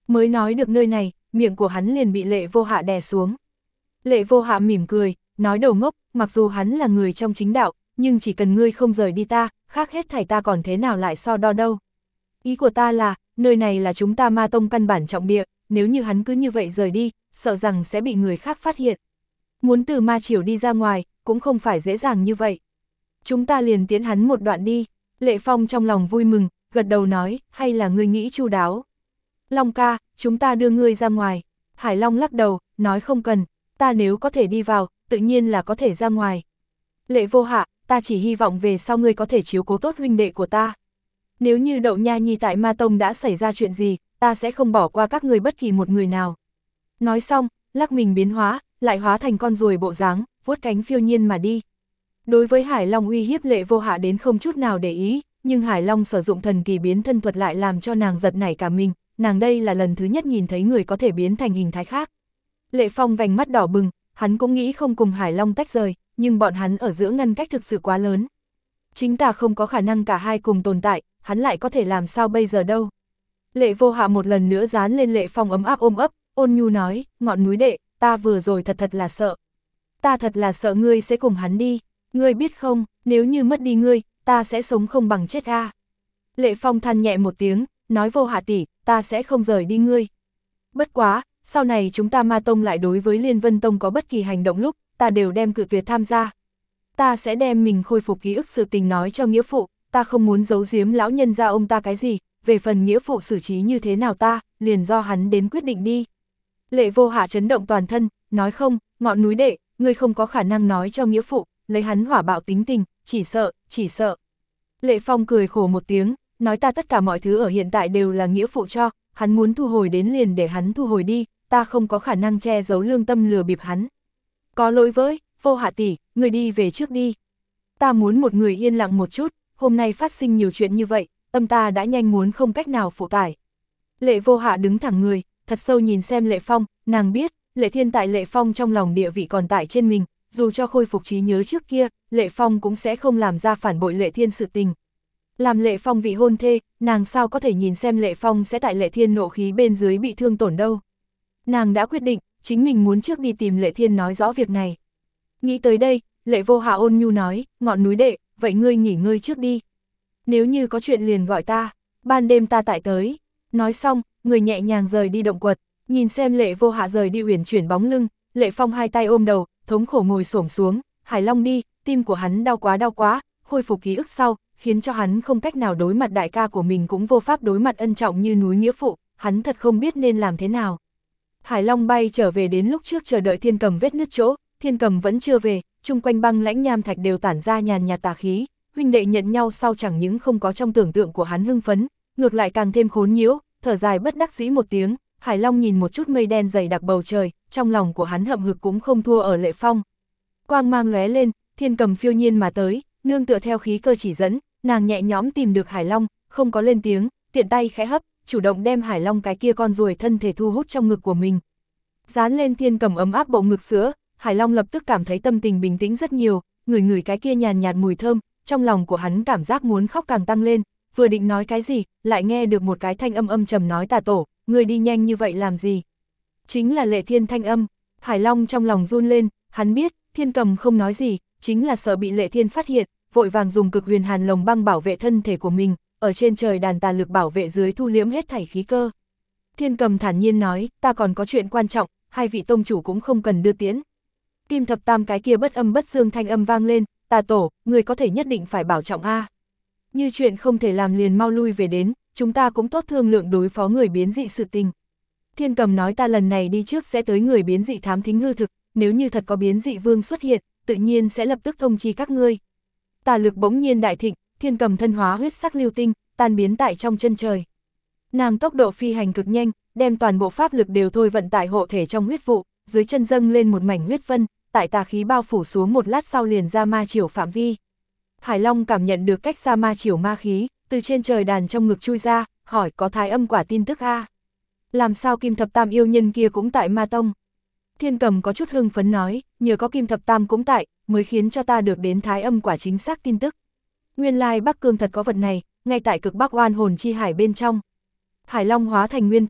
Mới nói được nơi này, miệng của hắn liền bị Lệ Vô Hạ đè xuống. Lệ Vô Hạ mỉm cười, nói đầu ngốc, mặc dù hắn là người trong chính đạo, nhưng chỉ cần ngươi không rời đi ta, khác hết thảy ta còn thế nào lại so đo đâu. Ý của ta là, nơi này là chúng ta Ma Tông căn bản trọng địa, nếu như hắn cứ như vậy rời đi, sợ rằng sẽ bị người khác phát hiện. Muốn từ Ma Triều đi ra ngoài, cũng không phải dễ dàng như vậy. Chúng ta liền tiến hắn một đoạn đi. Lệ Phong trong lòng vui mừng, gật đầu nói, hay là ngươi nghĩ chu đáo. Long ca, chúng ta đưa ngươi ra ngoài. Hải Long lắc đầu, nói không cần, ta nếu có thể đi vào, tự nhiên là có thể ra ngoài. Lệ Vô Hạ, ta chỉ hy vọng về sau ngươi có thể chiếu cố tốt huynh đệ của ta. Nếu như Đậu Nha Nhi tại Ma Tông đã xảy ra chuyện gì, ta sẽ không bỏ qua các ngươi bất kỳ một người nào. Nói xong, lắc mình biến hóa, lại hóa thành con ruồi bộ dáng, vuốt cánh phiêu nhiên mà đi. Đối với Hải Long uy hiếp Lệ Vô Hạ đến không chút nào để ý, nhưng Hải Long sử dụng thần kỳ biến thân thuật lại làm cho nàng giật nảy cả mình, nàng đây là lần thứ nhất nhìn thấy người có thể biến thành hình thái khác. Lệ Phong vành mắt đỏ bừng, hắn cũng nghĩ không cùng Hải Long tách rời, nhưng bọn hắn ở giữa ngăn cách thực sự quá lớn. Chính ta không có khả năng cả hai cùng tồn tại, hắn lại có thể làm sao bây giờ đâu. Lệ Vô Hạ một lần nữa dán lên Lệ Phong ấm áp ôm ấp, ôn nhu nói, ngọn núi đệ, ta vừa rồi thật là sợ. Ta thật là sợ ngươi sẽ cùng hắn đi, ngươi biết không, nếu như mất đi ngươi, ta sẽ sống không bằng chết a. Lệ Phong than nhẹ một tiếng, nói Vô Hạ tỷ, ta sẽ không rời đi ngươi. Bất quá, sau này chúng ta Ma Tông lại đối với Liên Vân Tông có bất kỳ hành động lúc, ta đều đem cự tuyệt tham gia. Ta sẽ đem mình khôi phục ký ức sự tình nói cho nghĩa phụ, ta không muốn giấu giếm lão nhân gia ông ta cái gì, về phần nghĩa phụ xử trí như thế nào ta, liền do hắn đến quyết định đi. Lệ Vô Hạ chấn động toàn thân, nói không, ngọn núi đệ, ngươi không có khả năng nói cho nghĩa phụ, lấy hắn hỏa bạo tính tình, chỉ sợ. Lệ Phong cười khổ một tiếng, nói ta tất cả mọi thứ ở hiện tại đều là nghĩa phụ cho, hắn muốn thu hồi đến liền để hắn thu hồi đi, ta không có khả năng che giấu lương tâm lừa bịp hắn. Có lỗi với, Vô Hạ tỷ, người đi về trước đi. Ta muốn một người yên lặng một chút, hôm nay phát sinh nhiều chuyện như vậy, tâm ta đã nhanh muốn không cách nào phụ tải. Lệ Vô Hạ đứng thẳng người, thật sâu nhìn xem Lệ Phong, nàng biết, Lệ Thiên tại Lệ Phong trong lòng địa vị còn tại trên mình, dù cho khôi phục trí nhớ trước kia, Lệ Phong cũng sẽ không làm ra phản bội Lệ Thiên sự tình. Làm Lệ Phong vị hôn thê, nàng sao có thể nhìn xem Lệ Phong sẽ tại Lệ Thiên nộ khí bên dưới bị thương tổn đâu. Nàng đã quyết định, chính mình muốn trước đi tìm Lệ Thiên nói rõ việc này. Nghĩ tới đây, Lệ Vô Hạ ôn nhu nói, ngọn núi đệ, vậy ngươi nghỉ ngơi trước đi. Nếu như có chuyện liền gọi ta, ban đêm ta tại tới. Nói xong, người nhẹ nhàng rời đi động quật, nhìn xem Lệ Vô Hạ rời đi uyển chuyển bóng lưng, Lệ Phong hai tay ôm đầu, thống khổ ngồi xổm xuống, Hải Long đi, tim của hắn đau quá, khôi phục ký ức sau, khiến cho hắn không cách nào đối mặt đại ca của mình cũng vô pháp đối mặt ân trọng như núi nghĩa phụ, hắn thật không biết nên làm thế nào. Hải Long bay trở về đến lúc trước chờ đợi Thiên Cầm vết nứt chỗ, Thiên Cầm vẫn chưa về, chung quanh băng lãnh nham thạch đều tản ra nhàn nhạt tà khí, huynh đệ nhận nhau sau chẳng những không có trong tưởng tượng của hắn hưng phấn, ngược lại càng thêm khốn nhiễu, thở dài bất đắc dĩ một tiếng, Hải Long nhìn một chút mây đen dày đặc bầu trời, trong lòng của hắn hậm hực cũng không thua ở Lệ Phong. Quang mang lóe lên, Thiên Cầm phiêu nhiên mà tới, nương tựa theo khí cơ chỉ dẫn, nàng nhẹ nhõm tìm được Hải Long, không có lên tiếng, tiện tay khẽ hấp, chủ động đem Hải Long cái kia con ruồi thân thể thu hút trong ngực của mình. Dán lên Thiên Cầm ấm áp bộ ngực sữa, Hải Long lập tức cảm thấy tâm tình bình tĩnh rất nhiều, ngửi cái kia nhàn nhạt mùi thơm, trong lòng của hắn cảm giác muốn khóc càng tăng lên, vừa định nói cái gì, lại nghe được một cái thanh âm trầm nói Tà tổ, ngươi đi nhanh như vậy làm gì? Chính là Lệ Thiên thanh âm, Hải Long trong lòng run lên, hắn biết, Thiên Cầm không nói gì, chính là sợ bị Lệ Thiên phát hiện, vội vàng dùng cực huyền hàn lồng băng bảo vệ thân thể của mình, ở trên trời đàn tà lực bảo vệ dưới thu liễm hết thảy khí cơ. Thiên Cầm thản nhiên nói, ta còn có chuyện quan trọng, hai vị tông chủ cũng không cần đưa tiễn. Kim Thập Tam cái kia bất âm bất dương thanh âm vang lên, Tà tổ, người có thể nhất định phải bảo trọng a. Như chuyện không thể làm liền mau lui về đến, chúng ta cũng tốt thương lượng đối phó người biến dị sự tình. Thiên Cầm nói ta lần này đi trước sẽ tới người biến dị thám thính hư thực, nếu như thật có biến dị vương xuất hiện, tự nhiên sẽ lập tức thông chi các ngươi. Tà lực bỗng nhiên đại thịnh, Thiên Cầm thân hóa huyết sắc lưu tinh, tan biến tại trong chân trời. Nàng tốc độ phi hành cực nhanh, đem toàn bộ pháp lực đều thôi vận tại hộ thể trong huyết vụ, dưới chân dâng lên một mảnh huyết vân, tại tà khí bao phủ xuống một lát sau liền ra ma chiểu phạm vi. Hải Long cảm nhận được cách xa ma chiểu ma khí, từ trên trời đàn trong ngực chui ra, hỏi có thái âm quả tin tức a? Làm sao Kim Thập Tam yêu nhân kia cũng tại Ma Tông? Thiên Cầm có chút hưng phấn nói, nhờ có Kim Thập Tam cũng tại, mới khiến cho ta được đến thái âm quả chính xác tin tức. Nguyên lai Bắc Cương thật có vật này, ngay tại cực Bắc Oan hồn chi hải bên trong. Hải Long hóa thành nguyên thân,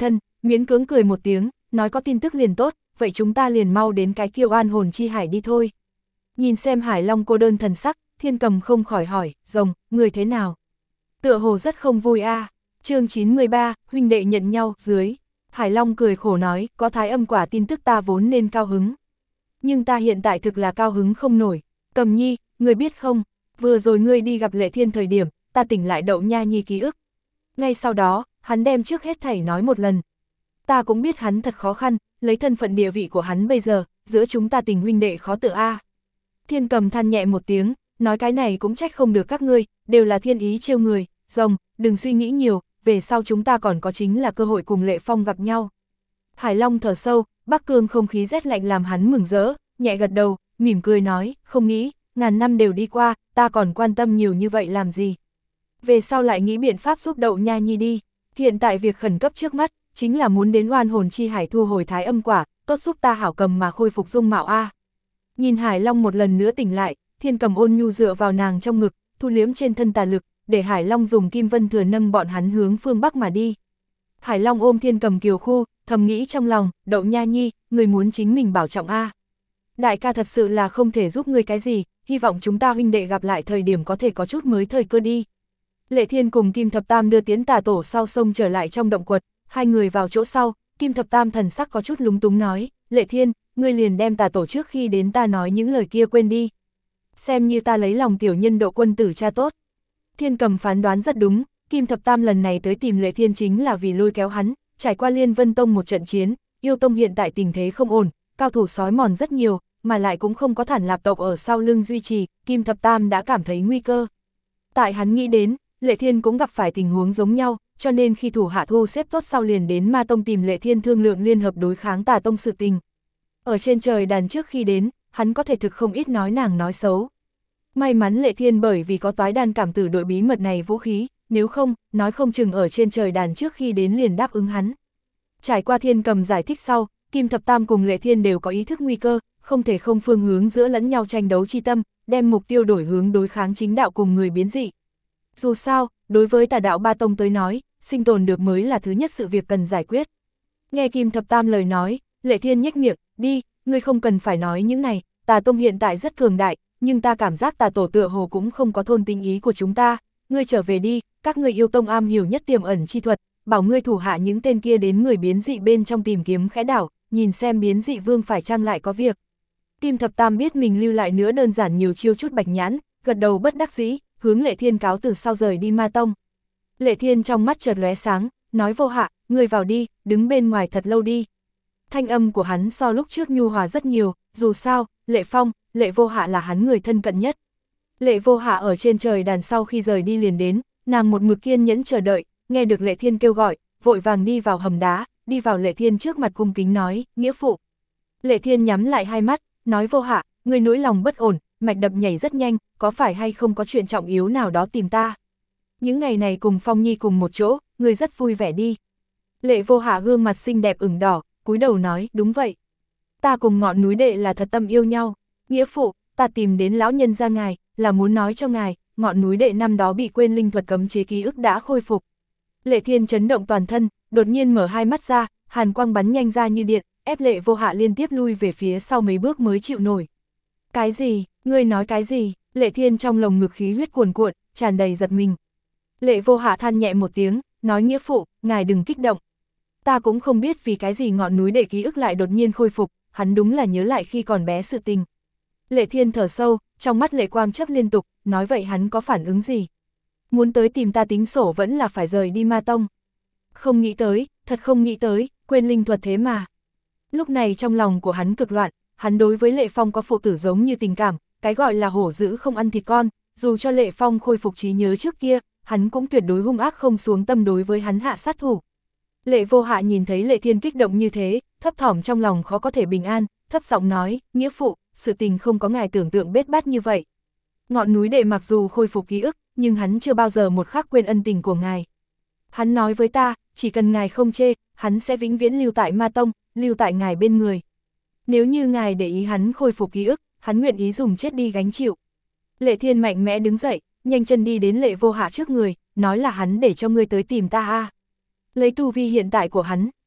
miễn cưỡng cười một tiếng, nói có tin tức liền tốt, vậy chúng ta liền mau đến cái kia oan hồn chi hải đi thôi. Nhìn xem Hải Long cô đơn thần sắc, Thiên Cầm không khỏi hỏi, rồng, người thế nào? Tựa hồ rất không vui a. Chương 93, huynh đệ nhận nhau, dưới. Hải Long cười khổ nói, có thái âm quả tin tức ta vốn nên cao hứng. Nhưng ta hiện tại thực là cao hứng không nổi. Cầm Nhi, ngươi biết không, vừa rồi ngươi đi gặp Lệ Thiên thời điểm, ta tỉnh lại Đậu Nha Nhi ký ức. Ngay sau đó, hắn đem trước hết thảy nói một lần. Ta cũng biết hắn thật khó khăn, lấy thân phận địa vị của hắn bây giờ, giữa chúng ta tình huynh đệ khó tự a. Thiên Cầm than nhẹ một tiếng, nói cái này cũng trách không được các ngươi, đều là thiên ý trêu người, rồng, đừng suy nghĩ nhiều, về sau chúng ta còn có chính là cơ hội cùng Lệ Phong gặp nhau. Hải Long thở sâu, Bắc Cương không khí rét lạnh làm hắn mừng rỡ, nhẹ gật đầu, mỉm cười nói, không nghĩ, ngàn năm đều đi qua, ta còn quan tâm nhiều như vậy làm gì. Về sau lại nghĩ biện pháp giúp Đậu Nha Nhi đi, hiện tại việc khẩn cấp trước mắt, chính là muốn đến oan hồn chi hải thu hồi thái âm quả, tốt giúp ta hảo cầm mà khôi phục dung mạo a. Nhìn Hải Long một lần nữa tỉnh lại, Thiên Cầm ôn nhu dựa vào nàng trong ngực, thu liếm trên thân tà lực, để Hải Long dùng kim vân thừa nâng bọn hắn hướng phương Bắc mà đi. Hải Long ôm Thiên Cầm kiều khu, thầm nghĩ trong lòng, Đậu Nha Nhi, người muốn chính mình bảo trọng a. Đại ca thật sự là không thể giúp ngươi cái gì, hy vọng chúng ta huynh đệ gặp lại thời điểm có thể có chút mới thời cơ đi. Lệ Thiên cùng Kim Thập Tam đưa Tiến Tà Tổ sau sông trở lại trong động quật, hai người vào chỗ sau, Kim Thập Tam thần sắc có chút lúng túng nói, Lệ Thiên, ngươi liền đem Tà Tổ trước khi đến ta nói những lời kia quên đi. Xem như ta lấy lòng tiểu nhân Độ quân tử cha tốt. Thiên Cầm phán đoán rất đúng, Kim Thập Tam lần này tới tìm Lệ Thiên chính là vì lôi kéo hắn, trải qua Liên Vân Tông một trận chiến, Yêu Tông hiện tại tình thế không ổn, cao thủ sói mòn rất nhiều, mà lại cũng không có Thản Lạp tộc ở sau lưng duy trì, Kim Thập Tam đã cảm thấy nguy cơ. Tại hắn nghĩ đến, Lệ Thiên cũng gặp phải tình huống giống nhau, cho nên khi thủ hạ thu xếp tốt sau liền đến Ma Tông tìm Lệ Thiên thương lượng liên hợp đối kháng Tà Tông sự tình. Ở trên trời đàn trước khi đến, hắn có thể thực không ít nói nàng nói xấu. May mắn Lệ Thiên bởi vì có toái đan cảm tử đội bí mật này vũ khí, nếu không, nói không chừng ở trên trời đàn trước khi đến liền đáp ứng hắn. Trải qua Thiên Cầm giải thích sau, Kim Thập Tam cùng Lệ Thiên đều có ý thức nguy cơ, không thể không phương hướng giữa lẫn nhau tranh đấu chi tâm, đem mục tiêu đổi hướng đối kháng chính đạo cùng người biến dị. Dù sao, đối với Tà đạo ba tông tới nói, sinh tồn được mới là thứ nhất sự việc cần giải quyết. Nghe Kim Thập Tam lời nói, Lệ Thiên nhếch miệng, đi, ngươi không cần phải nói những này, Tà Tông hiện tại rất cường đại, nhưng ta cảm giác Tà Tổ tựa hồ cũng không có thôn tính ý của chúng ta, ngươi trở về đi, các ngươi Yêu Tông am hiểu nhất tiềm ẩn chi thuật, bảo ngươi thủ hạ những tên kia đến người biến dị bên trong tìm kiếm khẽ đảo, nhìn xem biến dị vương phải chăng lại có việc. Kim Thập Tam biết mình lưu lại nữa đơn giản nhiều chiêu chút bạch nhãn, gật đầu bất đắc dĩ, hướng Lệ Thiên cáo từ sau rời đi Ma Tông. Lệ Thiên trong mắt chợt lóe sáng, nói Vô Hạ, ngươi vào đi, đứng bên ngoài thật lâu đi. Thanh âm của hắn so lúc trước nhu hòa rất nhiều, dù sao, Lệ Phong, Lệ Vô Hạ là hắn người thân cận nhất. Lệ Vô Hạ ở trên trời đàn sau khi rời đi liền đến, nàng một mực kiên nhẫn chờ đợi, nghe được Lệ Thiên kêu gọi, vội vàng đi vào hầm đá, đi vào Lệ Thiên trước mặt cung kính nói, nghĩa phụ. Lệ Thiên nhắm lại hai mắt, nói Vô Hạ, ngươi nỗi lòng bất ổn, mạch đập nhảy rất nhanh, có phải hay không có chuyện trọng yếu nào đó tìm ta? Những ngày này cùng Phong Nhi cùng một chỗ, ngươi rất vui vẻ đi. Lệ Vô Hạ gương mặt xinh đẹp ửng đỏ, cúi đầu nói, đúng vậy. Ta cùng Ngọn Núi Đệ là thật tâm yêu nhau. Nghĩa phụ, ta tìm đến lão nhân gia ngài, là muốn nói cho ngài, Ngọn Núi Đệ năm đó bị quên linh thuật cấm chế ký ức đã khôi phục. Lệ Thiên chấn động toàn thân, đột nhiên mở hai mắt ra, hàn quang bắn nhanh ra như điện, ép Lệ Vô Hạ liên tiếp lui về phía sau mấy bước mới chịu nổi. Cái gì, ngươi nói cái gì? Lệ Thiên trong lồng ngực khí huyết cuồn cuộn, tràn đầy giật mình. Lệ Vô Hạ than nhẹ một tiếng, nói nghĩa phụ, ngài đừng kích động. Ta cũng không biết vì cái gì Ngọn Núi Đệ ký ức lại đột nhiên khôi phục, hắn đúng là nhớ lại khi còn bé sự tình. Lệ Thiên thở sâu, trong mắt lệ quang chớp liên tục, nói vậy hắn có phản ứng gì? Muốn tới tìm ta tính sổ vẫn là phải rời đi Ma Tông. Không nghĩ tới, thật không nghĩ tới, quên linh thuật thế mà. Lúc này trong lòng của hắn cực loạn, hắn đối với Lệ Phong có phụ tử giống như tình cảm, cái gọi là hổ dữ không ăn thịt con, dù cho Lệ Phong khôi phục trí nhớ trước kia, hắn cũng tuyệt đối hung ác không xuống tâm đối với hắn hạ sát thủ. Lệ Vô Hạ nhìn thấy Lệ Thiên kích động như thế, thấp thỏm trong lòng khó có thể bình an, thấp giọng nói, nghĩa phụ, sự tình không có ngài tưởng tượng bết bát như vậy. Ngọn Núi Đệ mặc dù khôi phục ký ức, nhưng hắn chưa bao giờ một khắc quên ân tình của ngài. Hắn nói với ta, chỉ cần ngài không chê, hắn sẽ vĩnh viễn lưu tại Ma Tông, lưu tại ngài bên người. Nếu như ngài để ý hắn khôi phục ký ức, hắn nguyện ý dùng chết đi gánh chịu. Lệ Thiên mạnh mẽ đứng dậy, nhanh chân đi đến Lệ Vô Hạ trước người, nói là hắn để cho ngươi tới tìm ta a. Lấy tu vi hiện tại của hắn,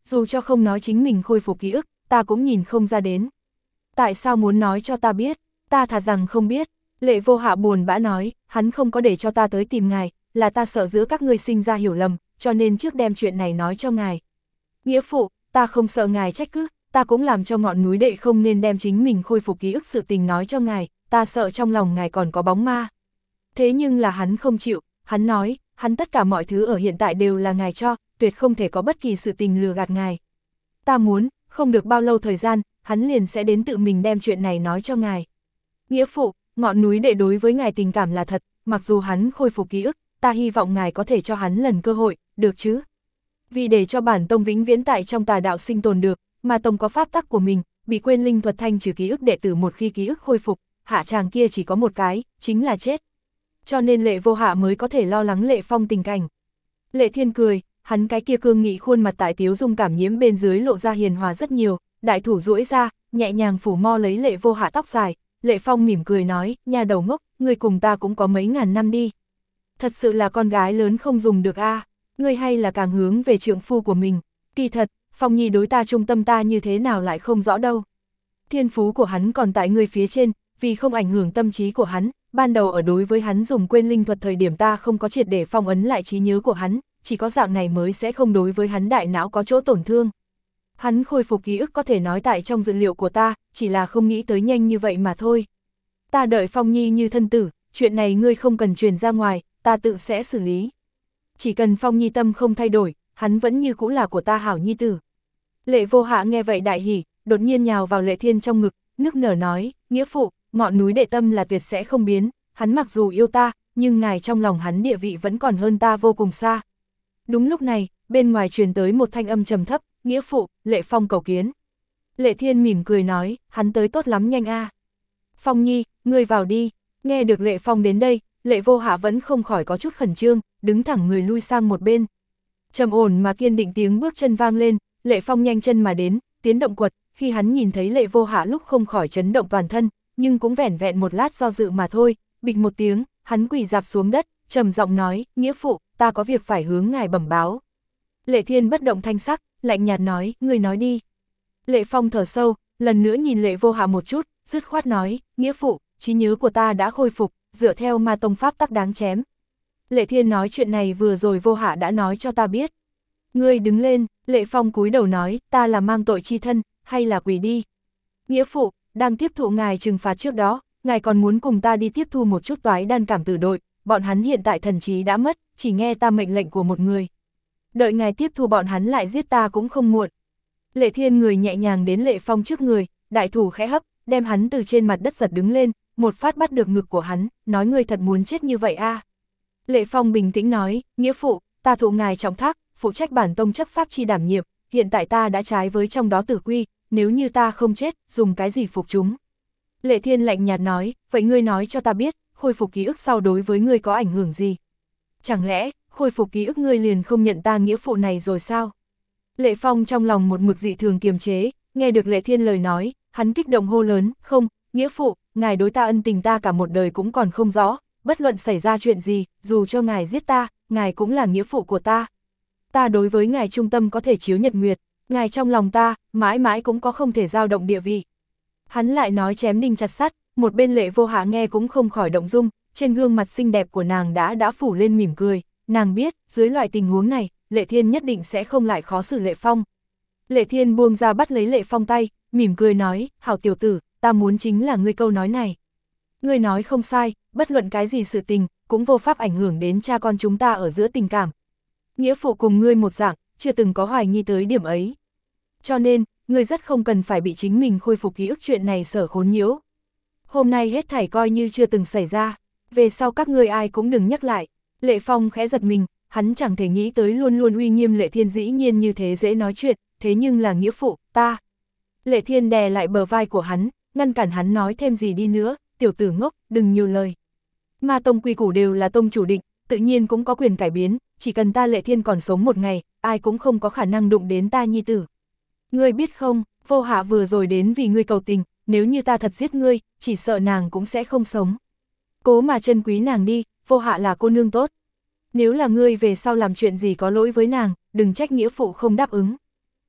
dù cho không nói chính mình khôi phục ký ức, ta cũng nhìn không ra đến. Tại sao muốn nói cho ta biết, ta thà rằng không biết. Lệ Vô Hạ buồn bã nói, hắn không có để cho ta tới tìm ngài, là ta sợ giữa các ngươi sinh ra hiểu lầm, cho nên trước đem chuyện này nói cho ngài. Nghĩa phụ, ta không sợ ngài trách cứ, ta cũng làm cho ngọn núi đệ không nên đem chính mình khôi phục ký ức sự tình nói cho ngài, ta sợ trong lòng ngài còn có bóng ma. Thế nhưng là hắn không chịu, hắn nói, hắn tất cả mọi thứ ở hiện tại đều là ngài cho, tuyệt không thể có bất kỳ sự tình lừa gạt ngài. Ta muốn, không được bao lâu thời gian, hắn liền sẽ đến tự mình đem chuyện này nói cho ngài. Nghĩa phụ, ngọn núi đệ đối với ngài tình cảm là thật, mặc dù hắn khôi phục ký ức, ta hy vọng ngài có thể cho hắn lần cơ hội, được chứ? Vì để cho bản tông vĩnh viễn tại trong tà đạo sinh tồn được, mà tông có pháp tắc của mình, bị quên linh thuật thanh trừ ký ức đệ tử một khi ký ức khôi phục, hạ tràng kia chỉ có một cái, chính là chết. Cho nên Lệ Vô Hạ mới có thể lo lắng Lệ Phong tình cảnh. Lệ Thiên cười, hắn cái kia cương nghị khuôn mặt tại tiếu dung cảm nhiễm bên dưới lộ ra hiền hòa rất nhiều, đại thủ duỗi ra, nhẹ nhàng phủ mo lấy Lệ Vô Hạ tóc dài. Lệ Phong mỉm cười nói, nhà đầu ngốc, ngươi cùng ta cũng có mấy ngàn năm đi. Thật sự là con gái lớn không dùng được a, ngươi hay là càng hướng về trượng phu của mình. Kỳ thật, Phong Nhi đối ta trung tâm ta như thế nào lại không rõ đâu. Thiên phú của hắn còn tại ngươi phía trên, vì không ảnh hưởng tâm trí của hắn, ban đầu ở đối với hắn dùng quên linh thuật thời điểm ta không có triệt để phong ấn lại trí nhớ của hắn, chỉ có dạng này mới sẽ không đối với hắn đại não có chỗ tổn thương. Hắn khôi phục ký ức có thể nói tại trong dữ liệu của ta, chỉ là không nghĩ tới nhanh như vậy mà thôi. Ta đợi Phong Nhi như thân tử, chuyện này ngươi không cần truyền ra ngoài, ta tự sẽ xử lý. Chỉ cần Phong Nhi tâm không thay đổi, hắn vẫn như cũ là của ta hảo nhi tử. Lệ Vô Hạ nghe vậy đại hỉ, đột nhiên nhào vào Lệ Thiên trong ngực, nức nở nói, nghĩa phụ, ngọn núi đệ tâm là tuyệt sẽ không biến, hắn mặc dù yêu ta, nhưng ngài trong lòng hắn địa vị vẫn còn hơn ta vô cùng xa. Đúng lúc này, bên ngoài truyền tới một thanh âm trầm thấp, nghĩa phụ, Lệ Phong cầu kiến. Lệ Thiên mỉm cười nói, hắn tới tốt lắm nhanh a. Phong Nhi, ngươi vào đi. Nghe được Lệ Phong đến đây, Lệ Vô Hạ vẫn không khỏi có chút khẩn trương, đứng thẳng người lui sang một bên. Trầm ổn mà kiên định tiếng bước chân vang lên, Lệ Phong nhanh chân mà đến, tiến động quật, khi hắn nhìn thấy Lệ Vô Hạ lúc không khỏi chấn động toàn thân, nhưng cũng vẻn vẹn một lát do dự mà thôi, bịch một tiếng, hắn quỳ rạp xuống đất, trầm giọng nói, nghĩa phụ, ta có việc phải hướng ngài bẩm báo. Lệ Thiên bất động thanh sắc, lạnh nhạt nói, ngươi nói đi. Lệ Phong thở sâu, lần nữa nhìn Lệ Vô Hạ một chút, dứt khoát nói, nghĩa phụ, trí nhớ của ta đã khôi phục, dựa theo ma tông pháp tắc đáng chém. Lệ Thiên nói chuyện này vừa rồi Vô Hạ đã nói cho ta biết. Ngươi đứng lên, Lệ Phong cúi đầu nói, ta là mang tội chi thân, hay là quỳ đi. Nghĩa phụ, đang tiếp thụ ngài trừng phạt trước đó, ngài còn muốn cùng ta đi tiếp thu một chút toái đan cảm tử đội, bọn hắn hiện tại thần trí đã mất, chỉ nghe ta mệnh lệnh của một người. Đợi ngài tiếp thu bọn hắn lại giết ta cũng không muộn. Lệ Thiên người nhẹ nhàng đến Lệ Phong trước người, đại thủ khẽ hấp, đem hắn từ trên mặt đất giật đứng lên, một phát bắt được ngực của hắn, nói ngươi thật muốn chết như vậy a. Lệ Phong bình tĩnh nói, nghĩa phụ, ta thụ ngài trọng thác, phụ trách bản tông chấp pháp chi đảm nhiệm, hiện tại ta đã trái với trong đó tử quy, nếu như ta không chết, dùng cái gì phục chúng. Lệ Thiên lạnh nhạt nói, vậy ngươi nói cho ta biết, khôi phục ký ức sau đối với ngươi có ảnh hưởng gì? Chẳng lẽ, khôi phục ký ức ngươi liền không nhận ta nghĩa phụ này rồi sao? Lệ Phong trong lòng một mực dị thường kiềm chế, nghe được Lệ Thiên lời nói, hắn kích động hô lớn, không, nghĩa phụ, ngài đối ta ân tình ta cả một đời cũng còn không rõ, bất luận xảy ra chuyện gì, dù cho ngài giết ta, ngài cũng là nghĩa phụ của ta. Ta đối với ngài trung tâm có thể chiếu nhật nguyệt, ngài trong lòng ta, mãi mãi cũng có không thể dao động địa vị. Hắn lại nói chém đinh chặt sắt, một bên Lệ Vô Hạ nghe cũng không khỏi động dung, trên gương mặt xinh đẹp của nàng đã phủ lên mỉm cười, nàng biết, dưới loại tình huống này, Lệ Thiên nhất định sẽ không lại khó xử Lệ Phong. Lệ Thiên buông ra bắt lấy Lệ Phong tay, mỉm cười nói, hảo tiểu tử, ta muốn chính là ngươi câu nói này. Ngươi nói không sai, bất luận cái gì sự tình, cũng vô pháp ảnh hưởng đến cha con chúng ta ở giữa tình cảm. Nghĩa phụ cùng ngươi một dạng, chưa từng có hoài nghi tới điểm ấy. Cho nên, ngươi rất không cần phải bị chính mình khôi phục ký ức chuyện này sở khốn nhiễu. Hôm nay hết thảy coi như chưa từng xảy ra, về sau các ngươi ai cũng đừng nhắc lại. Lệ Phong khẽ giật mình, hắn chẳng thể nghĩ tới luôn luôn uy nghiêm Lệ Thiên dĩ nhiên như thế dễ nói chuyện, thế nhưng là nghĩa phụ, ta. Lệ Thiên đè lại bờ vai của hắn, ngăn cản hắn nói thêm gì đi nữa, tiểu tử ngốc, đừng nhiều lời. Ma tông quy củ đều là tông chủ định, tự nhiên cũng có quyền cải biến, chỉ cần ta Lệ Thiên còn sống một ngày, ai cũng không có khả năng đụng đến ta nhi tử. Ngươi biết không, Vô Hạ vừa rồi đến vì ngươi cầu tình, nếu như ta thật giết ngươi, chỉ sợ nàng cũng sẽ không sống. Cố mà trân quý nàng đi, Vô Hạ là cô nương tốt. Nếu là ngươi về sau làm chuyện gì có lỗi với nàng, đừng trách nghĩa phụ không đáp ứng.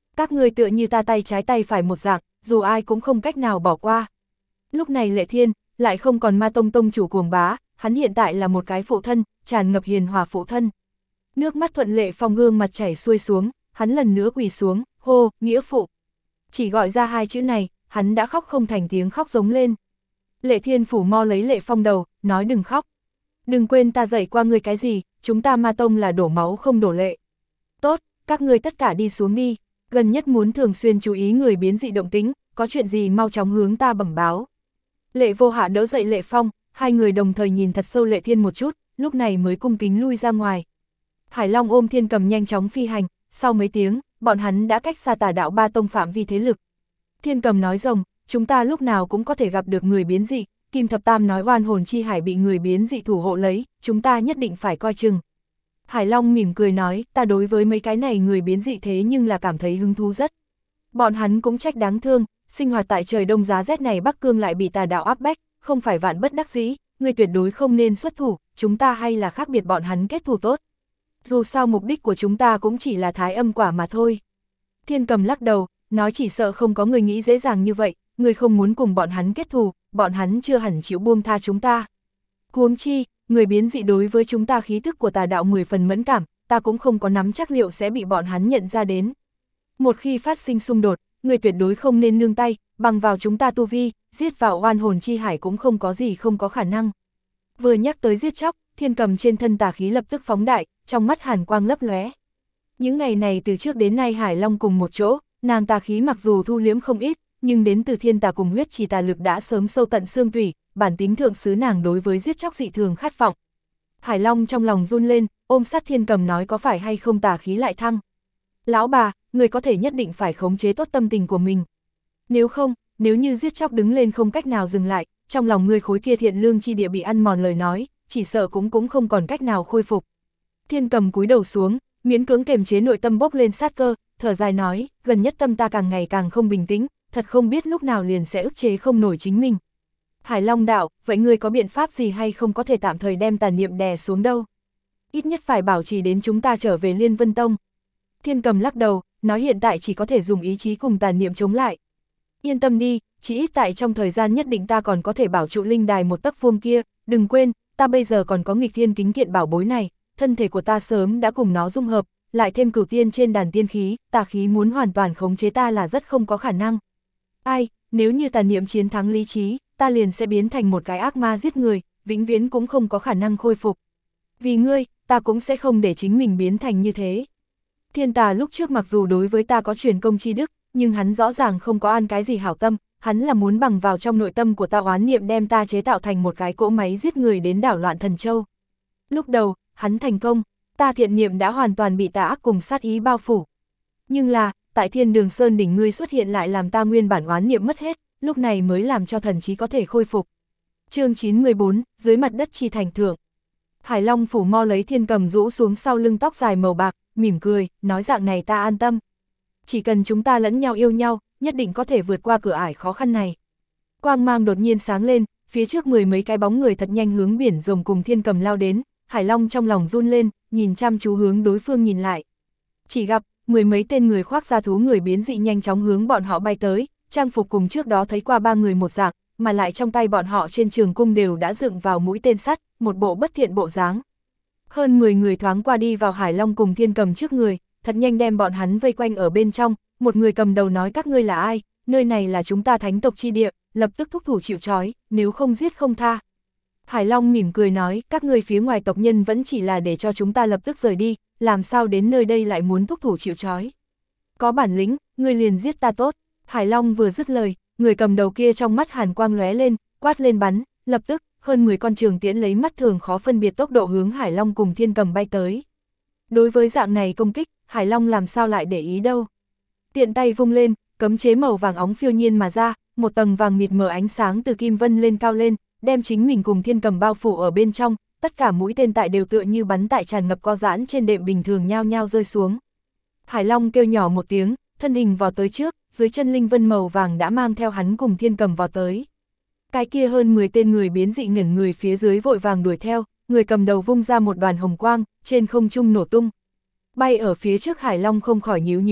Các ngươi tựa như ta tay trái tay phải một dạng, dù ai cũng không cách nào bỏ qua. Lúc này Lệ Thiên, lại không còn Ma Tông tông chủ cuồng bá, hắn hiện tại là một cái phụ thân, tràn ngập hiền hòa phụ thân. Nước mắt Thuận Lệ Phong gương mặt chảy xuôi xuống, hắn lần nữa quỳ xuống, hô, nghĩa phụ. Chỉ gọi ra hai chữ này, hắn đã khóc không thành tiếng khóc giống lên. Lệ Thiên phủ mo lấy Lệ Phong đầu, nói đừng khóc. Đừng quên ta dạy qua ngươi cái gì, chúng ta Ma Tông là đổ máu không đổ lệ. Tốt, các ngươi tất cả đi xuống đi, gần nhất muốn thường xuyên chú ý người biến dị động tính, có chuyện gì mau chóng hướng ta bẩm báo. Lệ Vô Hạ đỡ dậy Lệ Phong, hai người đồng thời nhìn thật sâu Lệ Thiên một chút, lúc này mới cung kính lui ra ngoài. Hải Long ôm Thiên Cầm nhanh chóng phi hành, sau mấy tiếng, bọn hắn đã cách xa Tà Đạo Ba Tông phạm vi thế lực. Thiên Cầm nói rồng, chúng ta lúc nào cũng có thể gặp được người biến dị, Kim Thập Tam nói oan hồn chi hải bị người biến dị thủ hộ lấy, chúng ta nhất định phải coi chừng. Hải Long mỉm cười nói, ta đối với mấy cái này người biến dị thế nhưng là cảm thấy hứng thú rất. Bọn hắn cũng trách đáng thương, sinh hoạt tại trời đông giá rét này Bắc Cương lại bị Tà Đạo áp bách, không phải vạn bất đắc dĩ, người tuyệt đối không nên xuất thủ, chúng ta hay là khác biệt bọn hắn kết thù tốt. Dù sao mục đích của chúng ta cũng chỉ là thái âm quả mà thôi. Thiên Cầm lắc đầu, nói chỉ sợ không có người nghĩ dễ dàng như vậy, người không muốn cùng bọn hắn kết thù, bọn hắn chưa hẳn chịu buông tha chúng ta. Huống chi, người biến dị đối với chúng ta khí thức của Tà Đạo 10 phần mẫn cảm, ta cũng không có nắm chắc liệu sẽ bị bọn hắn nhận ra đến. Một khi phát sinh xung đột, người tuyệt đối không nên nương tay, bằng vào chúng ta tu vi, giết vào oan hồn chi hải cũng không có gì không có khả năng. Vừa nhắc tới giết chóc, Thiên Cầm trên thân tà khí lập tức phóng đại, trong mắt hàn quang lấp lóe. Những ngày này từ trước đến nay Hải Long cùng một chỗ, nàng tà khí mặc dù thu liếm không ít, nhưng đến từ thiên tà cùng huyết chỉ tà lực đã sớm sâu tận xương tủy, bản tính thượng sứ nàng đối với giết chóc dị thường khát vọng. Hải Long trong lòng run lên, ôm sát Thiên Cầm nói có phải hay không tà khí lại thăng. Lão bà, người có thể nhất định phải khống chế tốt tâm tình của mình. Nếu không, nếu như giết chóc đứng lên không cách nào dừng lại, trong lòng người khối kia thiện lương chi địa bị ăn mòn lời nói, chỉ sợ cũng không còn cách nào khôi phục. Thiên Cầm cúi đầu xuống, miễn cưỡng kiềm chế nội tâm bốc lên sát cơ, thở dài nói, gần nhất tâm ta càng ngày càng không bình tĩnh, thật không biết lúc nào liền sẽ ức chế không nổi chính mình. Hải Long đạo, vậy ngươi có biện pháp gì hay không có thể tạm thời đem tà niệm đè xuống đâu? Ít nhất phải bảo trì đến chúng ta trở về Liên Vân Tông. Thiên Cầm lắc đầu, nói hiện tại chỉ có thể dùng ý chí cùng tà niệm chống lại. Yên tâm đi, chỉ ít tại trong thời gian nhất định ta còn có thể bảo trụ linh đài một tấc vuông kia, đừng quên, ta bây giờ còn có nghịch thiên kính kiện bảo bối này, thân thể của ta sớm đã cùng nó dung hợp, lại thêm cửu tiên trên đàn tiên khí, tà khí muốn hoàn toàn khống chế ta là rất không có khả năng. Ai, nếu như tà niệm chiến thắng lý trí, ta liền sẽ biến thành một cái ác ma giết người, vĩnh viễn cũng không có khả năng khôi phục. Vì ngươi, ta cũng sẽ không để chính mình biến thành như thế. Thiên tà lúc trước mặc dù đối với ta có truyền công chi đức, nhưng hắn rõ ràng không có an cái gì hảo tâm, hắn là muốn bằng vào trong nội tâm của ta oán niệm đem ta chế tạo thành một cái cỗ máy giết người đến đảo loạn thần châu. Lúc đầu, hắn thành công, ta thiện niệm đã hoàn toàn bị tà ác cùng sát ý bao phủ. Nhưng là, tại Thiên Đường Sơn đỉnh ngươi xuất hiện lại làm ta nguyên bản oán niệm mất hết, lúc này mới làm cho thần trí có thể khôi phục. Chương 914, dưới mặt đất chi thành thượng. Hải Long phủ mo lấy Thiên Cầm rũ xuống sau lưng tóc dài màu bạc, mỉm cười, nói dạng này ta an tâm. Chỉ cần chúng ta lẫn nhau yêu nhau, nhất định có thể vượt qua cửa ải khó khăn này. Quang mang đột nhiên sáng lên, phía trước 10 mấy cái bóng người thật nhanh hướng biển rồng cùng Thiên Cầm lao đến, Hải Long trong lòng run lên, nhìn chăm chú hướng đối phương nhìn lại. Chỉ gặp, 10 mấy tên người khoác da thú người biến dị nhanh chóng hướng bọn họ bay tới, trang phục cùng trước đó thấy qua 3 người một dạng, mà lại trong tay bọn họ trên trường cung đều đã dựng vào mũi tên sắt, một bộ bất thiện bộ dáng. Hơn 10 người thoáng qua đi vào Hải Long cùng Thiên Cầm trước người, thật nhanh đem bọn hắn vây quanh ở bên trong, một người cầm đầu nói các ngươi là ai, nơi này là chúng ta thánh tộc chi địa, lập tức thúc thủ chịu trói, nếu không giết không tha. Hải Long mỉm cười nói, các ngươi phía ngoài tộc nhân vẫn chỉ là để cho chúng ta lập tức rời đi, làm sao đến nơi đây lại muốn thúc thủ chịu trói. Có bản lĩnh, ngươi liền giết ta tốt. Hải Long vừa dứt lời, người cầm đầu kia trong mắt hàn quang lóe lên, quát lên bắn, lập tức, hơn 10 con trường tiễn lấy mắt thường khó phân biệt tốc độ hướng Hải Long cùng Thiên Cầm bay tới. Đối với dạng này công kích, Hải Long làm sao lại để ý đâu. Tiện tay vung lên, cấm chế màu vàng óng phiêu nhiên mà ra, một tầng vàng mịt mờ ánh sáng từ kim vân lên cao lên, đem chính mình cùng Thiên Cầm bao phủ ở bên trong, tất cả mũi tên tại đều tựa như bắn tại tràn ngập co giãn trên đệm bình thường nhao nhao rơi xuống. Hải Long kêu nhỏ một tiếng, thân hình vào tới trước, dưới chân linh vân màu vàng đã mang theo hắn cùng Thiên Cầm vào tới. Cái kia hơn 10 tên người biến dị ngẩn người phía dưới vội vàng đuổi theo, người cầm đầu vung ra một đoàn hồng quang, trên không trung nổ tung. Bay ở phía trước Hải Long không khỏi nhíu nhíu mày,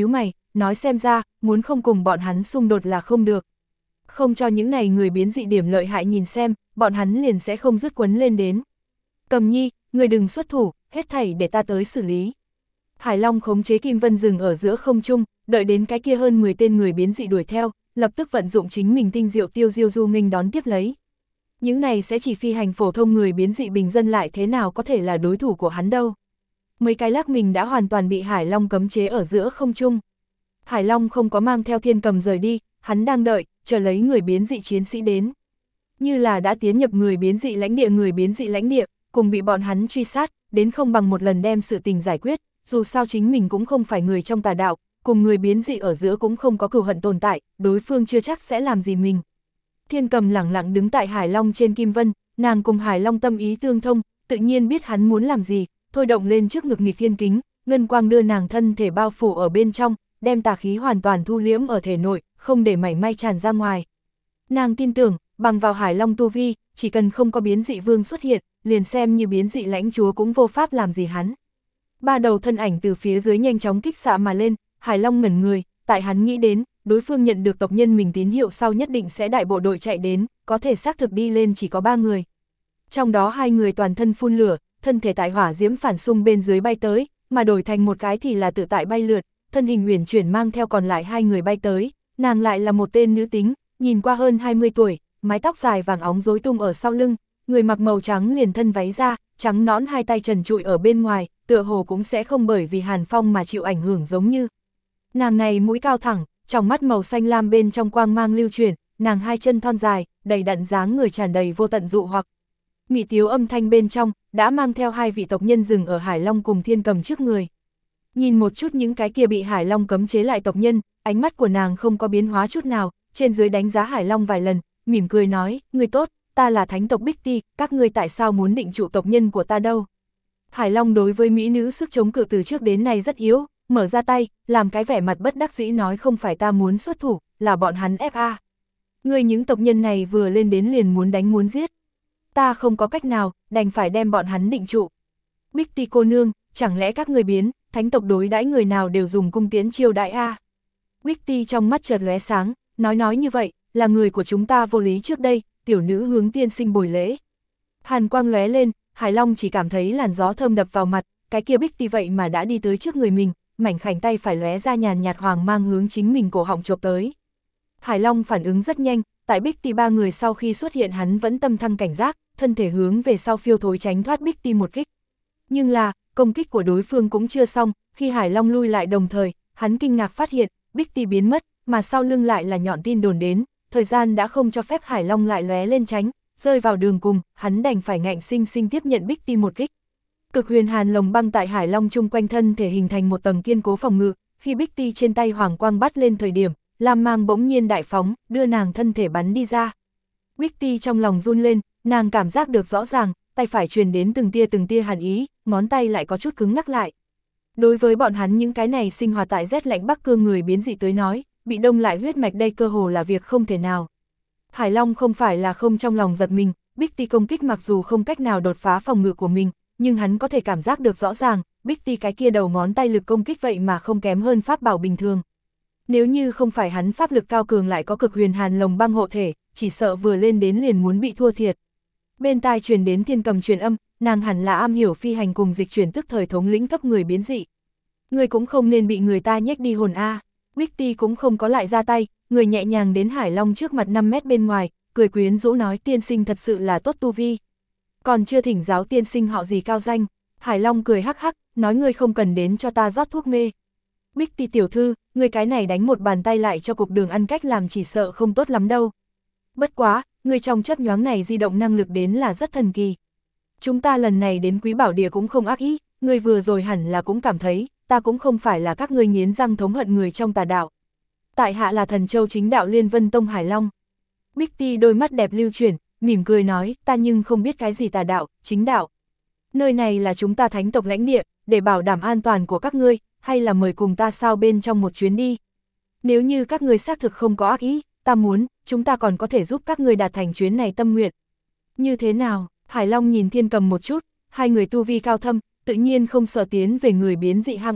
nói xem ra, muốn không cùng bọn hắn xung đột là không được. Không cho những này người biến dị điểm lợi hại nhìn xem, bọn hắn liền sẽ không dứt quấn lên đến. Cầm Nhi, người đừng xuất thủ, hết thảy để ta tới xử lý. Hải Long khống chế Kim Vân dừng ở giữa không trung, đợi đến cái kia hơn 10 tên người biến dị đuổi theo, lập tức vận dụng chính mình tinh diệu tiêu diêu du nghênh đón tiếp lấy. Những này sẽ chỉ phi hành phổ thông người biến dị bình dân lại thế nào có thể là đối thủ của hắn đâu. Mấy cái lắc mình đã hoàn toàn bị Hải Long cấm chế ở giữa không trung. Hải Long không có mang theo Thiên Cầm rời đi, hắn đang đợi, chờ lấy người biến dị chiến sĩ đến. Như là đã tiến nhập người biến dị lãnh địa, cùng bị bọn hắn truy sát, đến không bằng một lần đem sự tình giải quyết, dù sao chính mình cũng không phải người trong tà đạo, cùng người biến dị ở giữa cũng không có cừu hận tồn tại, đối phương chưa chắc sẽ làm gì mình. Thiên Cầm lẳng lặng đứng tại Hải Long trên Kim Vân, nàng cùng Hải Long tâm ý tương thông, tự nhiên biết hắn muốn làm gì, thôi động lên trước ngực nghịch thiên kính, ngân quang đưa nàng thân thể bao phủ ở bên trong, đem tà khí hoàn toàn thu liễm ở thể nội, không để mảy may tràn ra ngoài. Nàng tin tưởng, bằng vào Hải Long tu vi, chỉ cần không có biến dị vương xuất hiện, liền xem như biến dị lãnh chúa cũng vô pháp làm gì hắn. Ba đầu thân ảnh từ phía dưới nhanh chóng kích xạ mà lên, Hải Long ngẩn người, tại hắn nghĩ đến, đối phương nhận được tộc nhân mình tín hiệu sau nhất định sẽ đại bộ đội chạy đến, có thể xác thực đi lên chỉ có 3 người. Trong đó 2 người toàn thân phun lửa, thân thể tại hỏa diễm phản xung bên dưới bay tới, mà đổi thành một cái thì là tự tại bay lượt, thân hình uyển chuyển mang theo còn lại 2 người bay tới, nàng lại là một tên nữ tính, nhìn qua hơn 20 tuổi, mái tóc dài vàng óng rối tung ở sau lưng, người mặc màu trắng liền thân váy ra, trắng nõn hai tay trần trụi ở bên ngoài, tựa hồ cũng sẽ không bởi vì hàn phong mà chịu ảnh hưởng giống như. Nàng này mũi cao thẳng, trong mắt màu xanh lam bên trong quang mang lưu chuyển, nàng hai chân thon dài, đầy đặn dáng người tràn đầy vô tận dụ hoặc. Mị tiếu âm thanh bên trong, đã mang theo 2 vị tộc nhân dừng ở Hải Long cùng Thiên Cầm trước người. Nhìn một chút những cái kia bị Hải Long cấm chế lại tộc nhân, ánh mắt của nàng không có biến hóa chút nào, trên dưới đánh giá Hải Long vài lần, mỉm cười nói, người tốt, ta là thánh tộc Bích Ti, các ngươi tại sao muốn định trụ tộc nhân của ta đâu? Hải Long đối với mỹ nữ sức chống cự từ trước đến nay rất yếu, mở ra tay, làm cái vẻ mặt bất đắc dĩ nói không phải ta muốn xuất thủ, là bọn hắn FA. Ngươi những tộc nhân này vừa lên đến liền muốn đánh muốn giết. Ta không có cách nào, đành phải đem bọn hắn định trụ. Bích Ti cô nương, chẳng lẽ các ngươi biến, thánh tộc đối đãi người nào đều dùng cung tiễn chiêu đại a? Bích Ti trong mắt chợt lóe sáng, nói như vậy, là người của chúng ta vô lý trước đây, tiểu nữ hướng tiên sinh bồi lễ. Hàn quang lóe lên, Hải Long chỉ cảm thấy làn gió thơm đập vào mặt, cái kia Bích Ti vậy mà đã đi tới trước người mình, mảnh khảnh tay phải lóe ra nhàn nhạt hoàng mang hướng chính mình cổ họng chộp tới. Hải Long phản ứng rất nhanh, tại Bích Ti 3 người sau khi xuất hiện hắn vẫn tâm thăng cảnh giác, thân thể hướng về sau phiêu thối tránh thoát Bích Ti một kích. Nhưng là, công kích của đối phương cũng chưa xong, khi Hải Long lui lại đồng thời, hắn kinh ngạc phát hiện, Bích Ti biến mất, mà sau lưng lại là nhọn tin đồn đến, thời gian đã không cho phép Hải Long lại lóe lên tránh, rơi vào đường cùng, hắn đành phải ngạnh sinh sinh tiếp nhận Bích Ti một kích. Cực huyền hàn lồng băng tại Hải Long chung quanh thân thể hình thành một tầng kiên cố phòng ngự, khi Bích Ti trên tay hoàng quang bắt lên thời điểm, lam mang bỗng nhiên đại phóng, đưa nàng thân thể bắn đi ra. Bích Ti trong lòng run lên, nàng cảm giác được rõ ràng, tay phải truyền đến từng tia hàn ý, ngón tay lại có chút cứng ngắc lại. Đối với bọn hắn những cái này sinh hoạt tại rét lạnh Bắc Cương người biến dị tới nói, bị đông lại huyết mạch đây cơ hồ là việc không thể nào. Hải Long không phải là không trong lòng giật mình, Bích Ti công kích mặc dù không cách nào đột phá phòng ngự của mình, nhưng hắn có thể cảm giác được rõ ràng, Bích Ti cái kia đầu ngón tay lực công kích vậy mà không kém hơn pháp bảo bình thường. Nếu như không phải hắn pháp lực cao cường lại có cực huyền hàn lồng băng hộ thể, chỉ sợ vừa lên đến liền muốn bị thua thiệt. Bên tai truyền đến Thiên Cầm truyền âm, nàng hẳn là am hiểu phi hành cùng dịch chuyển tức thời thống lĩnh cấp người biến dị. Người cũng không nên bị người ta nhét đi hồn a. Bích Ti cũng không có lại ra tay, người nhẹ nhàng đến Hải Long trước mặt 5 mét bên ngoài, cười quyến rũ nói tiên sinh thật sự là tốt tu vi. Còn chưa thỉnh giáo tiên sinh họ gì cao danh. Hải Long cười hắc hắc, nói ngươi không cần đến cho ta rót thuốc mê. Bích Ti tiểu thư, người cái này đánh một bàn tay lại cho cục đường ăn cách làm chỉ sợ không tốt lắm đâu. Bất quá, người trong chớp nhoáng này di động năng lực đến là rất thần kỳ. Chúng ta lần này đến Quý Bảo Địa cũng không ác ý, người vừa rồi hẳn là cũng cảm thấy, ta cũng không phải là các ngươi nghiến răng thống hận người trong tà đạo. Tại hạ là Thần Châu chính đạo Liên Vân Tông Hải Long. Bích Ti đôi mắt đẹp lưu chuyển, mỉm cười nói, ta nhưng không biết cái gì tà đạo, chính đạo. Nơi này là chúng ta thánh tộc lãnh địa, để bảo đảm an toàn của các ngươi, hay là mời cùng ta sao bên trong một chuyến đi. Nếu như các ngươi xác thực không có ác ý, ta muốn, chúng ta còn có thể giúp các ngươi đạt thành chuyến này tâm nguyện. Như thế nào? Hải Long nhìn Thiên Cầm một chút, hai người tu vi cao thâm, tự nhiên không sợ tiến về người biến dị hang ổ,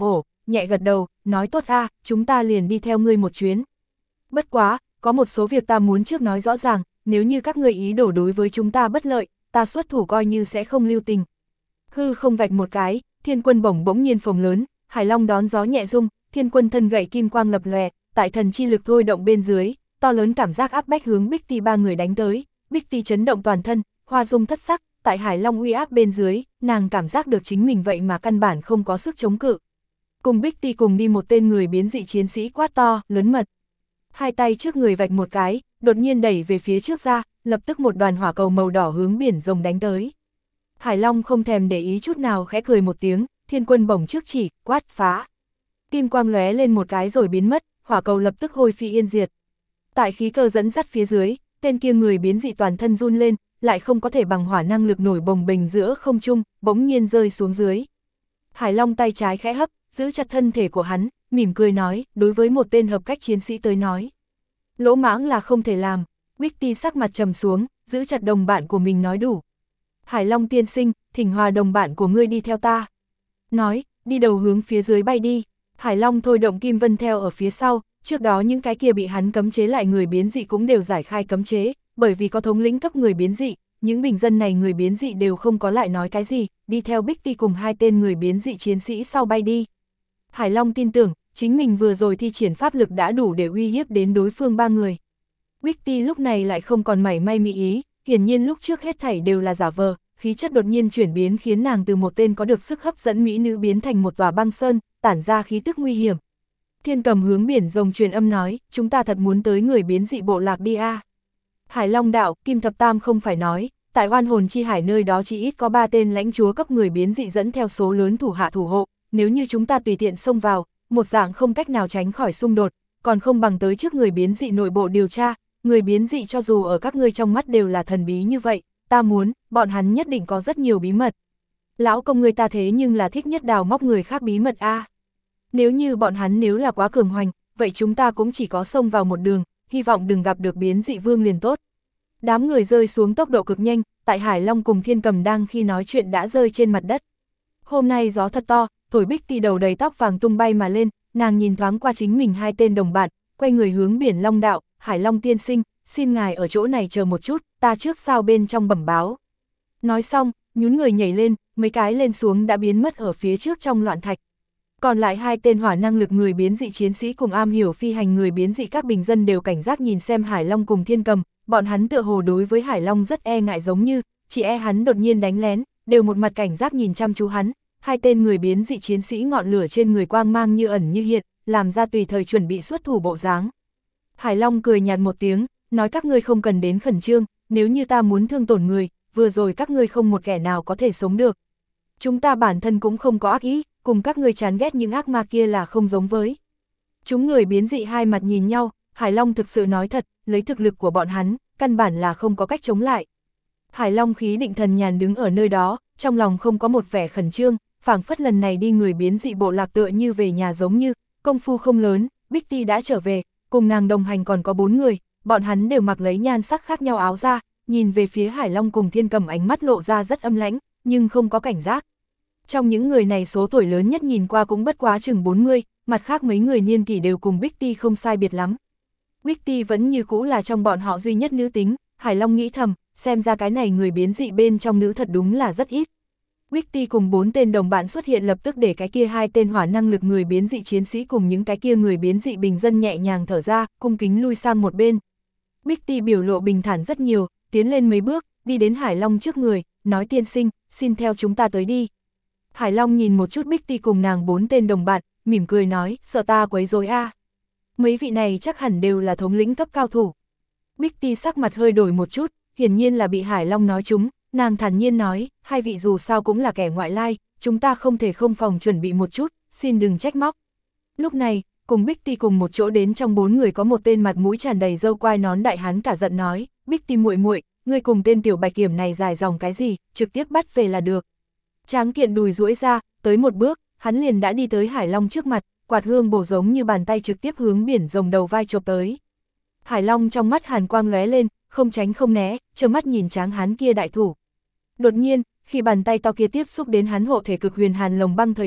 nhẹ gật đầu, nói tốt a, chúng ta liền đi theo ngươi một chuyến. Bất quá, có một số việc ta muốn trước nói rõ ràng, nếu như các ngươi ý đồ đối với chúng ta bất lợi, ta xuất thủ coi như sẽ không lưu tình. Hư không vạch một cái, thiên quân bỗng nhiên phồng lớn, Hải Long đón gió nhẹ rung, thiên quân thân gậy kim quang lập lòe, tại thần chi lực thôi động bên dưới, to lớn cảm giác áp bách hướng Bích Ti ba người đánh tới, Bích Ti chấn động toàn thân, hoa dung thất sắc, tại Hải Long uy áp bên dưới, nàng cảm giác được chính mình vậy mà căn bản không có sức chống cự. Cùng Bích Ti cùng đi một tên người biến dị chiến sĩ quát to, lớn mật. Hai tay trước người vạch một cái, đột nhiên đẩy về phía trước ra, lập tức một đoàn hỏa cầu màu đỏ hướng biển rồng đánh tới. Hải Long không thèm để ý chút nào, khẽ cười một tiếng, thiên quân bổng trước chỉ, quát phá. Kim quang lóe lên một cái rồi biến mất, hỏa cầu lập tức hôi phi yên diệt. Tại khí cơ dẫn dắt phía dưới, tên kia người biến dị toàn thân run lên, lại không có thể bằng hỏa năng lực nổi bồng bềnh giữa không trung, bỗng nhiên rơi xuống dưới. Hải Long tay trái khẽ hấp, giữ chặt thân thể của hắn, mỉm cười nói, đối với một tên hợp cách chiến sĩ tới nói. Lỗ mãng là không thể làm. Bích Ti sắc mặt trầm xuống, giữ chặt đồng bạn của mình nói đủ. Hải Long tiên sinh, thỉnh hòa đồng bạn của ngươi đi theo ta. Nói, đi đầu hướng phía dưới bay đi. Hải Long thôi động Kim Vân theo ở phía sau, trước đó những cái kia bị hắn cấm chế lại người biến dị cũng đều giải khai cấm chế, bởi vì có thống lĩnh cấp người biến dị, những bình dân này người biến dị đều không có lại nói cái gì, đi theo Bích Ti cùng hai tên người biến dị chiến sĩ sau bay đi. Hải Long tin tưởng, chính mình vừa rồi thi triển pháp lực đã đủ để uy hiếp đến đối phương ba người. Bích Ti lúc này lại không còn mảy may mị ý, hiển nhiên lúc trước hết thảy đều là giả vờ, khí chất đột nhiên chuyển biến khiến nàng từ một tên có được sức hấp dẫn mỹ nữ biến thành một tòa băng sơn, tản ra khí tức nguy hiểm. Thiên Cầm hướng biển rồng truyền âm nói, chúng ta thật muốn tới người biến dị bộ lạc đi a. Hải Long đạo, Kim Thập Tam không phải nói, tại Oan Hồn Chi Hải nơi đó chỉ ít có 3 tên lãnh chúa cấp người biến dị dẫn theo số lớn thủ hạ thủ hộ, nếu như chúng ta tùy tiện xông vào, một dạng không cách nào tránh khỏi xung đột, còn không bằng tới trước người biến dị nội bộ điều tra, người biến dị cho dù ở các ngươi trong mắt đều là thần bí như vậy, ta muốn, bọn hắn nhất định có rất nhiều bí mật. Lão công người ta thế nhưng là thích nhất đào móc người khác bí mật a. Nếu như bọn hắn nếu là quá cường hoành, vậy chúng ta cũng chỉ có xông vào một đường, hy vọng đừng gặp được biến dị vương liền tốt. Đám người rơi xuống tốc độ cực nhanh, tại Hải Long cùng Thiên Cầm đang khi nói chuyện đã rơi trên mặt đất. Hôm nay gió thật to, thổi Bích Ti đầu đầy tóc vàng tung bay mà lên, nàng nhìn thoáng qua chính mình hai tên đồng bạn, quay người hướng biển Long đạo, Hải Long tiên sinh, xin ngài ở chỗ này chờ một chút, ta trước sao bên trong bẩm báo. Nói xong, nhún người nhảy lên, mấy cái lên xuống đã biến mất ở phía trước trong loạn thạch. Còn lại hai tên hỏa năng lực người biến dị chiến sĩ cùng am hiểu phi hành người biến dị các bình dân đều cảnh giác nhìn xem Hải Long cùng Thiên Cầm, bọn hắn tựa hồ đối với Hải Long rất e ngại giống như, chỉ e hắn đột nhiên đánh lén, đều một mặt cảnh giác nhìn chăm chú hắn. Hai tên người biến dị chiến sĩ ngọn lửa trên người quang mang như ẩn như hiện, làm ra tùy thời chuẩn bị xuất thủ bộ dáng. Hải Long cười nhạt một tiếng, nói các ngươi không cần đến khẩn trương, nếu như ta muốn thương tổn người, vừa rồi các ngươi không một kẻ nào có thể sống được. Chúng ta bản thân cũng không có ác ý, cùng các ngươi chán ghét những ác ma kia là không giống với. Chúng người biến dị hai mặt nhìn nhau, Hải Long thực sự nói thật, lấy thực lực của bọn hắn, căn bản là không có cách chống lại. Hải Long khí định thần nhàn đứng ở nơi đó, trong lòng không có một vẻ khẩn trương, phảng phất lần này đi người biến dị bộ lạc tựa như về nhà giống như, công phu không lớn, Bích Ti đã trở về, cùng nàng đồng hành còn có 4 người, bọn hắn đều mặc lấy nhan sắc khác nhau áo ra, nhìn về phía Hải Long cùng Thiên Cầm ánh mắt lộ ra rất âm lãnh, nhưng không có cảnh giác. Trong những người này số tuổi lớn nhất nhìn qua cũng bất quá chừng 40, mặt khác mấy người niên kỷ đều cùng Bích Ti không sai biệt lắm. Bích Ti vẫn như cũ là trong bọn họ duy nhất nữ tính, Hải Long nghĩ thầm, xem ra cái này người biến dị bên trong nữ thật đúng là rất ít. Bích Ti cùng 4 tên đồng bạn xuất hiện lập tức để cái kia hai tên hỏa năng lực người biến dị chiến sĩ cùng những cái kia người biến dị bình dân nhẹ nhàng thở ra, cung kính lui sang một bên. Bích Ti biểu lộ bình thản rất nhiều, tiến lên mấy bước, đi đến Hải Long trước người, nói tiên sinh, xin theo chúng ta tới đi. Hải Long nhìn một chút Bích Ti cùng nàng 4 tên đồng bạn, mỉm cười nói, sợ ta quấy rối a. Mấy vị này chắc hẳn đều là thống lĩnh cấp cao thủ. Bích Ti sắc mặt hơi đổi một chút, hiển nhiên là bị Hải Long nói trúng, nàng thản nhiên nói, hai vị dù sao cũng là kẻ ngoại lai, chúng ta không thể không phòng chuẩn bị một chút, xin đừng trách móc. Lúc này, cùng Bích Ti cùng một chỗ đến trong 4 người có một tên mặt mũi tràn đầy râu quai nón đại hán cả giận nói, Bích Ti muội muội, ngươi cùng tên tiểu bạch kiểm này dài dòng cái gì, trực tiếp bắt về là được. Tráng kiện đùi duỗi ra, tới một bước, hắn liền đã đi tới Hải Long trước mặt, quạt hương bổ giống như bàn tay trực tiếp hướng biển rồng đầu vai chộp tới. Hải Long trong mắt hàn quang lóe lên, không tránh không né, trơ mắt nhìn tráng hán kia đại thủ. Đột nhiên, khi bàn tay to kia tiếp xúc đến hắn hộ thể cực huyền hàn lồng băng thời điểm,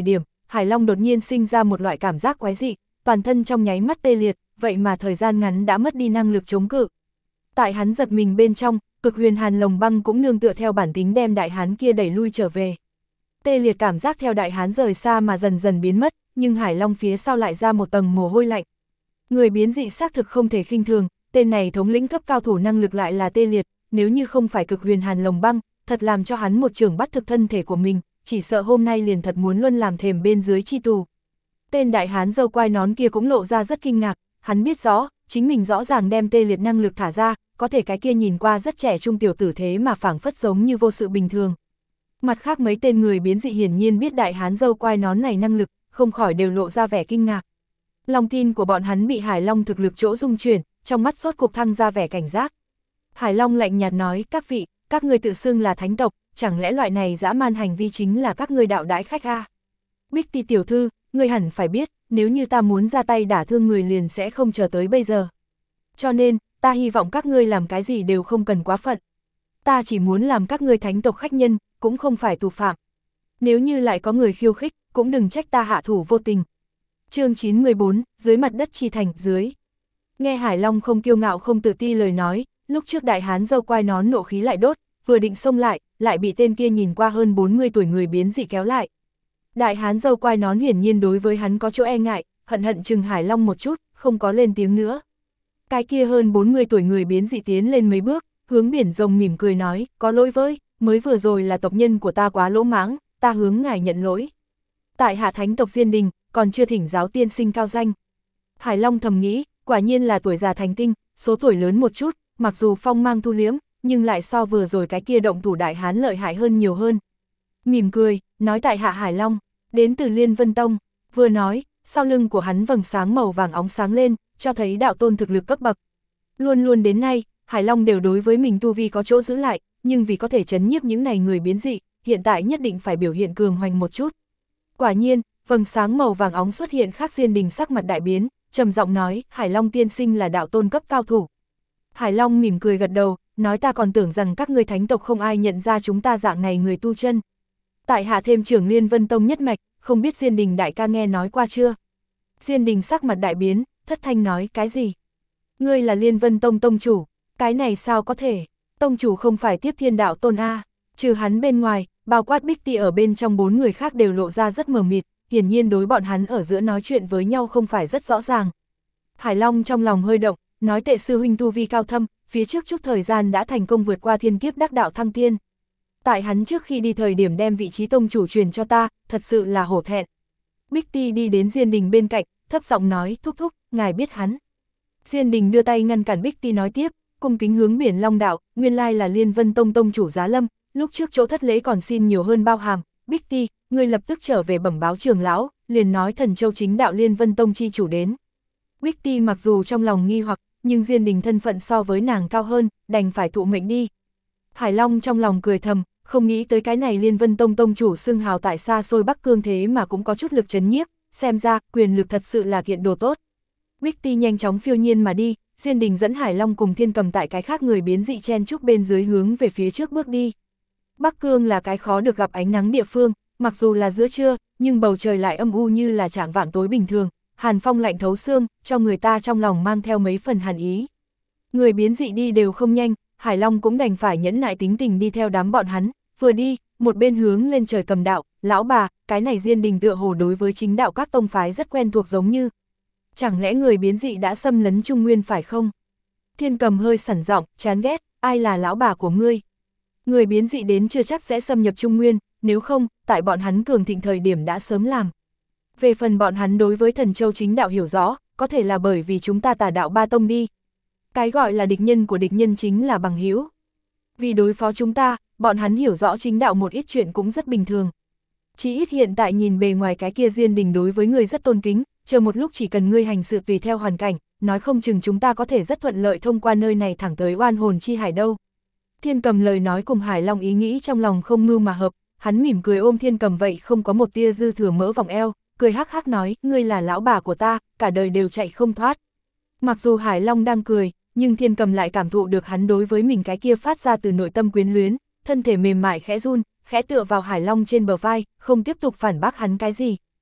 Hải Long đột nhiên sinh ra một loại cảm giác quái dị, toàn thân trong nháy mắt tê liệt, vậy mà thời gian ngắn đã mất đi năng lực chống cự. Tại hắn giật mình bên trong, Cực Huyền Hàn Lồng Băng cũng nương tựa theo bản tính đem đại hán kia đẩy lui trở về. Tê liệt cảm giác theo đại hán rời xa mà dần dần biến mất, nhưng Hải Long phía sau lại ra một tầng mồ hôi lạnh. Người biến dị xác thực không thể khinh thường, tên này thống lĩnh cấp cao thủ năng lực lại là tê liệt, nếu như không phải Cực Huyền Hàn Lồng Băng, thật làm cho hắn một chưởng bắt thực thân thể của mình, chỉ sợ hôm nay liền thật muốn luôn làm thềm bên dưới chi tù. Tên đại hán râu quai nón kia cũng lộ ra rất kinh ngạc, hắn biết rõ, chính mình rõ ràng đem tê liệt năng lực thả ra, có thể cái kia nhìn qua rất trẻ trung tiểu tử thế mà phảng phất giống như vô sự bình thường. Mặt khác mấy tên người biến dị hiển nhiên biết đại hán râu quai nón này năng lực, không khỏi đều lộ ra vẻ kinh ngạc. Lòng tin của bọn hắn bị Hải Long thực lực chỗ rung chuyển, trong mắt sốt cục thăng ra vẻ cảnh giác. Hải Long lạnh nhạt nói, các vị, các ngươi tự xưng là thánh tộc, chẳng lẽ loại này dã man hành vi chính là các ngươi đạo đãi khách a? Bích Ti tiểu thư, ngươi hẳn phải biết, nếu như ta muốn ra tay đả thương người liền sẽ không chờ tới bây giờ. Cho nên, ta hy vọng các ngươi làm cái gì đều không cần quá phận. Ta chỉ muốn làm các ngươi thánh tộc khách nhân, cũng không phải tù phạm. Nếu như lại có người khiêu khích, cũng đừng trách ta hạ thủ vô tình. Chương 914, dưới mặt đất chi thành, dưới. Nghe Hải Long không kiêu ngạo không tự ti lời nói, lúc trước đại hán râu quai nón nộ khí lại đốt, vừa định xông lại bị tên kia nhìn qua hơn 40 tuổi người biến dị kéo lại. Đại hán râu quai nón hiển nhiên đối với hắn có chỗ e ngại, hận chừng Hải Long một chút, không có lên tiếng nữa. Cái kia hơn 40 tuổi người biến dị tiến lên mấy bước, hướng Biển Rồng mỉm cười nói, có lỗi với, mới vừa rồi là tộc nhân của ta quá lỗ mãng, ta hướng ngài nhận lỗi. Tại hạ thánh tộc Diên Đình, còn chưa thỉnh giáo tiên sinh cao danh. Hải Long thầm nghĩ, quả nhiên là tuổi già thành tinh, số tuổi lớn một chút, mặc dù phong mang thu liếm, nhưng lại so vừa rồi cái kia động thủ đại hán lợi hại hơn nhiều hơn. Mỉm cười, nói tại hạ Hải Long, đến từ Liên Vân Tông, vừa nói, sau lưng của hắn vầng sáng màu vàng óng sáng lên, cho thấy đạo tôn thực lực cấp bậc. Luôn luôn đến nay, Hải Long đều đối với mình tu vi có chỗ giữ lại, nhưng vì có thể chấn nhiếp những này người biến dị, hiện tại nhất định phải biểu hiện cường hoành một chút. Quả nhiên, vầng sáng màu vàng óng xuất hiện khác Diên Đình sắc mặt đại biến, trầm giọng nói, Hải Long tiên sinh là đạo tôn cấp cao thủ. Hải Long mỉm cười gật đầu, nói ta còn tưởng rằng các ngươi thánh tộc không ai nhận ra chúng ta dạng này người tu chân. Tại hạ thêm trưởng Liên Vân Tông nhất mạch, không biết Diên Đình đại ca nghe nói qua chưa? Diên Đình sắc mặt đại biến, thất thanh nói, cái gì? Ngươi là Liên Vân Tông tông chủ, cái này sao có thể? Tông chủ không phải Tiếp Thiên đạo tôn a? Trừ hắn bên ngoài, bao quát Bích Ti ở bên trong 4 người khác đều lộ ra rất mờ mịt, hiển nhiên đối bọn hắn ở giữa nói chuyện với nhau không phải rất rõ ràng. Hải Long trong lòng hơi động, nói tệ sư huynh tu vi cao thâm, phía trước chút thời gian đã thành công vượt qua thiên kiếp đắc đạo thăng tiên. Tại hắn trước khi đi thời điểm đem vị trí tông chủ truyền cho ta, thật sự là hổ thẹn. Bích Ti đi đến Diên Đình bên cạnh, thấp giọng nói, thúc thúc, ngài biết hắn. Diên Đình đưa tay ngăn cản Bích Ti nói tiếp, cung kính hướng Biển Long đạo, nguyên lai là Liên Vân Tông tông chủ Giá Lâm, lúc trước chỗ thất lễ còn xin nhiều hơn bao hàm. Bích Ti, ngươi lập tức trở về bẩm báo trưởng lão, liền nói Thần Châu chính đạo Liên Vân Tông chi chủ đến. Bích Ti mặc dù trong lòng nghi hoặc, nhưng Diên Đình thân phận so với nàng cao hơn, đành phải thụ mệnh đi. Hải Long trong lòng cười thầm, không nghĩ tới cái này Liên Vân Tông tông chủ xưng hào tại xa xôi Bắc Cương thế mà cũng có chút lực chấn nhiếp, xem ra quyền lực thật sự là kiện đồ tốt. Bích Ti nhanh chóng phiêu nhiên mà đi, Diên Đình dẫn Hải Long cùng Thiên Cầm tại cái khác người biến dị chen chúc bên dưới hướng về phía trước bước đi. Bắc Cương là cái khó được gặp ánh nắng địa phương, mặc dù là giữa trưa, nhưng bầu trời lại âm u như là chạng vạng tối bình thường, hàn phong lạnh thấu xương, cho người ta trong lòng mang theo mấy phần hàn ý. Người biến dị đi đều không nhanh, Hải Long cũng đành phải nhẫn nại tính tình đi theo đám bọn hắn, vừa đi, một bên hướng lên trời cầm đạo, lão bà, cái này Diên Đình tựa hồ đối với chính đạo các tông phái rất quen thuộc giống như. Chẳng lẽ người biến dị đã xâm lấn Trung Nguyên phải không? Thiên Cầm hơi sẵn giọng, chán ghét, ai là lão bà của ngươi? Người biến dị đến chưa chắc sẽ xâm nhập Trung Nguyên, nếu không, tại bọn hắn cường thịnh thời điểm đã sớm làm. Về phần bọn hắn đối với Thần Châu chính đạo hiểu rõ, có thể là bởi vì chúng ta Tà đạo ba tông đi. Cái gọi là địch nhân của địch nhân chính là bằng hữu. Vì đối phó chúng ta, bọn hắn hiểu rõ chính đạo một ít chuyện cũng rất bình thường. Chỉ ít hiện tại nhìn bề ngoài cái kia Diên Đình đối với người rất tôn kính, chờ một lúc chỉ cần ngươi hành sự tùy theo hoàn cảnh, nói không chừng chúng ta có thể rất thuận lợi thông qua nơi này thẳng tới Oan Hồn Chi Hải đâu. Thiên Cầm lời nói cùng Hải Long ý nghĩ trong lòng không mưu mà hợp, hắn mỉm cười ôm Thiên Cầm vậy không có một tia dư thừa mỡ vòng eo, cười hắc hắc nói, ngươi là lão bà của ta, cả đời đều chạy không thoát. Mặc dù Hải Long đang cười, nhưng Thiên Cầm lại cảm thụ được hắn đối với mình cái kia phát ra từ nội tâm quyến luyến, thân thể mềm mại khẽ run, khẽ tựa vào Hải Long trên bờ vai, không tiếp tục phản bác hắn cái gì.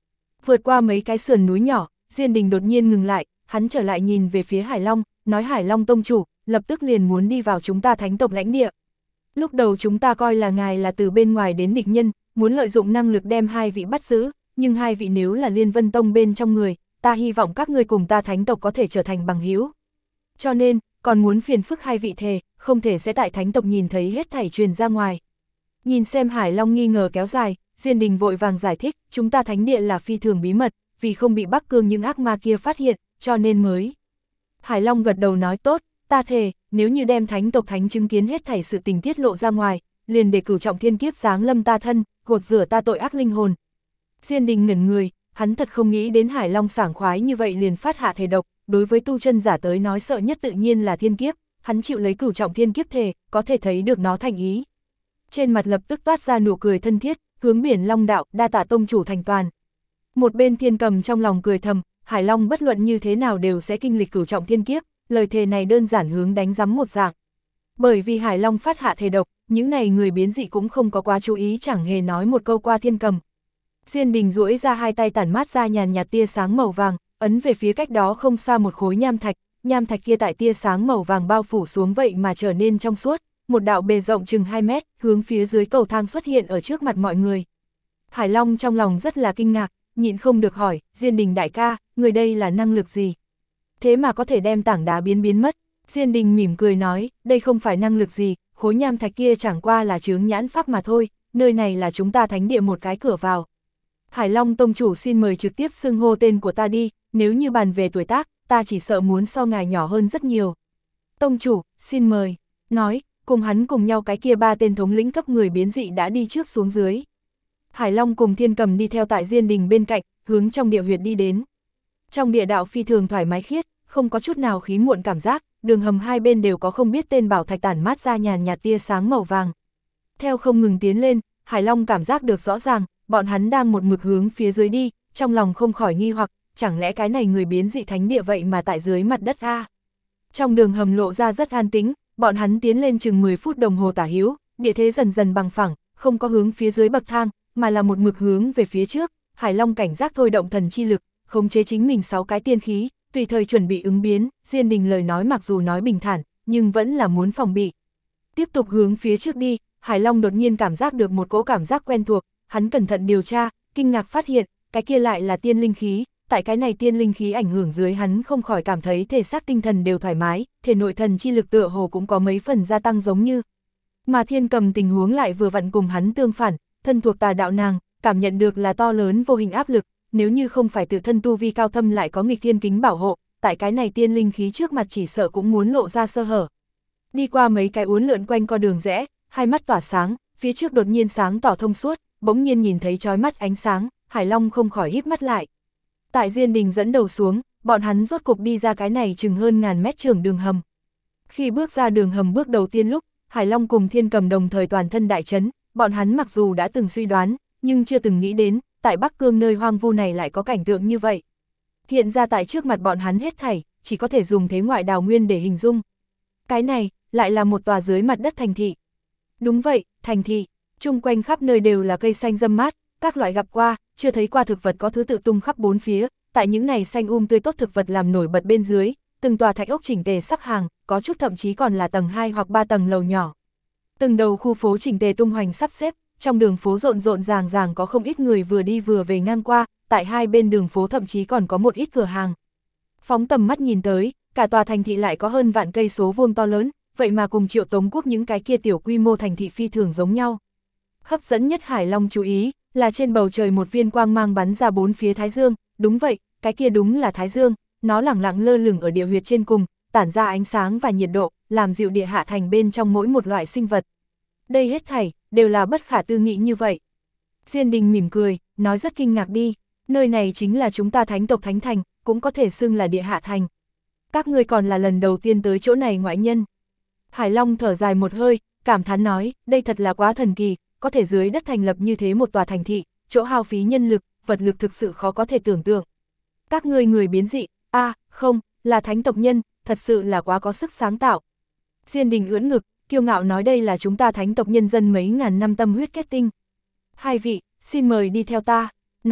Vượt qua mấy cái sườn núi nhỏ, Diên Đình đột nhiên ngừng lại, hắn trở lại nhìn về phía Hải Long, nói Hải Long tông chủ, lập tức liền muốn đi vào chúng ta thánh tộc lãnh địa. Lúc đầu chúng ta coi là ngài là từ bên ngoài đến địch nhân, muốn lợi dụng năng lực đem hai vị bắt giữ, nhưng hai vị nếu là Liên Vân Tông bên trong người, ta hy vọng các ngươi cùng ta thánh tộc có thể trở thành bằng hữu. Cho nên, còn muốn phiền phức hai vị thề, không thể sẽ tại thánh tộc nhìn thấy hết thảy truyền ra ngoài. Nhìn xem Hải Long nghi ngờ kéo dài, Diên Đình vội vàng giải thích, chúng ta thánh địa là phi thường bí mật, vì không bị Bắc Cương những ác ma kia phát hiện, cho nên mới. Hải Long gật đầu nói tốt, ta thề, nếu như đem thánh tộc thánh chứng kiến hết thảy sự tình tiết lộ ra ngoài, liền để cửu trọng thiên kiếp giáng lâm ta thân, gột rửa ta tội ác linh hồn. Diên Đình ngẩn người, hắn thật không nghĩ đến Hải Long sảng khoái như vậy liền phát hạ thề độc, đối với tu chân giả tới nói sợ nhất tự nhiên là thiên kiếp, hắn chịu lấy cửu trọng thiên kiếp thề, có thể thấy được nó thành ý. Trên mặt lập tức toát ra nụ cười thân thiết, hướng Biển Long đạo, đa tạ tông chủ thành toàn. Một bên Thiên Cầm trong lòng cười thầm, Hải Long bất luận như thế nào đều sẽ kinh lịch cửu trọng thiên kiếp, lời thề này đơn giản hướng đánh rắm một dạng. Bởi vì Hải Long phát hạ thề độc, những này người biến dị cũng không có quá chú ý, chẳng hề nói một câu qua Thiên Cầm. Diên Đình duỗi ra hai tay tản mát ra nhàn nhạt tia sáng màu vàng, ấn về phía cách đó không xa một khối nham thạch kia tại tia sáng màu vàng bao phủ xuống vậy mà trở nên trong suốt, một đạo bề rộng chừng 2 mét, hướng phía dưới cầu thang xuất hiện ở trước mặt mọi người. Hải Long trong lòng rất là kinh ngạc, nhịn không được hỏi, Diên Đình đại ca, người đây là năng lực gì? Thế mà có thể đem tảng đá biến mất. Diên Đình mỉm cười nói, đây không phải năng lực gì, khối nham thạch kia chẳng qua là chướng nhãn pháp mà thôi, nơi này là chúng ta thánh địa một cái cửa vào. Hải Long tông chủ xin mời trực tiếp xưng hô tên của ta đi, nếu như bàn về tuổi tác, ta chỉ sợ muốn so ngài nhỏ hơn rất nhiều. Tông chủ, xin mời. Nói, cùng hắn cùng nhau cái kia 3 tên thống lĩnh cấp người biến dị đã đi trước xuống dưới. Hải Long cùng Thiên Cầm đi theo tại Diên Đình bên cạnh, hướng trong địa huyệt đi đến. Trong địa đạo phi thường thoải mái khiết, không có chút nào khí muộn cảm giác, đường hầm hai bên đều có không biết tên bảo thạch tản mát ra nhàn nhạt tia sáng màu vàng. Theo không ngừng tiến lên, Hải Long cảm giác được rõ ràng, bọn hắn đang một mực hướng phía dưới đi, trong lòng không khỏi nghi hoặc, chẳng lẽ cái này người biến dị thánh địa vậy mà tại dưới mặt đất a? Trong đường hầm lộ ra rất an tĩnh, bọn hắn tiến lên chừng 10 phút đồng hồ tả hữu, địa thế dần dần bằng phẳng, không có hướng phía dưới bậc thang, mà là một mực hướng về phía trước. Hải Long cảnh giác thôi động thần chi lực, khống chế chính mình 6 cái tiên khí, tùy thời chuẩn bị ứng biến. Diên Đình lời nói mặc dù nói bình thản, nhưng vẫn là muốn phòng bị. Tiếp tục hướng phía trước đi, Hải Long đột nhiên cảm giác được một cỗ cảm giác quen thuộc, hắn cẩn thận điều tra, kinh ngạc phát hiện, cái kia lại là tiên linh khí. Tại cái này tiên linh khí ảnh hưởng dưới, hắn không khỏi cảm thấy thể xác tinh thần đều thoải mái, thể nội thần chi lực tựa hồ cũng có mấy phần gia tăng giống như. Mà Thiên Cầm tình huống lại vừa vặn cùng hắn tương phản, thân thuộc tà đạo nàng, cảm nhận được là to lớn vô hình áp lực, nếu như không phải tự thân tu vi cao thâm lại có nghịch thiên kính bảo hộ, tại cái này tiên linh khí trước mặt chỉ sợ cũng muốn lộ ra sơ hở. Đi qua mấy cái uốn lượn quanh co đường rẽ, hai mắt tỏa sáng, phía trước đột nhiên sáng tỏ thông suốt, bỗng nhiên nhìn thấy chói mắt ánh sáng, Hải Long không khỏi híp mắt lại. Tại Diên Đình dẫn đầu xuống, bọn hắn rốt cục đi ra cái này chừng hơn ngàn mét trường đường hầm. Khi bước ra đường hầm bước đầu tiên lúc, Hải Long cùng Thiên Cầm đồng thời toàn thân đại chấn, bọn hắn mặc dù đã từng suy đoán, nhưng chưa từng nghĩ đến, tại Bắc Cương nơi hoang vu này lại có cảnh tượng như vậy. Hiện ra tại trước mặt bọn hắn hết thảy, chỉ có thể dùng thế ngoại đào nguyên để hình dung. Cái này, lại là một tòa dưới mặt đất thành thị. Đúng vậy, thành thị, chung quanh khắp nơi đều là cây xanh râm mát, các loại gặp qua, chưa thấy qua thực vật có thứ tự tung khắp bốn phía, tại những này xanh tươi tốt thực vật làm nổi bật bên dưới, từng tòa thạch ốc chỉnh tề sắp hàng, có chút thậm chí còn là tầng 2 hoặc 3 tầng lầu nhỏ. Từng đầu khu phố chỉnh tề tung hoành sắp xếp, trong đường phố rộn rộn ràng ràng có không ít người vừa đi vừa về ngang qua, tại hai bên đường phố thậm chí còn có một ít cửa hàng. Phóng tầm mắt nhìn tới, cả tòa thành thị lại có hơn vạn cây số vuông to lớn, vậy mà cùng Triệu Tống Quốc những cái kia tiểu quy mô thành thị phi thường giống nhau. Hấp dẫn nhất Hải Long chú ý, là trên bầu trời một viên quang mang bắn ra bốn phía Thái Dương, đúng vậy, cái kia đúng là Thái Dương, nó lẳng lặng lơ lửng ở địa huyệt trên cùng, tản ra ánh sáng và nhiệt độ, làm dịu địa hạ thành bên trong mỗi một loại sinh vật. Đây hết thảy, đều là bất khả tư nghị như vậy. Diên Đình mỉm cười, nói rất kinh ngạc đi, nơi này chính là chúng ta thánh tộc Thánh Thành, cũng có thể xưng là địa hạ thành. Các ngươi còn là lần đầu tiên tới chỗ này ngoại nhân. Hải Long thở dài một hơi, cảm thán nói, đây thật là quá thần kỳ, có thể dưới đất thành lập như thế một tòa thành thị, chỗ hao phí nhân lực, vật lực thực sự khó có thể tưởng tượng. Các ngươi người biến dị, không, là thánh tộc nhân, thật sự là quá có sức sáng tạo. Diên Đình ưỡn ngực, kiêu ngạo nói đây là chúng ta thánh tộc nhân dân mấy ngàn năm tâm huyết kết tinh. Hai vị, xin mời đi theo ta. Nói,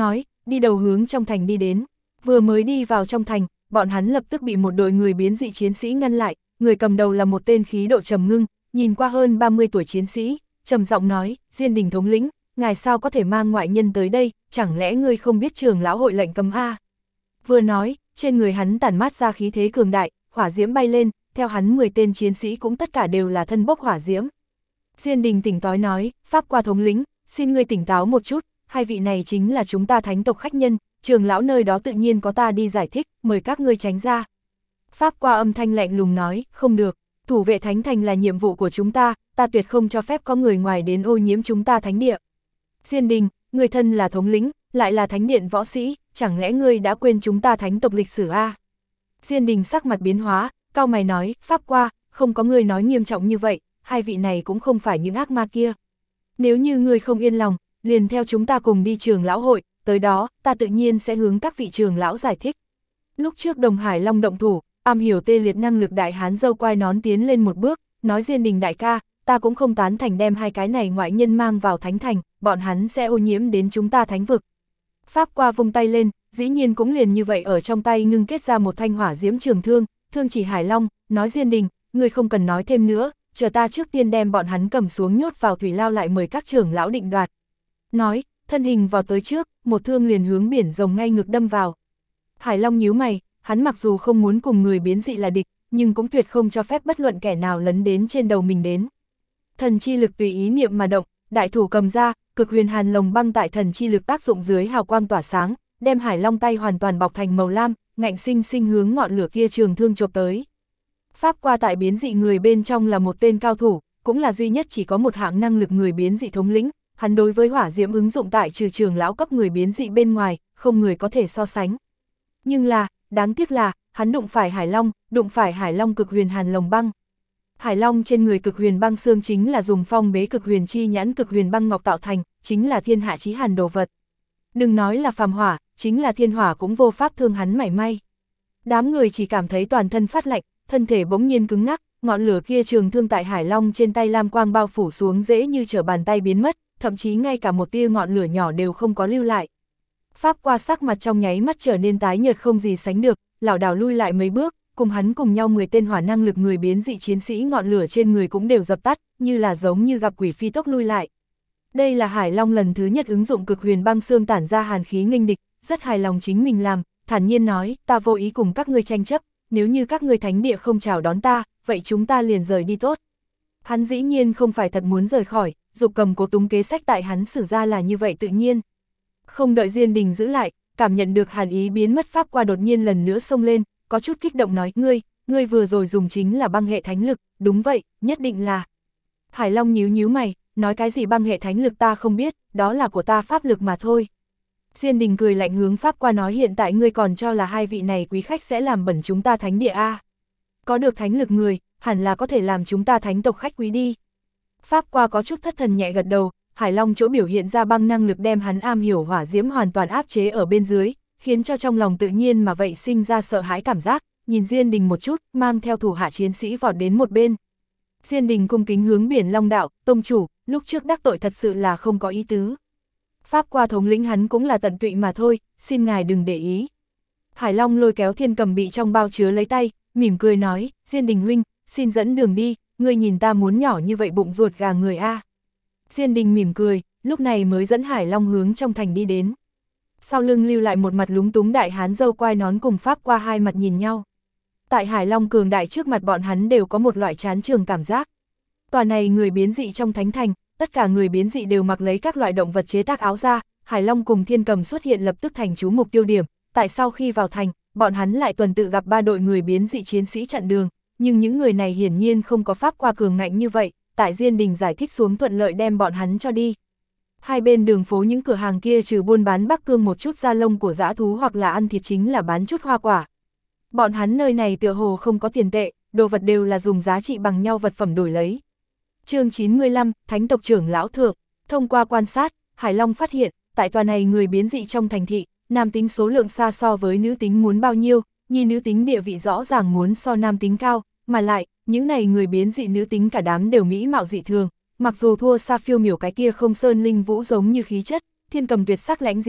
đi đầu hướng trong thành đi đến. Vừa mới đi vào trong thành, bọn hắn lập tức bị một đội người biến dị chiến sĩ ngăn lại, người cầm đầu là một tên khí độ trầm ngưng, nhìn qua hơn 30 tuổi chiến sĩ, trầm giọng nói, Diên Đình thống lĩnh, ngài sao có thể mang ngoại nhân tới đây, chẳng lẽ ngươi không biết trưởng lão hội lệnh cấm a? Vừa nói, trên người hắn tản mát ra khí thế cường đại, hỏa diễm bay lên, theo hắn 10 tên chiến sĩ cũng tất cả đều là thân bốc hỏa diễm. Diên Đình tỉnh táo nói, Pháp qua thống lĩnh, xin ngươi tỉnh táo một chút, hai vị này chính là chúng ta thánh tộc khách nhân, trưởng lão nơi đó tự nhiên có ta đi giải thích, mời các ngươi tránh ra. Pháp qua âm thanh lạnh lùng nói, không được, thủ vệ thánh thành là nhiệm vụ của chúng ta, ta tuyệt không cho phép có người ngoài đến ô nhiễm chúng ta thánh địa. Diên Đình, người thân là thống lĩnh, lại là thánh điện võ sĩ, chẳng lẽ ngươi đã quên chúng ta thánh tộc lịch sử a? Diên Đình sắc mặt biến hóa, cau mày nói, Pháp qua, không có ngươi nói nghiêm trọng như vậy, hai vị này cũng không phải những ác ma kia. Nếu như ngươi không yên lòng, liền theo chúng ta cùng đi trường lão hội, tới đó, ta tự nhiên sẽ hướng các vị trường lão giải thích. Lúc trước Đồng Hải Long động thủ, am hiểu tê liệt năng lực đại hán dâu quai nón tiến lên một bước, nói Diên Đình đại ca, ta cũng không tán thành đem hai cái này ngoại nhân mang vào thánh thành, bọn hắn sẽ ô nhiễm đến chúng ta thánh vực. Pháp qua vung tay lên, dĩ nhiên cũng liền như vậy ở trong tay ngưng kết ra một thanh hỏa diễm trường thương, thương chỉ Hải Long, nói Diên Đình, ngươi không cần nói thêm nữa, chờ ta trước tiên đem bọn hắn cầm xuống nhốt vào thủy lao lại mời các trưởng lão định đoạt. Nói, thân hình vào tới trước, một thương liền hướng biển rồng ngay ngực đâm vào. Hải Long nhíu mày, hắn mặc dù không muốn cùng người biến dị là địch, nhưng cũng tuyệt không cho phép bất luận kẻ nào lấn đến trên đầu mình đến. Thần chi lực tùy ý niệm mà động, đại thủ cầm ra, cực huyền hàn lồng băng tại thần chi lực tác dụng dưới hào quang tỏa sáng, đem Hải Long tay hoàn toàn bọc thành màu lam, ngạnh sinh sinh hướng ngọn lửa kia trường thương chộp tới. Pháp qua tại biến dị người bên trong là một tên cao thủ, cũng là duy nhất chỉ có một hạng năng lực người biến dị thống lĩnh, hắn đối với hỏa diễm ứng dụng tại trừ trường lão cấp người biến dị bên ngoài, không người có thể so sánh. Nhưng là, đáng tiếc là, hắn đụng phải Hải Long cực huyền hàn lồng băng. Hải Long trên người cực huyền băng xương chính là dùng phong bế cực huyền chi nhãn cực huyền băng ngọc tạo thành, chính là thiên hạ chí hàn đồ vật. Đừng nói là phàm hỏa, chính là thiên hỏa cũng vô pháp thương hắn mảy may. Đám người chỉ cảm thấy toàn thân phát lạnh, thân thể bỗng nhiên cứng ngắc, ngọn lửa kia trường thương tại Hải Long trên tay lam quang bao phủ xuống dễ như trở bàn tay biến mất, thậm chí ngay cả một tia ngọn lửa nhỏ đều không có lưu lại. Pháp qua sắc mặt trong nháy mắt trở nên tái nhợt không gì sánh được, lảo đảo lui lại mấy bước, cùng hắn cùng nhau 10 tên hỏa năng lực người biến dị chiến sĩ ngọn lửa trên người cũng đều dập tắt, như là giống như gặp quỷ phi tốc lui lại. Đây là Hải Long lần thứ nhất ứng dụng cực huyền băng xương tản ra hàn khí nghênh địch, rất hài lòng chính mình làm, thản nhiên nói, ta vô ý cùng các ngươi tranh chấp, nếu như các ngươi thánh địa không chào đón ta, vậy chúng ta liền rời đi tốt. Hắn dĩ nhiên không phải thật muốn rời khỏi, dục cầm cố túng kế sách tại hắn xử ra là như vậy tự nhiên. Không đợi Diên Đình giữ lại, cảm nhận được hàn ý biến mất Pháp qua đột nhiên lần nữa xông lên, có chút kích động nói, ngươi vừa rồi dùng chính là băng hệ thánh lực, đúng vậy, nhất định là. Hải Long nhíu mày, nói cái gì băng hệ thánh lực ta không biết, đó là của ta pháp lực mà thôi. Diên Đình cười lạnh hướng Pháp qua nói, hiện tại ngươi còn cho là hai vị này quý khách sẽ làm bẩn chúng ta thánh địa a? Có được thánh lực người, hẳn là có thể làm chúng ta thánh tộc khách quý đi. Pháp qua có chút thất thần nhẹ gật đầu, Hải Long chỗ biểu hiện ra băng năng lực đem hắn am hiểu hỏa diễm hoàn toàn áp chế ở bên dưới, khiến cho trong lòng tự nhiên mà vậy sinh ra sợ hãi cảm giác, nhìn Diên Đình một chút, mang theo thủ hạ chiến sĩ vọt đến một bên. Diên Đình cung kính hướng Biển Long đạo, tông chủ, lúc trước đắc tội thật sự là không có ý tứ. Pháp qua thống lĩnh hắn cũng là tận tụy mà thôi, xin ngài đừng để ý. Hải Long lôi kéo Thiên Cầm bị trong bao chứa lấy tay, mỉm cười nói, Diên Đình huynh, xin dẫn đường đi, ngươi nhìn ta muốn nhỏ như vậy bụng ruột gà người a. Diên Đình mỉm cười, lúc này mới dẫn Hải Long hướng trong thành đi đến. Sau lưng lưu lại một mặt lúng túng đại hán dâu quai nón cùng Pháp qua hai mặt nhìn nhau. Tại Hải Long cường đại trước mặt bọn hắn đều có một loại chán trường cảm giác. Tòa này người biến dị trong thánh thành, tất cả người biến dị đều mặc lấy các loại động vật chế tác áo da, Hải Long cùng Thiên Cầm xuất hiện lập tức thành chú mục tiêu điểm. Tại sau khi vào thành, bọn hắn lại tuần tự gặp 3 đội người biến dị chiến sĩ chặn đường, nhưng những người này hiển nhiên không có Pháp qua cường ngạnh như vậy, tại Diên Đình giải thích xuống thuận lợi đem bọn hắn cho đi. Hai bên đường phố những cửa hàng kia trừ buôn bán Bắc Cương một chút da lông của dã thú hoặc là ăn thịt chính là bán chút hoa quả. Bọn hắn nơi này tựa hồ không có tiền tệ, đồ vật đều là dùng giá trị bằng nhau vật phẩm đổi lấy. Chương 95, Thánh tộc trưởng lão thượng. Thông qua quan sát, Hải Long phát hiện, tại tòa này người biến dị trong thành thị, nam tính số lượng xa so với nữ tính muốn bao nhiêu, nhi nữ tính địa vị rõ ràng muốn so nam tính cao, mà lại, những này người biến dị nữ tính cả đám đều mỹ mạo dị thường, mặc dù thua xa phiêu miểu cái kia không sơn linh vũ giống như khí chất, Thiên Cầm tuyệt sắc lãnh diễm,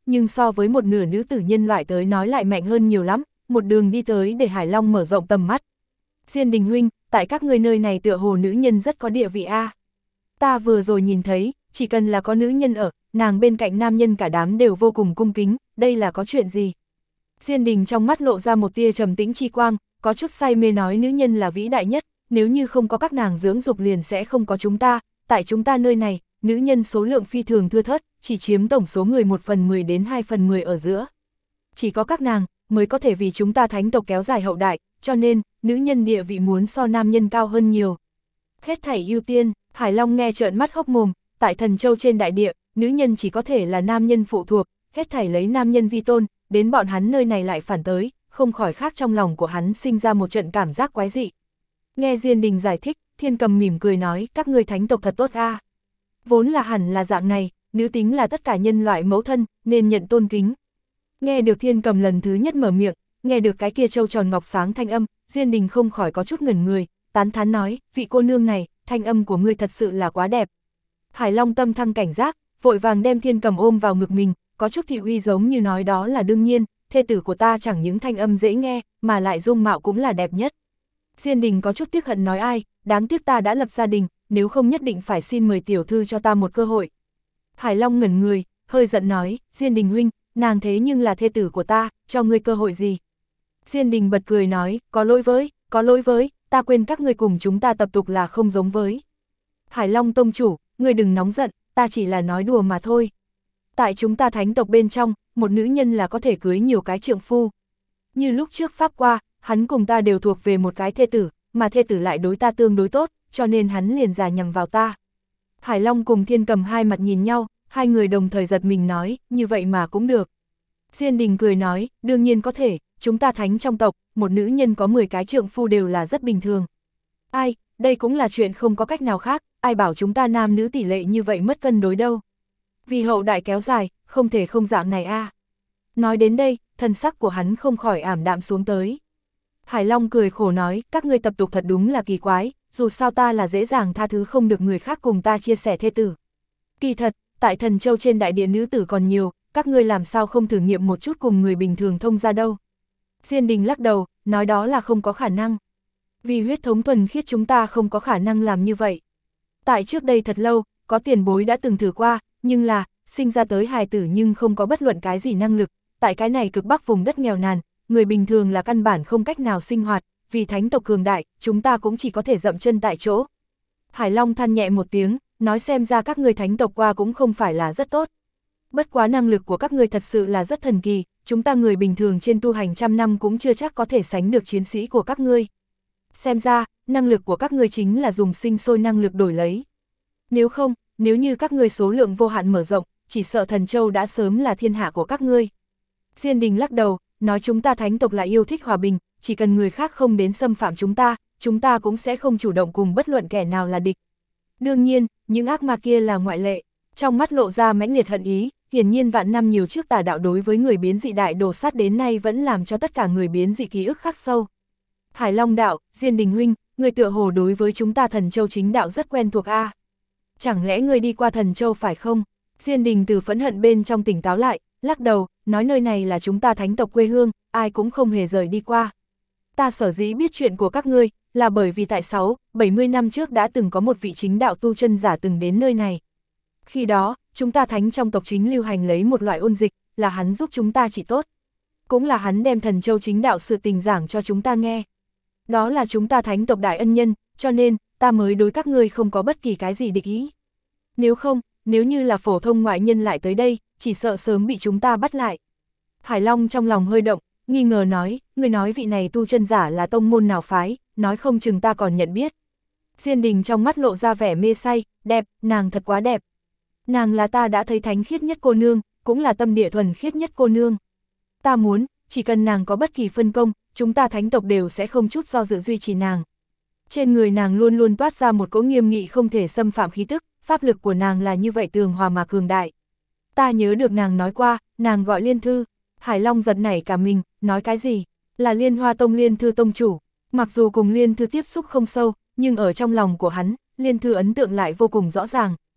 nhưng so với một nửa nữ tử nhân loại tới nói lại mạnh hơn nhiều lắm, một đường đi tới để Hải Long mở rộng tầm mắt. Diên Đình huynh, tại các ngươi nơi này tựa hồ nữ nhân rất có địa vị a. Ta vừa rồi nhìn thấy, chỉ cần là có nữ nhân ở, nàng bên cạnh nam nhân cả đám đều vô cùng cung kính, đây là có chuyện gì? Diên Đình trong mắt lộ ra một tia trầm tĩnh chi quang, có chút say mê nói nữ nhân là vĩ đại nhất, nếu như không có các nàng dưỡng dục liền sẽ không có chúng ta, tại chúng ta nơi này, nữ nhân số lượng phi thường thưa thớt, chỉ chiếm tổng số người 1/10 đến 2/10 ở giữa. Chỉ có các nàng mới có thể vì chúng ta thánh tộc kéo dài hậu đại, cho nên, nữ nhân địa vị muốn so nam nhân cao hơn nhiều. Hết thảy ưu tiên, Hải Long nghe trợn mắt hốc mồm, tại Thần Châu trên đại địa, nữ nhân chỉ có thể là nam nhân phụ thuộc, hết thảy lấy nam nhân vi tôn, đến bọn hắn nơi này lại phản tới, không khỏi khác trong lòng của hắn sinh ra một trận cảm giác quái dị. Nghe Diên Đình giải thích, Thiên Cầm mỉm cười nói, các ngươi thánh tộc thật tốt a. Vốn là hẳn là dạng này, nữ tính là tất cả nhân loại mẫu thân, nên nhận tôn kính. Nghe được Thiên Cầm lần thứ nhất mở miệng, nghe được cái kia trâu tròn ngọc sáng thanh âm, Diên Đình không khỏi có chút ngẩn người, tán thán nói, vị cô nương này, thanh âm của ngươi thật sự là quá đẹp. Hải Long tâm thăng cảnh giác, vội vàng đem Thiên Cầm ôm vào ngực mình, có chút thị uy giống như nói đó là đương nhiên, thê tử của ta chẳng những thanh âm dễ nghe, mà lại dung mạo cũng là đẹp nhất. Diên Đình có chút tiếc hận nói ai, đáng tiếc ta đã lập gia đình, nếu không nhất định phải xin mời tiểu thư cho ta một cơ hội. Hải Long ngẩn người, hơi giận nói, Diên Đình huynh, nàng thế nhưng là thê tử của ta, cho ngươi cơ hội gì? Diên Đình bật cười nói, có lỗi với, ta quên các ngươi cùng chúng ta tập tục là không giống với. Hải Long tông chủ, ngươi đừng nóng giận, ta chỉ là nói đùa mà thôi. Tại chúng ta thánh tộc bên trong, một nữ nhân là có thể cưới nhiều cái trượng phu. Như lúc trước pháp qua, hắn cùng ta đều thuộc về một cái thê tử, mà thê tử lại đối ta tương đối tốt, cho nên hắn liền giả nhằm vào ta. Hải Long cùng Thiên Cầm hai mặt nhìn nhau, hai người đồng thời giật mình nói, như vậy mà cũng được. Diên Đình cười nói, đương nhiên có thể, chúng ta thánh trong tộc, một nữ nhân có 10 cái trượng phu đều là rất bình thường. Ai, đây cũng là chuyện không có cách nào khác, ai bảo chúng ta nam nữ tỷ lệ như vậy mất cân đối đâu. Vì hậu đại kéo dài, không thể không dạng này a. Nói đến đây, thân sắc của hắn không khỏi ảm đạm xuống tới. Hải Long cười khổ nói, các ngươi tập tục thật đúng là kỳ quái, dù sao ta là dễ dàng tha thứ không được người khác cùng ta chia sẻ thê tử. Kỳ thật, tại Thần Châu trên đại địa nữ tử còn nhiều, các ngươi làm sao không thử nghiệm một chút cùng người bình thường thông ra đâu. Diên Đình lắc đầu, nói đó là không có khả năng. Vì huyết thống thuần khiết chúng ta không có khả năng làm như vậy. Tại trước đây thật lâu, có tiền bối đã từng thử qua, nhưng là, sinh ra tới hài tử nhưng không có bất luận cái gì năng lực, tại cái này cực bắc vùng đất nghèo nàn, người bình thường là căn bản không cách nào sinh hoạt, vì thánh tộc cường đại, chúng ta cũng chỉ có thể dậm chân tại chỗ. Hải Long than nhẹ một tiếng, nói xem ra các ngươi thánh tộc qua cũng không phải là rất tốt. Bất quá năng lực của các ngươi thật sự là rất thần kỳ, chúng ta người bình thường trên tu hành trăm năm cũng chưa chắc có thể sánh được chiến sĩ của các ngươi. Xem ra, năng lực của các ngươi chính là dùng sinh sôi năng lực đổi lấy. Nếu không, nếu như các ngươi số lượng vô hạn mở rộng, chỉ sợ Thần Châu đã sớm là thiên hạ của các ngươi. Diên Đình lắc đầu, nói chúng ta thánh tộc là yêu thích hòa bình, chỉ cần người khác không đến xâm phạm chúng ta cũng sẽ không chủ động cùng bất luận kẻ nào là địch. Đương nhiên, những ác ma kia là ngoại lệ, trong mắt lộ ra mãnh liệt hận ý, hiển nhiên vạn năm nhiều trước tà đạo đối với người biến dị đại đồ sát đến nay vẫn làm cho tất cả người biến dị ký ức khắc sâu. Hải Long đạo, Diên Đình huynh, người tựa hồ đối với chúng ta Thần Châu chính đạo rất quen thuộc a. Chẳng lẽ người đi qua Thần Châu phải không? Diên Đình từ phẫn hận bên trong tỉnh táo lại, lắc đầu, nói nơi này là chúng ta thánh tộc quê hương, ai cũng không hề rời đi qua. Ta sở dĩ biết chuyện của các ngươi, là bởi vì tại 70 năm trước đã từng có một vị chính đạo tu chân giả từng đến nơi này. Khi đó, chúng ta thánh trong tộc chính lưu hành lấy một loại ôn dịch, là hắn giúp chúng ta trị tốt. Cũng là hắn đem Thần Châu chính đạo sự tình giảng cho chúng ta nghe. Đó là chúng ta thánh tộc đại ân nhân, cho nên, ta mới đối các ngươi không có bất kỳ cái gì địch ý. Nếu không, nếu như là phổ thông ngoại nhân lại tới đây, chỉ sợ sớm bị chúng ta bắt lại. Hải Long trong lòng hơi động, nghi ngờ nói, người nói vị này tu chân giả là tông môn nào phái, nói không chừng ta còn nhận biết. Diên Đình trong mắt lộ ra vẻ mê say, đẹp, nàng thật quá đẹp. Nàng là ta đã thấy thánh khiết nhất cô nương, cũng là tâm địa thuần khiết nhất cô nương. Ta muốn, chỉ cần nàng có bất kỳ phân công, chúng ta thánh tộc đều sẽ không chút do dự duy trì nàng. Trên người nàng luôn luôn toát ra một cỗ nghiêm nghị không thể xâm phạm khí tức, pháp lực của nàng là như vậy tường hòa mà cường đại. Ta nhớ được nàng nói qua, nàng gọi Liên Thư. Hải Long giật nảy cả mình, nói cái gì? Là Liên Hoa Tông Liên Thư tông chủ. Mặc dù cùng Liên Thư tiếp xúc không sâu, nhưng ở trong lòng của hắn, Liên Thư ấn tượng lại vô cùng rõ ràng.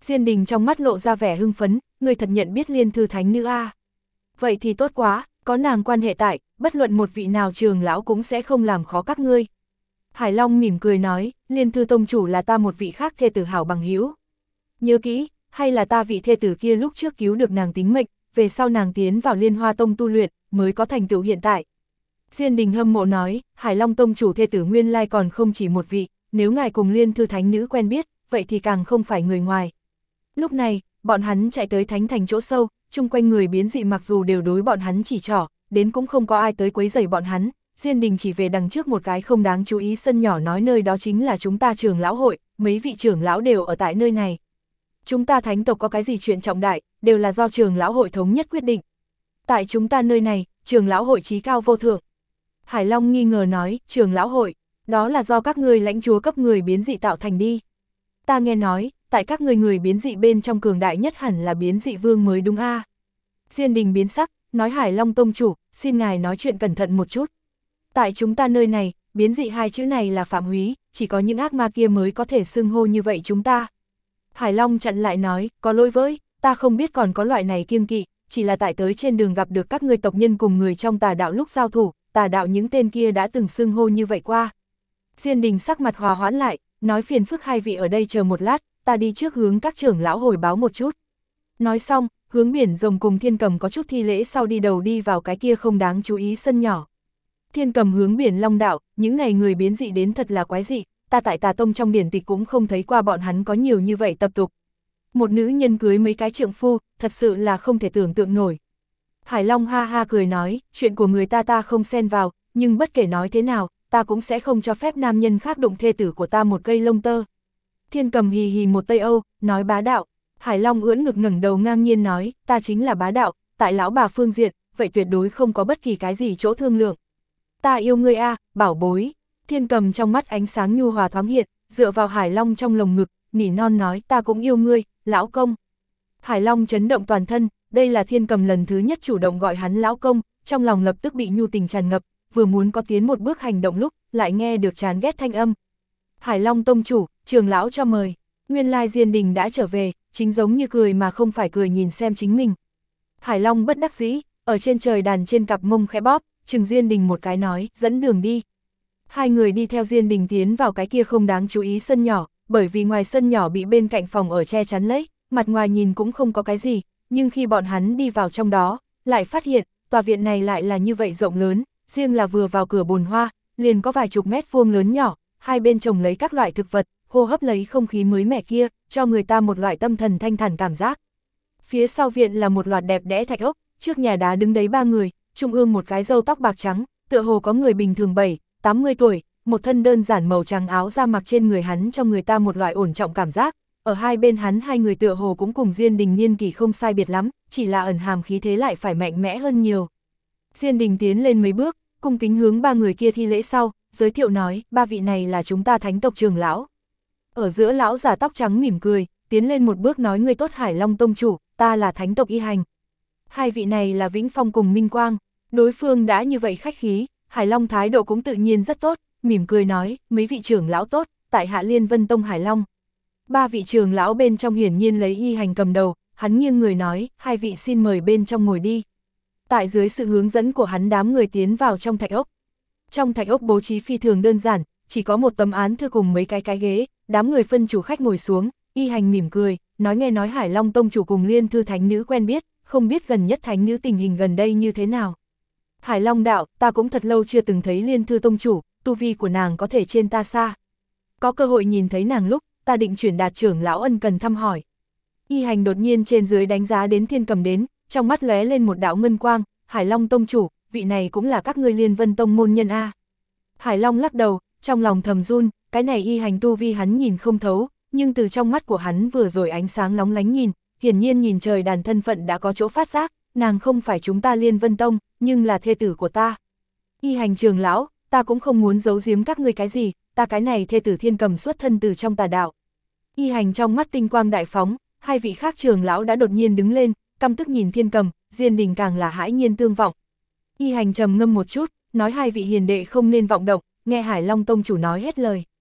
Diên Đình trong mắt lộ ra vẻ hưng phấn, người thật nhận biết Liên Thư Thánh Nữ a. Vậy thì tốt quá, có nàng quan hệ tại, bất luận một vị nào trường lão cũng sẽ không làm khó các ngươi. Hải Long mỉm cười nói, Liên Thư tông chủ là ta một vị khác thê tử hảo bằng hữu. Nhớ kỹ, hay là ta vị thê tử kia lúc trước cứu được nàng tính mệnh, về sau nàng tiến vào Liên Hoa tông tu luyện, mới có thành tựu hiện tại. Diên Đình hâm mộ nói, Hải Long tông chủ thê tử nguyên lai còn không chỉ một vị, nếu ngài cùng Liên Thư Thánh Nữ quen biết, vậy thì càng không phải người ngoài. Lúc này, bọn hắn chạy tới Thánh Thành chỗ sâu, chung quanh người biến dị mặc dù đều đối bọn hắn chỉ trỏ, đến cũng không có ai tới quấy rầy bọn hắn. Diên Đình chỉ về đằng trước một cái không đáng chú ý sân nhỏ nói nơi đó chính là chúng ta trưởng lão hội, mấy vị trưởng lão đều ở tại nơi này. Chúng ta thánh tộc có cái gì chuyện trọng đại, đều là do trưởng lão hội thống nhất quyết định. Tại chúng ta nơi này, trưởng lão hội trí cao vô thượng. Hải Long nghi ngờ nói, trưởng lão hội, đó là do các ngươi lãnh chúa cấp người biến dị tạo thành đi. Ta nghe nói, tại các người biến dị bên trong cường đại nhất hẳn là biến dị vương mới đúng a. Diên Đình biến sắc, nói Hải Long tông chủ, xin ngài nói chuyện cẩn thận một chút. Tại chúng ta nơi này, biến dị hai chữ này là phạm húy, chỉ có những ác ma kia mới có thể xưng hô như vậy chúng ta. Hải Long chặn lại nói, có lỗi với, ta không biết còn có loại này kiêng kỵ, chỉ là tại tới trên đường gặp được các ngươi tộc nhân cùng người trong tà đạo lúc giao thủ, tà đạo những tên kia đã từng xưng hô như vậy qua. Diên Đình sắc mặt hòa hoãn lại, nói phiền phức hai vị ở đây chờ một lát, ta đi trước hướng các trưởng lão hồi báo một chút. Nói xong, hướng Biển Rồng cùng Thiên Cầm có chút thi lễ sau đi đầu đi vào cái kia không đáng chú ý sân nhỏ. Thiên Cầm hướng Biển Long đạo, những này người biến dị đến thật là quái dị, ta tại Tà Tông trong điển tịch cũng không thấy qua bọn hắn có nhiều như vậy tập tục. Một nữ nhân cưới mấy cái trượng phu, thật sự là không thể tưởng tượng nổi. Hải Long ha ha cười nói, chuyện của người ta không xen vào, nhưng bất kể nói thế nào, ta cũng sẽ không cho phép nam nhân khác đụng thê tử của ta một cây lông tơ. Thiên Cầm hì hì một tây âu, nói bá đạo. Hải Long ưỡn ngực ngẩng đầu ngang nhiên nói, ta chính là bá đạo, tại lão bà phương diện, vậy tuyệt đối không có bất kỳ cái gì chỗ thương lượng. Ta yêu ngươi a, bảo bối. Thiên Cầm trong mắt ánh sáng nhu hòa thoáng hiện, dựa vào Hải Long trong lồng ngực, nỉ non nói, ta cũng yêu ngươi, lão công. Hải Long chấn động toàn thân, đây là Thiên Cầm lần thứ nhất chủ động gọi hắn lão công, trong lòng lập tức bị nhu tình tràn ngập, vừa muốn có tiến một bước hành động lúc, lại nghe được chán ghét thanh âm. Hải Long tông chủ, trường lão cho mời. Nguyên lai Diên Đình đã trở về, chính giống như cười mà không phải cười nhìn xem chính mình. Hải Long bất đắc dĩ, ở trên trời đàn trên cặp mông khẽ bóp, chừng Diên Đình một cái nói, dẫn đường đi. Hai người đi theo Diên Đình tiến vào cái kia không đáng chú ý sân nhỏ, bởi vì ngoài sân nhỏ bị bên cạnh phòng ở che chắn lấy, mặt ngoài nhìn cũng không có cái gì, nhưng khi bọn hắn đi vào trong đó, lại phát hiện, tòa viện này lại là như vậy rộng lớn, riêng là vừa vào cửa bồn hoa, liền có vài chục mét vuông lớn nhỏ, hai bên trồng lấy các loại thực vật, hô hấp lấy không khí mới mẻ kia, cho người ta một loại tâm thần thanh thản cảm giác. Phía sau viện là một loạt đẹp đẽ thạch ốc, trước nhà đá đứng đấy ba người, trung ương một cái râu tóc bạc trắng, tựa hồ có người bình thường 7-80 tuổi, một thân đơn giản màu trắng áo da mặc trên người hắn cho người ta một loại ổn trọng cảm giác. Ở hai bên hắn hai người tựa hồ cũng cùng Diên Đình niên kỷ không sai biệt lắm, chỉ là ẩn hàm khí thế lại phải mạnh mẽ hơn nhiều. Diên Đình tiến lên mấy bước, cung kính hướng ba người kia thi lễ sau, giới thiệu nói, ba vị này là chúng ta thánh tộc trường lão. Ở giữa lão già tóc trắng mỉm cười, tiến lên một bước nói, người tốt Hải Long tông chủ, ta là thánh tộc Y Hành. Hai vị này là Vĩnh Phong cùng Minh Quang, đối phương đã như vậy khách khí, Hải Long thái độ cũng tự nhiên rất tốt, mỉm cười nói, mấy vị trưởng lão tốt, tại hạ Liên Vân Tông Hải Long. Ba vị trưởng lão bên trong hiển nhiên lấy Y Hành cầm đầu, hắn nghiêng người nói, hai vị xin mời bên trong ngồi đi. Tại dưới sự hướng dẫn của hắn đám người tiến vào trong thạch ốc. Trong thạch ốc bố trí phi thường đơn giản, chỉ có một tấm án thư cùng mấy cái ghế, đám người phân chủ khách ngồi xuống, Y Hành mỉm cười, nghe nói Hải Long tông chủ cùng Liên Thư Thánh Nữ quen biết, không biết gần nhất Thánh Nữ tình hình gần đây như thế nào. Hải Long đạo, ta cũng thật lâu chưa từng thấy Liên Thư tông chủ, tu vi của nàng có thể trên ta xa. Có cơ hội nhìn thấy nàng lúc, ta định chuyển đạt trưởng lão ân cần thăm hỏi. Y Hành đột nhiên trên dưới đánh giá đến Thiên Cầm đến, trong mắt lóe lên một đạo ngân quang, Hải Long tông chủ, vị này cũng là các ngươi Liên Vân Tông môn nhân a. Hải Long lắc đầu, trong lòng thầm run, cái này Y Hành tu vi hắn nhìn không thấu, nhưng từ trong mắt của hắn vừa rồi ánh sáng lóng lánh nhìn, hiển nhiên nhìn trời đàn thân phận đã có chỗ phát giác, nàng không phải chúng ta Liên Vân Tông, nhưng là thê tử của ta. Y Hành trường lão, ta cũng không muốn giấu giếm các ngươi cái gì, ta cái này thê tử Thiên Cầm xuất thân từ trong tà đạo. Y Hành trong mắt tinh quang đại phóng, hai vị khác trường lão đã đột nhiên đứng lên, căm tức nhìn Thiên Cầm, Diên Đình càng là hãi nhiên tương vọng. Y Hành trầm ngâm một chút, nói hai vị hiền đệ không nên vọng động, nghe Hải Long tông chủ nói hết lời.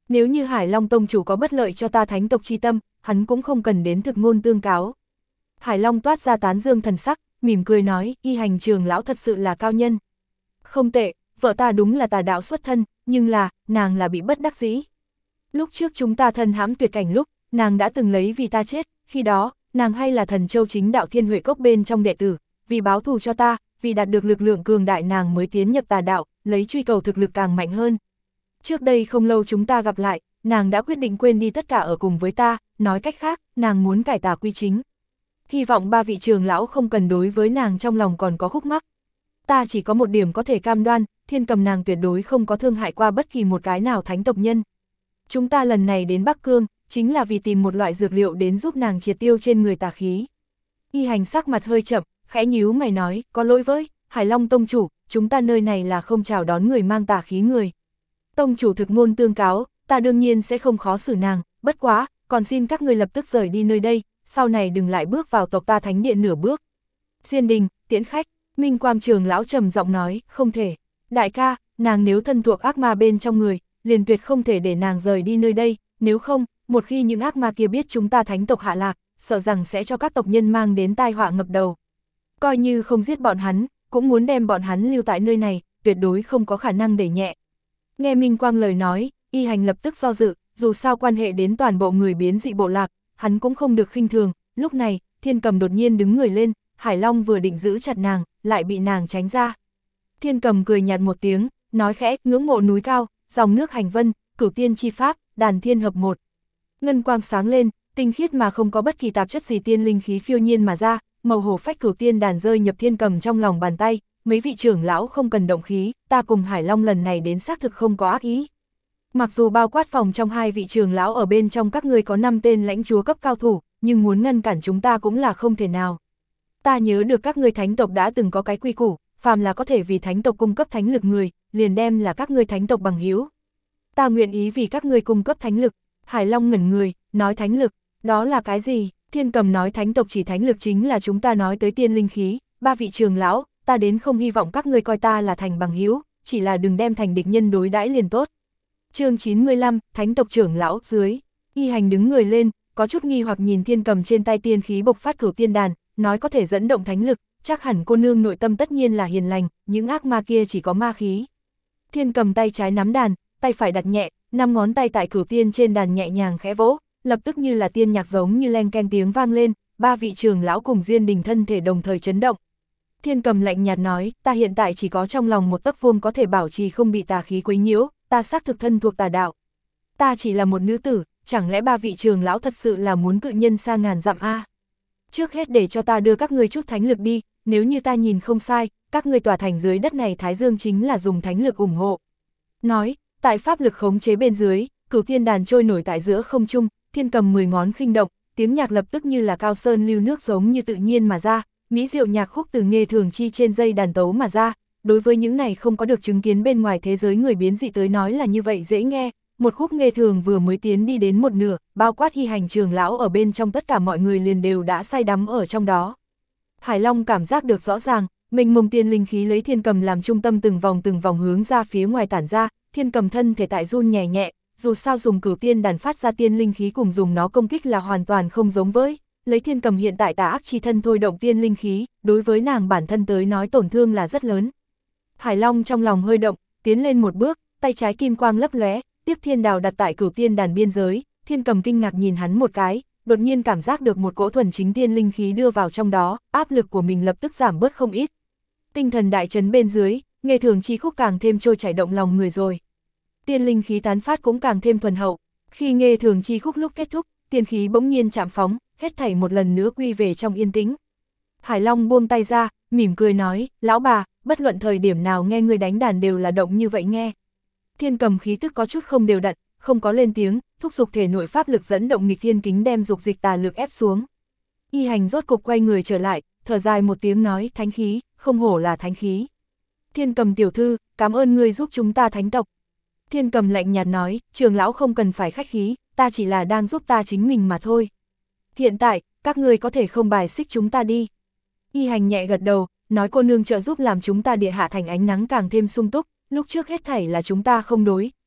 Nếu như Hải Long tông chủ có bất lợi cho ta thánh tộc chi tâm, hắn cũng không cần đến thực ngôn tương cáo. Hải Long toát ra tán dương thần sắc, mỉm cười nói, Y Hành trưởng lão thật sự là cao nhân. Không tệ, vợ ta đúng là tà đạo xuất thân, nhưng là, nàng là bị bất đắc dĩ. Lúc trước chúng ta thân hãm tuyệt cảnh lúc, nàng đã từng lấy vì ta chết, khi đó, nàng hay là thần châu chính đạo Thiên Huệ Cốc bên trong đệ tử, vì báo thù cho ta, vì đạt được lực lượng cường đại nàng mới tiến nhập tà đạo, lấy truy cầu thực lực càng mạnh hơn. Trước đây không lâu chúng ta gặp lại, nàng đã quyết định quên đi tất cả ở cùng với ta, nói cách khác, nàng muốn cải tà quy chính. Hy vọng ba vị trưởng lão không cần đối với nàng trong lòng còn có khúc mắc. Ta chỉ có một điểm có thể cam đoan, Thiên Cầm nàng tuyệt đối không có thương hại qua bất kỳ một cái nào thánh tộc nhân. Chúng ta lần này đến Bắc Cương, chính là vì tìm một loại dược liệu đến giúp nàng triệt tiêu trên người tà khí. Y Hành sắc mặt hơi chậm, khẽ nhíu mày nói, có lỗi với Hải Long tông chủ, chúng ta nơi này là không chào đón người mang tà khí người. Tông chủ thực ngôn tương cáo, ta đương nhiên sẽ không khó xử nàng, bất quá, còn xin các người lập tức rời đi nơi đây, sau này đừng lại bước vào tộc ta thánh điện nửa bước. Diên đình, tiễn khách, Minh Quang trưởng lão trầm giọng nói, không thể. Đại ca, nàng nếu thân thuộc ác ma bên trong người, liền tuyệt không thể để nàng rời đi nơi đây, nếu không, một khi những ác ma kia biết chúng ta thánh tộc hạ lạc, sợ rằng sẽ cho các tộc nhân mang đến tai họa ngập đầu. Coi như không giết bọn hắn, cũng muốn đem bọn hắn lưu tại nơi này, tuyệt đối không có khả năng để nhẹ. Nghe Minh Quang lời nói, Y Hành lập tức do dự, dù sao quan hệ đến toàn bộ người biến dị bộ lạc, hắn cũng không được khinh thường. Lúc này, Thiên Cầm đột nhiên đứng người lên, Hải Long vừa định giữ chặt nàng, lại bị nàng tránh ra. Thiên Cầm cười nhạt một tiếng, nói khẽ, ngưỡng mộ núi cao, dòng nước hành vân, cửu tiên chi pháp, đàn thiên hợp một. Ngân quang sáng lên, tinh khiết mà không có bất kỳ tạp chất gì tiên linh khí phiêu nhiên mà ra, màu hổ phách cửu tiên đàn rơi nhập Thiên Cầm trong lòng bàn tay. Mấy vị trưởng lão không cần động khí, ta cùng Hải Long lần này đến xác thực không có ác ý. Mặc dù bao quát phòng trong hai vị trưởng lão ở bên trong các ngươi có 5 tên lãnh chúa cấp cao thủ, nhưng muốn ngăn cản chúng ta cũng là không thể nào. Ta nhớ được các ngươi thánh tộc đã từng có cái quy củ, phàm là có thể vì thánh tộc cung cấp thánh lực người, liền đem là các ngươi thánh tộc bằng hữu. Ta nguyện ý vì các ngươi cung cấp thánh lực. Hải Long ngẩn người, nói thánh lực, đó là cái gì? Thiên Cầm nói thánh tộc chỉ thánh lực chính là chúng ta nói tới tiên linh khí. Ba vị trưởng lão, ta đến không hy vọng các ngươi coi ta là thành bằng hữu, chỉ là đừng đem thành địch nhân đối đãi liền tốt. Chương 95, Thánh tộc trưởng lão dưới. Y Hành đứng người lên, có chút nghi hoặc nhìn Thiên Cầm trên tay tiên khí bộc phát cửu tiên đàn, nói có thể dẫn động thánh lực, chắc hẳn cô nương nội tâm tất nhiên là hiền lành, những ác ma kia chỉ có ma khí. Thiên Cầm tay trái nắm đàn, tay phải đặt nhẹ, 5 ngón tay tại cửu tiên trên đàn nhẹ nhàng khẽ vỗ, lập tức như là tiên nhạc giống như len ken tiếng vang lên, ba vị trưởng lão cùng Diên Đình thân thể đồng thời chấn động. Thiên Cầm lạnh nhạt nói, ta hiện tại chỉ có trong lòng một tấc vuông có thể bảo trì không bị tà khí quấy nhiễu, ta xác thực thân thuộc tà đạo. Ta chỉ là một nữ tử, chẳng lẽ ba vị trưởng lão thật sự là muốn cự nhân xa ngàn dặm a? Trước hết để cho ta đưa các ngươi chút thánh lực đi, nếu như ta nhìn không sai, các ngươi tòa thành dưới đất này Thái Dương chính là dùng thánh lực ủng hộ. Nói, tại pháp lực khống chế bên dưới, cửu tiên đàn trôi nổi tại giữa không trung, Thiên Cầm 10 ngón khinh động, tiếng nhạc lập tức như là cao sơn lưu nước giống như tự nhiên mà ra. Mỹ diệu nhạc khúc từ Nghê Thường Chi trên dây đàn tấu mà ra, đối với những này không có được chứng kiến bên ngoài thế giới người biến dị tới nói là như vậy dễ nghe. Một khúc Nghê Thường vừa mới tiến đi đến một nửa, bao quát Y Hành trưởng lão ở bên trong tất cả mọi người liền đều đã say đắm ở trong đó. Hải Long cảm giác được rõ ràng, mênh mông tiên linh khí lấy Thiên Cầm làm trung tâm từng vòng hướng ra phía ngoài tản ra, Thiên Cầm thân thể tại run nhẹ nhẹ, dù sao dùng cửu tiên đàn phát ra tiên linh khí cùng dùng nó công kích là hoàn toàn không giống với. Lấy Thiên Cầm hiện tại tà ác chi thân thôi động tiên linh khí, đối với nàng bản thân tới nói tổn thương là rất lớn. Hải Long trong lòng hơi động, tiến lên một bước, tay trái kim quang lấp lóe, tiếp thiên đào đặt tại cửu tiên đàn biên giới, Thiên Cầm kinh ngạc nhìn hắn một cái, đột nhiên cảm giác được một cỗ thuần chính tiên linh khí đưa vào trong đó, áp lực của mình lập tức giảm bớt không ít. Tinh thần đại chấn bên dưới, Nghê Thường Chi khúc càng thêm trôi chảy động lòng người rồi. Tiên linh khí tán phát cũng càng thêm thuần hậu, khi Nghê Thường Chi khúc lúc kết thúc, tiên khí bỗng nhiên chạm phóng, hết thảy một lần nữa quy về trong yên tĩnh. Hải Long buông tay ra, mỉm cười nói, lão bà, bất luận thời điểm nào nghe người đánh đàn đều là động như vậy nghe. Thiên Cầm khí tức có chút không đều đặn, không có lên tiếng, thúc giục thể nội pháp lực dẫn động nghịch thiên kính đem dục dịch tà lực ép xuống. Y Hành rốt cục quay người trở lại, thở dài một tiếng nói, thánh khí, không hổ là thánh khí. Thiên Cầm tiểu thư, cảm ơn ngươi giúp chúng ta thánh tộc. Thiên Cầm lạnh nhạt nói, trưởng lão không cần phải khách khí, ta chỉ là đang giúp ta chính mình mà thôi. Hiện tại, các ngươi có thể không bài xích chúng ta đi. Y Hành nhẹ gật đầu, nói cô nương trợ giúp làm chúng ta địa hạ thành ánh nắng càng thêm sung túc, lúc trước hết thảy là chúng ta không đối,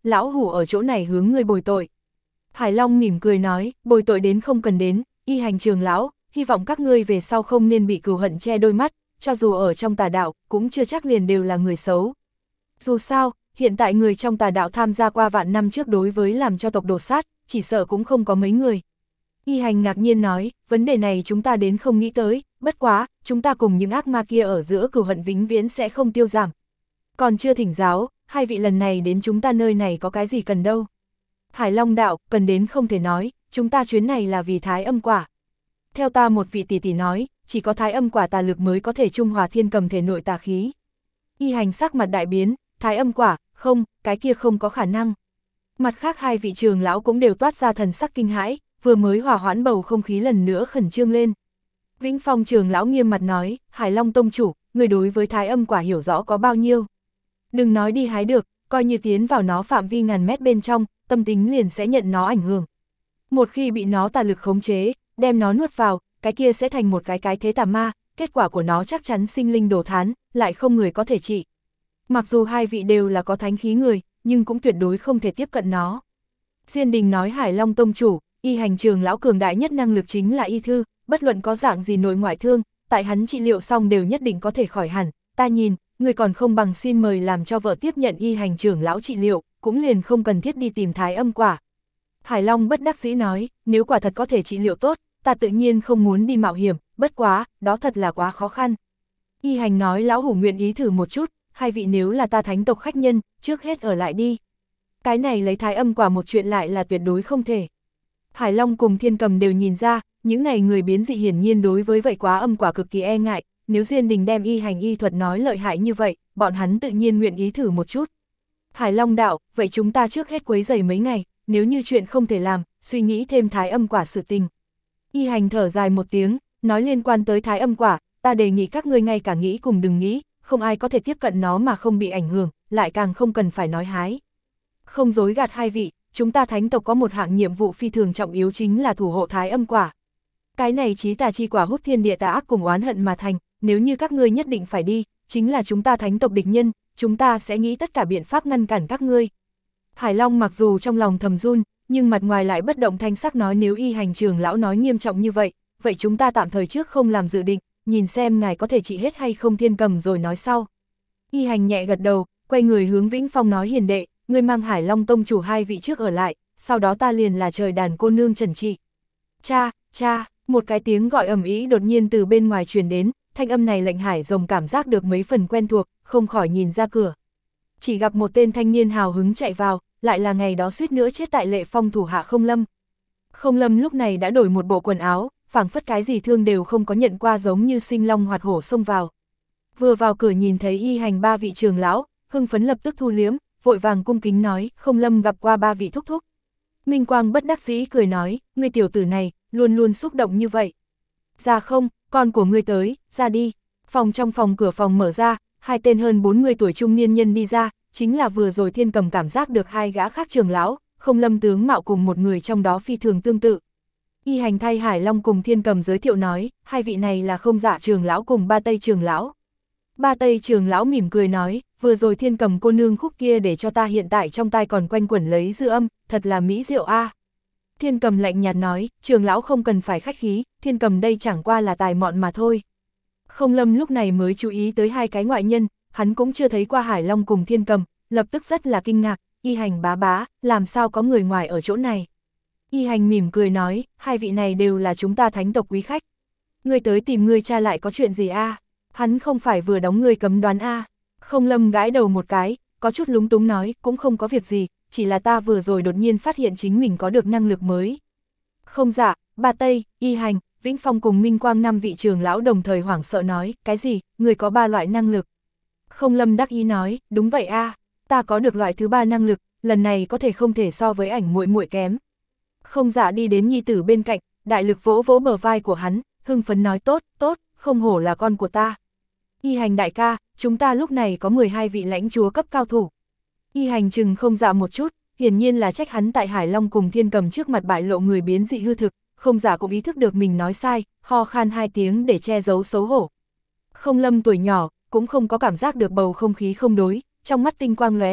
lão hủ ở chỗ này hướng ngươi bồi tội. Hải Long mỉm cười nói, bồi tội đến không cần đến, Y Hành trưởng lão, hy vọng các ngươi về sau không nên bị cừu hận che đôi mắt, cho dù ở trong tà đạo, cũng chưa chắc liền đều là người xấu. Dù sao, hiện tại người trong tà đạo tham gia qua vạn năm trước đối với làm cho tộc đổ sát, chỉ sợ cũng không có mấy người. Y Hành ngạc nhiên nói, vấn đề này chúng ta đến không nghĩ tới, bất quá, chúng ta cùng những ác ma kia ở giữa cừu hận vĩnh viễn sẽ không tiêu giảm. Còn chưa thỉnh giáo, hai vị lần này đến chúng ta nơi này có cái gì cần đâu. Hải Long đạo, cần đến không thể nói, chúng ta chuyến này là vì thái âm quả. Theo ta một vị tỷ tỷ nói, chỉ có thái âm quả tà lực mới có thể trung hòa thiên cầm thể nội tà khí. Y Hành sắc mặt đại biến, thái âm quả, không, cái kia không có khả năng. Mặt khác hai vị trường lão cũng đều toát ra thần sắc kinh hãi, vừa mới hòa hoãn bầu không khí lần nữa khẩn trương lên. Vĩnh Phong trường lão nghiêm mặt nói, Hải Long tông chủ, người đối với thái âm quả hiểu rõ có bao nhiêu. Đừng nói đi hái được, coi như tiến vào nó phạm vi ngàn mét bên trong, tâm tính liền sẽ nhận nó ảnh hưởng. Một khi bị nó tà lực khống chế, đem nó nuốt vào, cái kia sẽ thành một cái thế tà ma, kết quả của nó chắc chắn sinh linh đổ thán, lại không người có thể trị. Mặc dù hai vị đều là có thánh khí người, nhưng cũng tuyệt đối không thể tiếp cận nó. Diên Đình nói Hải Long tông chủ, Y Hành trường lão cường đại nhất năng lực chính là y thư, bất luận có dạng gì nội ngoại thương, tại hắn trị liệu xong đều nhất định có thể khỏi hẳn, ta nhìn, người còn không bằng xin mời làm cho vợ tiếp nhận Y Hành trưởng lão trị liệu, cũng liền không cần thiết đi tìm thái âm quả. Hải Long bất đắc dĩ nói, nếu quả thật có thể trị liệu tốt, ta tự nhiên không muốn đi mạo hiểm, bất quá, đó thật là quá khó khăn. Y Hành nói lão hủ nguyện ý thử một chút, hai vị nếu là ta thánh tộc khách nhân, trước hết ở lại đi. Cái này lấy thái âm quả một chuyện lại là tuyệt đối không thể. Hải Long cùng Thiên Cầm đều nhìn ra, những này người biến dị hiển nhiên đối với vậy quá âm quả cực kỳ e ngại, nếu Diên Đình đem Y Hành y thuật nói lợi hại như vậy, bọn hắn tự nhiên nguyện ý thử một chút. Hải Long đạo, vậy chúng ta trước hết quấy rầy mấy ngày, nếu như chuyện không thể làm, suy nghĩ thêm thái âm quả sự tình. Y Hành thở dài một tiếng, nói liên quan tới thái âm quả, ta đề nghị các ngươi ngay cả nghĩ cùng đừng nghĩ, không ai có thể tiếp cận nó mà không bị ảnh hưởng, lại càng không cần phải nói hái. Không dối gạt hai vị, chúng ta thánh tộc có một hạng nhiệm vụ phi thường trọng yếu chính là thủ hộ thái âm quả. Cái này chí tà chi quả hút thiên địa tà ác cùng oán hận mà thành, nếu như các ngươi nhất định phải đi, chính là chúng ta thánh tộc địch nhân, chúng ta sẽ nghĩ tất cả biện pháp ngăn cản các ngươi. Hải Long mặc dù trong lòng thầm run, nhưng mặt ngoài lại bất động thanh sắc nói nếu Y Hành trưởng lão nói nghiêm trọng như vậy, vậy chúng ta tạm thời trước không làm dự định, nhìn xem ngài có thể trị hết hay không Thiên Cầm rồi nói sau. Y Hành nhẹ gật đầu, quay người hướng Vĩnh Phong nói hiền đệ, ngươi mang Hải Long tông chủ hai vị trước ở lại, sau đó ta liền là trời đàn cô nương trần trị. Cha, cha, một cái tiếng gọi ầm ĩ đột nhiên từ bên ngoài truyền đến, thanh âm này lệnh Hải Rồng cảm giác được mấy phần quen thuộc, không khỏi nhìn ra cửa. Chỉ gặp một tên thanh niên hào hứng chạy vào, lại là ngày đó suýt nữa chết tại Lệ Phong thủ hạ Không Lâm. Không Lâm lúc này đã đổi một bộ quần áo, phảng phất cái gì thương đều không có nhận qua giống như sinh long hoạt hổ xông vào. Vừa vào cửa nhìn thấy Y Hành ba vị trường lão, hưng phấn lập tức thu liếm, vội vàng cung kính nói, Không Lâm gặp qua ba vị thúc thúc. Minh Quang bất đắc dĩ cười nói, ngươi tiểu tử này, luôn luôn xúc động như vậy. Ra không, con của ngươi tới, ra đi. Phòng trong phòng cửa phòng mở ra, hai tên hơn 40 tuổi trung niên nhân đi ra, chính là vừa rồi Thiên Cầm cảm giác được hai gã khác trường lão, Không Lâm tướng mạo cùng một người trong đó phi thường tương tự. Y Hành thay Hải Long cùng Thiên Cầm giới thiệu nói, hai vị này là Không Dạ trường lão cùng Ba Tây trường lão. Ba Tây trường lão mỉm cười nói, vừa rồi Thiên Cầm cô nương khúc kia để cho ta hiện tại trong tai còn quanh quẩn lấy dư âm, thật là mỹ diệu a. Thiên Cầm lạnh nhạt nói, trường lão không cần phải khách khí, Thiên Cầm đây chẳng qua là tài mọn mà thôi. Không Lâm lúc này mới chú ý tới hai cái ngoại nhân, hắn cũng chưa thấy qua Hải Long cùng Thiên Cầm, lập tức rất là kinh ngạc, Y Hành bá bá, làm sao có người ngoài ở chỗ này. Y Hành mỉm cười nói, hai vị này đều là chúng ta thánh tộc quý khách. Ngươi tới tìm ngươi cha lại có chuyện gì a? Hắn không phải vừa đóng ngươi cấm đoán a? Không Lâm gãi đầu một cái, có chút lúng túng nói, cũng không có việc gì, chỉ là ta vừa rồi đột nhiên phát hiện chính mình có được năng lực mới. Không dạ, Ba Tây, Y Hành, Vĩnh Phong cùng Minh Quang năm vị trường lão đồng thời hoảng sợ nói, cái gì, người có ba loại năng lực. Không Lâm đắc ý nói, đúng vậy a, ta có được loại thứ ba năng lực, lần này có thể không thể so với ảnh muội muội kém. Không dạ đi đến nhi tử bên cạnh, đại lực vỗ vỗ bờ vai của hắn, hưng phấn nói tốt, tốt, không hổ là con của ta. Y Hành đại ca, chúng ta lúc này có 12 vị lãnh chúa cấp cao thủ. Y Hành chừng Không dạ một chút, hiển nhiên là trách hắn tại Hải Long cùng Thiên Cầm trước mặt bại lộ người biến dị hư thực, Không dạ cũng ý thức được mình nói sai, ho khan hai tiếng để che giấu xấu hổ. Không Lâm tuổi nhỏ, cũng không có cảm giác được bầu không khí không đối, trong mắt tinh quang lóe lên,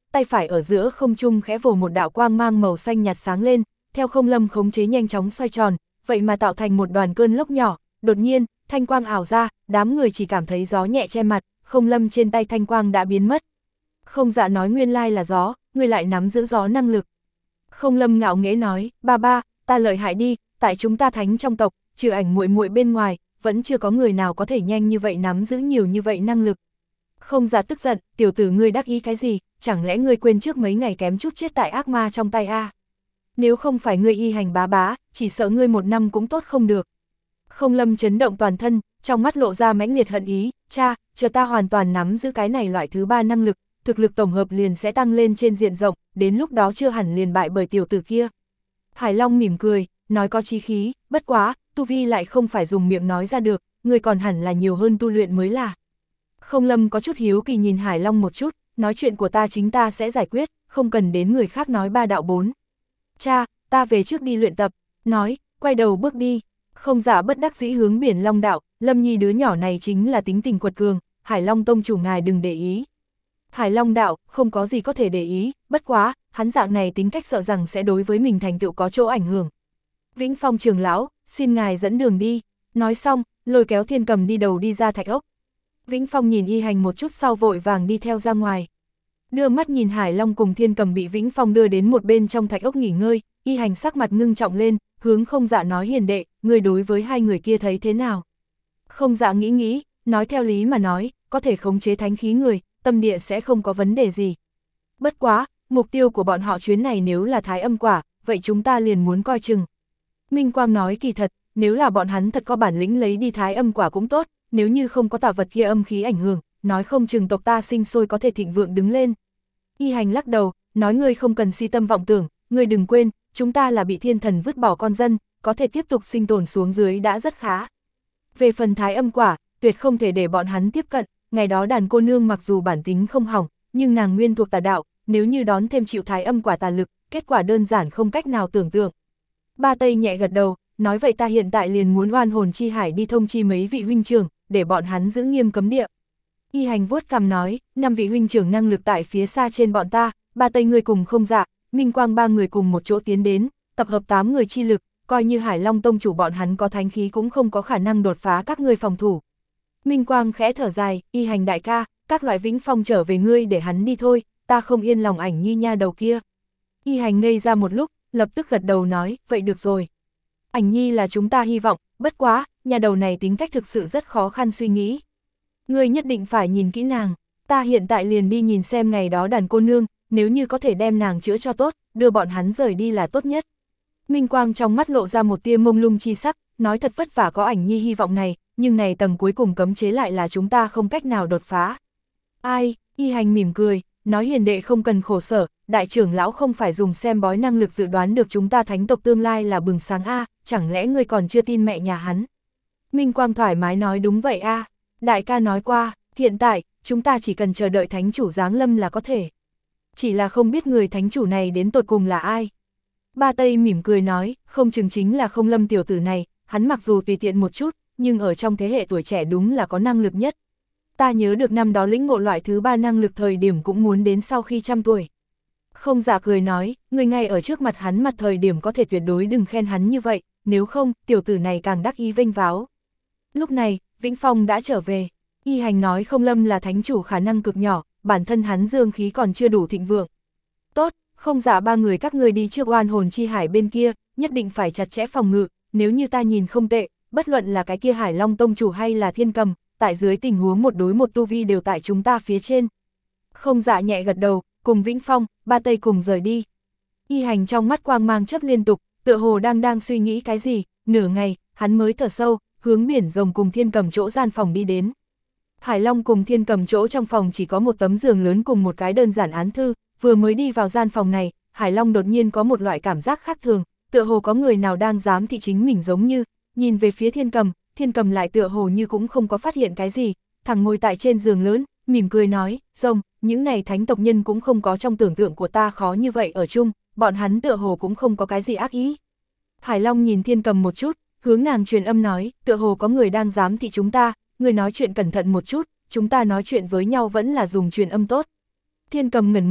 tay phải ở giữa không trung khẽ vồ một đạo quang mang màu xanh nhạt sáng lên, theo Không Lâm khống chế nhanh chóng xoay tròn, vậy mà tạo thành một đoàn cơn lốc nhỏ, đột nhiên, thanh quang ảo ra, đám người chỉ cảm thấy gió nhẹ che mặt, Không Lâm trên tay thanh quang đã biến mất. Không Dạ nói nguyên lai là gió, ngươi lại nắm giữ gió năng lực. Không Lâm ngạo nghễ nói, ba, ta lợi hại đi, tại chúng ta thánh trong tộc, trừ ảnh muội muội bên ngoài, vẫn chưa có người nào có thể nhanh như vậy nắm giữ nhiều như vậy năng lực. Không Dạ tức giận, tiểu tử ngươi đắc ý cái gì, chẳng lẽ ngươi quên trước mấy ngày kém chút chết tại ác ma trong tay a? Nếu không phải ngươi y hành bá, chỉ sợ ngươi một năm cũng tốt không được. Không Lâm chấn động toàn thân, trong mắt lộ ra mãnh liệt hận ý, cha, chờ ta hoàn toàn nắm giữ cái này loại thứ 3 năng lực, thực lực tổng hợp liền sẽ tăng lên trên diện rộng, đến lúc đó chưa hẳn liền bại bởi tiểu tử kia. Hải Long mỉm cười, nói có chí khí, bất quá, tu vi lại không phải dùng miệng nói ra được, người còn hẳn là nhiều hơn tu luyện mới là. Không Lâm có chút hiếu kỳ nhìn Hải Long một chút, nói chuyện của ta chính ta sẽ giải quyết, không cần đến người khác nói 3 đạo 4. Cha, ta về trước đi luyện tập, nói, quay đầu bước đi. Không Dạ bất đắc dĩ hướng Biển Long đạo, Lâm Nhi đứa nhỏ này chính là tính tình quật cường, Hải Long tông chủ ngài đừng để ý. Hải Long đạo, không có gì có thể để ý, bất quá, hắn dạng này tính cách sợ rằng sẽ đối với mình thành tựu có chỗ ảnh hưởng. Vĩnh Phong trưởng lão, xin ngài dẫn đường đi. Nói xong, lôi kéo Thiên Cầm đi đầu đi ra thạch ốc. Vĩnh Phong nhìn y hành một chút sau vội vàng đi theo ra ngoài. Đưa mắt nhìn Hải Long cùng Thiên Cầm bị Vĩnh Phong đưa đến một bên trong thạch ốc nghỉ ngơi, y hành sắc mặt ngưng trọng lên, hướng Không Dạ nói hiền đệ, người đối với hai người kia thấy thế nào? Không Dạ nghĩ, nói theo lý mà nói, có thể khống chế thánh khí người, tâm địa sẽ không có vấn đề gì. Bất quá, mục tiêu của bọn họ chuyến này nếu là thái âm quả, vậy chúng ta liền muốn coi chừng. Minh Quang nói kỳ thật, nếu là bọn hắn thật có bản lĩnh lấy đi thái âm quả cũng tốt, nếu như không có tà vật kia âm khí ảnh hưởng, nói không chừng tộc ta sinh sôi có thể thịnh vượng đứng lên. Y hành lắc đầu, nói ngươi không cần si tâm vọng tưởng, ngươi đừng quên, chúng ta là bị thiên thần vứt bỏ con dân, có thể tiếp tục sinh tồn xuống dưới đã rất khá. Về phần thái âm quả, tuyệt không thể để bọn hắn tiếp cận, ngày đó đàn cô nương mặc dù bản tính không hỏng, nhưng nàng nguyên thuộc tà đạo, nếu như đón thêm chịu thái âm quả tà lực, kết quả đơn giản không cách nào tưởng tượng. Ba Tây nhẹ gật đầu, nói vậy ta hiện tại liền muốn oan hồn chi hải đi thông chi mấy vị huynh trưởng, để bọn hắn giữ nghiêm cấm địa. Y hành vuốt cằm nói, 5 vị huynh trưởng năng lực tại phía xa trên bọn ta, Ba Tây người cùng Không Dạ, Minh Quang 3 người cùng một chỗ tiến đến, tập hợp 8 người chi lực, coi như Hải Long tông chủ bọn hắn có thánh khí cũng không có khả năng đột phá các ngươi phòng thủ. Minh Quang khẽ thở dài, y hành đại ca, các loại Vĩnh Phong trở về ngươi để hắn đi thôi, ta không yên lòng ảnh nhi nha đầu kia. Y hành ngây ra một lúc, lập tức gật đầu nói, vậy được rồi. Ảnh nhi là chúng ta hy vọng, bất quá, nhà đầu này tính cách thực sự rất khó khăn suy nghĩ. Ngươi nhất định phải nhìn kỹ nàng, ta hiện tại liền đi nhìn xem ngày đó đàn cô nương, nếu như có thể đem nàng chữa cho tốt, đưa bọn hắn rời đi là tốt nhất. Minh Quang trong mắt lộ ra một tia mông lung chi sắc, nói thật vất vả có ảnh nhi hy vọng này, nhưng này tầng cuối cùng cấm chế lại là chúng ta không cách nào đột phá. Ai, y hành mỉm cười, nói hiền đệ không cần khổ sở, đại trưởng lão không phải dùng xem bói năng lực dự đoán được chúng ta thánh tộc tương lai là bừng sáng a, chẳng lẽ ngươi còn chưa tin mẹ nhà hắn? Minh Quang thoải mái nói đúng vậy a, đại ca nói qua, hiện tại, chúng ta chỉ cần chờ đợi thánh chủ giáng lâm là có thể. Chỉ là không biết người thánh chủ này đến tột cùng là ai. Ba Tây mỉm cười nói, không chừng chính là Không Lâm tiểu tử này, hắn mặc dù tùy tiện một chút, nhưng ở trong thế hệ tuổi trẻ đúng là có năng lực nhất. Ta nhớ được năm đó lĩnh ngộ loại thứ 3 năng lực thời điểm cũng muốn đến sau khi 100 tuổi. Không Dạ cười nói, người ngay ở trước mặt hắn mặt thời điểm có thể tuyệt đối đừng khen hắn như vậy, nếu không, tiểu tử này càng đắc ý vênh váo. Lúc này, Vĩnh Phong đã trở về, y hành nói Không Lâm là thánh chủ khả năng cực nhỏ, bản thân hắn dương khí còn chưa đủ thịnh vượng. Tốt, Không Dạ 3 người các người đi trước oan hồn chi hải bên kia, nhất định phải chặt chẽ phòng ngự, nếu như ta nhìn không tệ, bất luận là cái kia Hải Long tông chủ hay là Thiên Cầm, tại dưới tình huống một đối một tu vi đều tại chúng ta phía trên. Không Dạ nhẹ gật đầu, cùng Vĩnh Phong, Ba Tây cùng rời đi. Y hành trong mắt quang mang chớp liên tục, tựa hồ đang suy nghĩ cái gì, nửa ngày, hắn mới thở sâu, hướng Biển Rồng cùng Thiên Cầm chỗ gian phòng đi đến. Hải Long cùng Thiên Cầm chỗ trong phòng chỉ có một tấm giường lớn cùng một cái đơn giản án thư, vừa mới đi vào gian phòng này, Hải Long đột nhiên có một loại cảm giác khác thường, tựa hồ có người nào đang giám thị chính mình giống như, nhìn về phía Thiên Cầm lại tựa hồ như cũng không có phát hiện cái gì, thẳng ngồi tại trên giường lớn, mỉm cười nói, Rồng, những này thánh tộc nhân cũng không có trong tưởng tượng của ta khó như vậy ở chung, bọn hắn tựa hồ cũng không có cái gì ác ý. Hải Long nhìn Thiên Cầm một chút, hướng nàng truyền âm nói, tựa hồ có người đang giám thị chúng ta, người nói chuyện cẩn thận một chút, chúng ta nói chuyện với nhau vẫn là dùng truyền âm tốt. Thiên Cầm ngẩn người,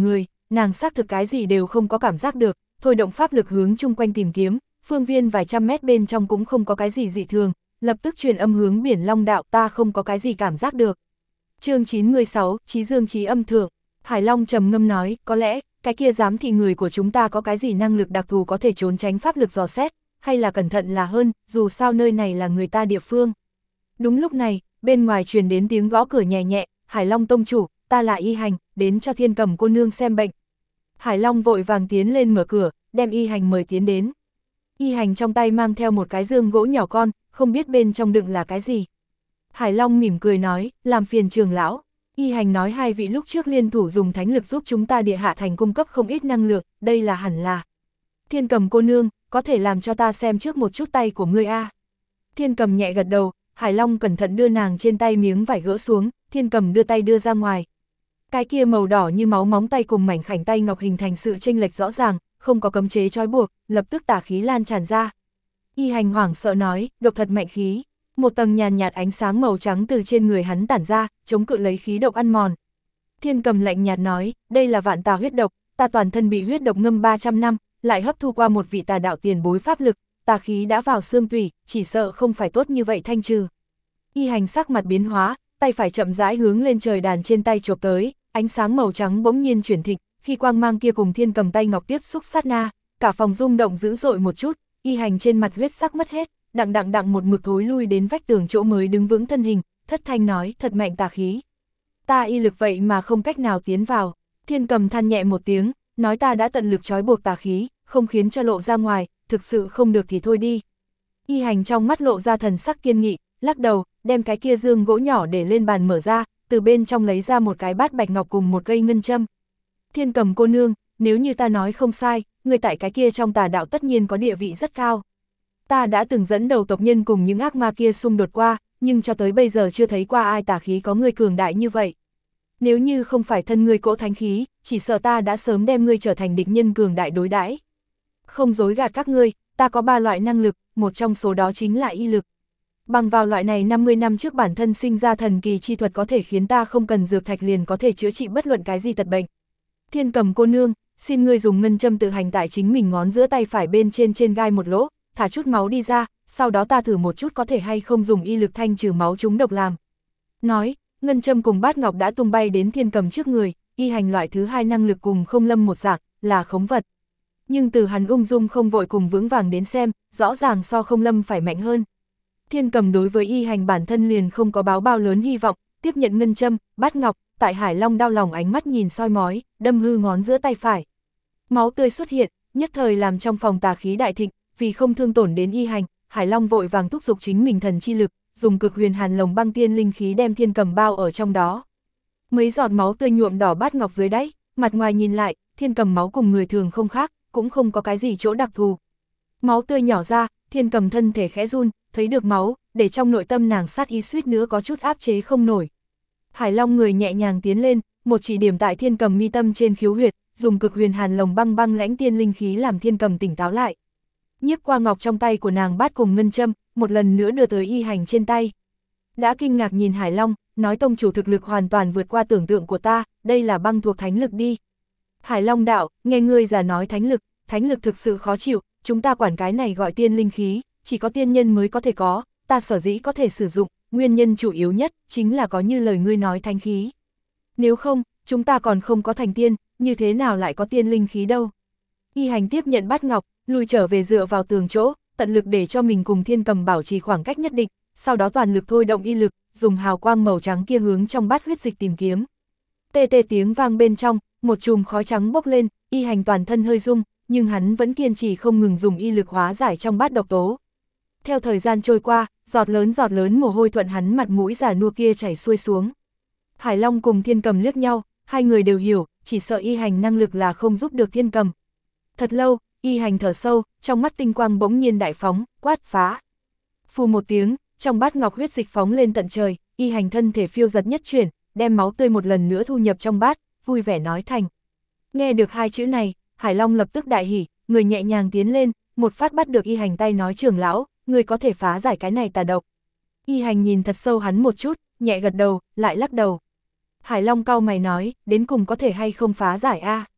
nàng xác thực cái gì đều không có cảm giác được, thôi động pháp lực hướng chung quanh tìm kiếm, phương viên vài trăm mét bên trong cũng không có cái gì dị thường, lập tức truyền âm hướng biển Long đạo, ta không có cái gì cảm giác được. Chương 96, Chí Dương Chí Âm Thượng. Hải Long trầm ngâm nói, có lẽ, cái kia giám thị người của chúng ta có cái gì năng lực đặc thù có thể trốn tránh pháp lực dò xét, hay là cẩn thận là hơn, dù sao nơi này là người ta địa phương. Đúng lúc này, bên ngoài truyền đến tiếng gõ cửa nhẹ nhẹ, Hải Long tông chủ, ta là Y Hành, đến cho Thiên Cầm cô nương xem bệnh. Hải Long vội vàng tiến lên mở cửa, đem Y Hành mời tiến đến. Y Hành trong tay mang theo một cái dương gỗ nhỏ con, không biết bên trong đựng là cái gì. Hải Long mỉm cười nói, làm phiền trưởng lão. Y Hành nói hai vị lúc trước liên thủ dùng thánh lực giúp chúng ta địa hạ thành cung cấp không ít năng lượng, đây là hẳn là. Thiên Cầm cô nương, có thể làm cho ta xem trước một chút tay của ngươi a. Thiên Cầm nhẹ gật đầu, Hải Long cẩn thận đưa nàng trên tay miếng vải gỡ xuống, Thiên Cầm đưa tay đưa ra ngoài. Cái kia màu đỏ như máu móng tay cùng mảnh khảnh tay ngọc hình thành sự chênh lệch rõ ràng, không có cấm chế trói buộc, lập tức tà khí lan tràn ra. Y Hành hoảng sợ nói, độc thật mạnh khí. Một tầng nhàn nhạt ánh sáng màu trắng từ trên người hắn tản ra, chống cự lấy khí độc ăn mòn. Thiên Cầm lạnh nhạt nói, đây là vạn tà huyết độc, ta toàn thân bị huyết độc ngâm 300 năm, lại hấp thu qua một vị tà đạo tiền bối pháp lực, tà khí đã vào xương tủy, chỉ sợ không phải tốt như vậy thanh trừ. Y Hành sắc mặt biến hóa, tay phải chậm rãi hướng lên trời đàn trên tay chộp tới, ánh sáng màu trắng bỗng nhiên chuyển thịnh, khi quang mang kia cùng Thiên Cầm tay ngọc tiếp xúc sát na, cả phòng rung động dữ dội một chút, Y Hành trên mặt huyết sắc mất hết, đặng một mực thối lui đến vách tường chỗ mới đứng vững thân hình, thất thanh nói, thật mạnh tà khí. Ta y lực vậy mà không cách nào tiến vào. Thiên Cầm than nhẹ một tiếng, nói ta đã tận lực trói buộc tà khí, không khiến cho lộ ra ngoài, thực sự không được thì thôi đi. Y Hành trong mắt lộ ra thần sắc kiên nghị, lắc đầu, đem cái kia dương gỗ nhỏ để lên bàn mở ra, từ bên trong lấy ra một cái bát bạch ngọc cùng một cây ngân châm. Thiên Cầm cô nương, nếu như ta nói không sai, người tại cái kia trong tà đạo tất nhiên có địa vị rất cao. Ta đã từng dẫn đầu tộc nhân cùng những ác ma kia xung đột qua, nhưng cho tới bây giờ chưa thấy qua ai tà khí có người cường đại như vậy. Nếu như không phải thân ngươi cỗ thánh khí, chỉ sợ ta đã sớm đem ngươi trở thành địch nhân cường đại đối đãi. Không dối gạt các ngươi, ta có 3 loại năng lực, một trong số đó chính là y lực. Bằng vào loại này 50 năm trước bản thân sinh ra thần kỳ chi thuật có thể khiến ta không cần dược thạch liền có thể chữa trị bất luận cái gì tật bệnh. Thiên Cầm cô nương, xin ngươi dùng ngân châm tự hành tại chính mình ngón giữa tay phải bên trên gai một lỗ, thả chút máu đi ra, sau đó ta thử một chút có thể hay không dùng y lực thanh trừ máu chúng độc làm. Nói, ngân châm cùng bát ngọc đã tung bay đến Thiên Cầm trước người, Y Hành loại thứ 2 năng lực cùng Không Lâm một dạng, là khống vật. Nhưng từ hắn ung dung không vội cùng vững vàng đến xem, rõ ràng so Không Lâm phải mạnh hơn. Thiên Cầm đối với Y Hành bản thân liền không có báo bao lớn hy vọng, tiếp nhận ngân châm, bát ngọc, tại Hải Long đau lòng ánh mắt nhìn soi mói, đâm hư ngón giữa tay phải. Máu tươi xuất hiện, nhất thời làm trong phòng tà khí đại thịnh, vì không thương tổn đến Y Hành, Hải Long vội vàng thúc giục chính mình thần chi lực, dùng cực huyền hàn lồng băng tiên linh khí đem Thiên Cầm bao ở trong đó. Mấy giọt máu tươi nhuộm đỏ bát ngọc dưới đáy, mặt ngoài nhìn lại, Thiên Cầm máu cùng người thường không khác, cũng không có cái gì chỗ đặc thù. Máu tươi nhỏ ra, Thiên Cầm thân thể khẽ run, thấy được máu, để trong nội tâm nàng sát ý suýt nữa có chút áp chế không nổi. Hải Long người nhẹ nhàng tiến lên, một chỉ điểm tại Thiên Cầm mi tâm trên khiếu huyệt, dùng cực huyền hàn lồng băng lãnh tiên linh khí làm Thiên Cầm tỉnh táo lại. Nhiếp qua ngọc trong tay của nàng bát cùng ngân châm, một lần nữa đưa tới Y Hành trên tay. Đã kinh ngạc nhìn Hải Long, nói tông chủ thực lực hoàn toàn vượt qua tưởng tượng của ta, đây là băng thuộc thánh lực đi. Hải Long đạo, nghe ngươi già nói thánh lực thực sự khó chịu, chúng ta quản cái này gọi tiên linh khí, chỉ có tiên nhân mới có thể có, ta sở dĩ có thể sử dụng, nguyên nhân chủ yếu nhất, chính là có như lời ngươi nói thánh khí. Nếu không, chúng ta còn không có thành tiên, như thế nào lại có tiên linh khí đâu. Y Hành tiếp nhận bát ngọc, lùi trở về dựa vào tường chỗ, tận lực để cho mình cùng Thiên Cầm bảo trì khoảng cách nhất định, sau đó toàn lực thôi động y lực, dùng hào quang màu trắng kia hướng trong bát huyết dịch tìm kiếm. Tê tê tiếng vang bên trong, một chùm khói trắng bốc lên, Y Hành toàn thân hơi rung, nhưng hắn vẫn kiên trì không ngừng dùng y lực hóa giải trong bát độc tố. Theo thời gian trôi qua, giọt lớn mồ hôi thuận hắn mặt mũi già nua kia chảy xuôi xuống. Hải Long cùng Thiên Cầm liếc nhau, hai người đều hiểu, chỉ sợ Y Hành năng lực là không giúp được Thiên Cầm. Thật lâu, Y Hành thở sâu, trong mắt tinh quang bỗng nhiên đại phóng, quát phá. Phù một tiếng, trong bát ngọc huyết dịch phóng lên tận trời, Y Hành thân thể phiêu giật nhất chuyển, đem máu tươi một lần nữa thu nhập trong bát, vui vẻ nói thành. Nghe được hai chữ này, Hải Long lập tức đại hỉ, người nhẹ nhàng tiến lên, một phát bắt được Y Hành tay nói trưởng lão, người có thể phá giải cái này tà độc. Y Hành nhìn thật sâu hắn một chút, nhẹ gật đầu, lại lắc đầu. Hải Long cau mày nói, đến cùng có thể hay không phá giải a?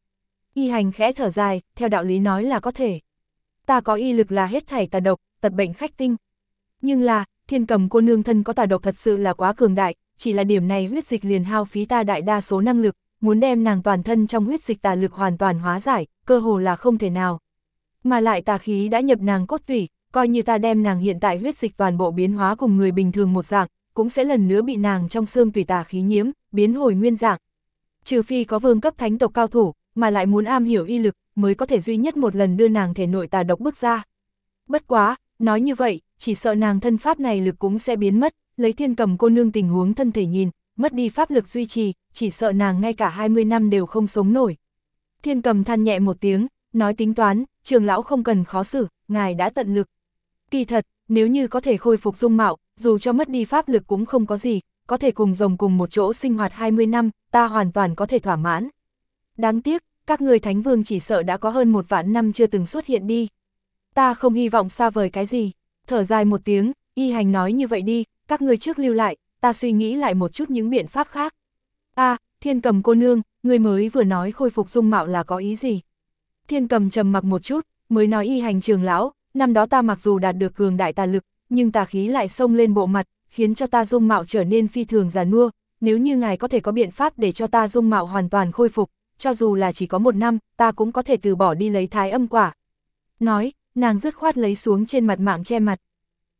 Y Hành khẽ thở dài, theo đạo lý nói là có thể. Ta có y lực là hết thảy tà độc, tật bệnh khách tinh. Nhưng là, Thiên Cầm cô nương thân có tà độc thật sự là quá cường đại, chỉ là điểm này huyết dịch liền hao phí ta đại đa số năng lực, muốn đem nàng toàn thân trong huyết dịch tà lực hoàn toàn hóa giải, cơ hồ là không thể nào. Mà lại tà khí đã nhập nàng cốt tủy, coi như ta đem nàng hiện tại huyết dịch toàn bộ biến hóa cùng người bình thường một dạng, cũng sẽ lần nữa bị nàng trong xương tùy tà khí nhiễm, biến hồi nguyên dạng. Trừ phi có vương cấp thánh tộc cao thủ, mà lại muốn am hiểu y lực, mới có thể duy nhất một lần đưa nàng thể nội tà độc bức ra. Bất quá, nói như vậy, chỉ sợ nàng thân pháp này lực cũng sẽ biến mất, lấy Thiên Cầm cô nương tình huống thân thể nhìn, mất đi pháp lực duy trì, chỉ sợ nàng ngay cả 20 năm đều không sống nổi. Thiên Cầm than nhẹ một tiếng, nói tính toán, Trường lão không cần khó xử, ngài đã tận lực. Kỳ thật, nếu như có thể khôi phục dung mạo, dù cho mất đi pháp lực cũng không có gì, có thể cùng rồng cùng một chỗ sinh hoạt 20 năm, ta hoàn toàn có thể thỏa mãn. Đáng tiếc, các người Thánh Vương chỉ sợ đã có hơn 1 vạn năm chưa từng xuất hiện đi. Ta không hy vọng xa vời cái gì. Thở dài một tiếng, Y Hành nói như vậy đi, các người trước lưu lại, ta suy nghĩ lại một chút những biện pháp khác. Thiên Cầm cô nương, người mới vừa nói khôi phục dung mạo là có ý gì? Thiên Cầm trầm mặc một chút, mới nói Y Hành trường lão, năm đó ta mặc dù đạt được cường đại tà lực, nhưng tà khí lại xông lên bộ mặt, khiến cho ta dung mạo trở nên phi thường già nua, nếu như ngài có thể có biện pháp để cho ta dung mạo hoàn toàn khôi phục, cho dù là chỉ có 1 năm, ta cũng có thể từ bỏ đi lấy thái âm quả. Nói, nàng dứt khoát lấy xuống trên mặt mạng che mặt.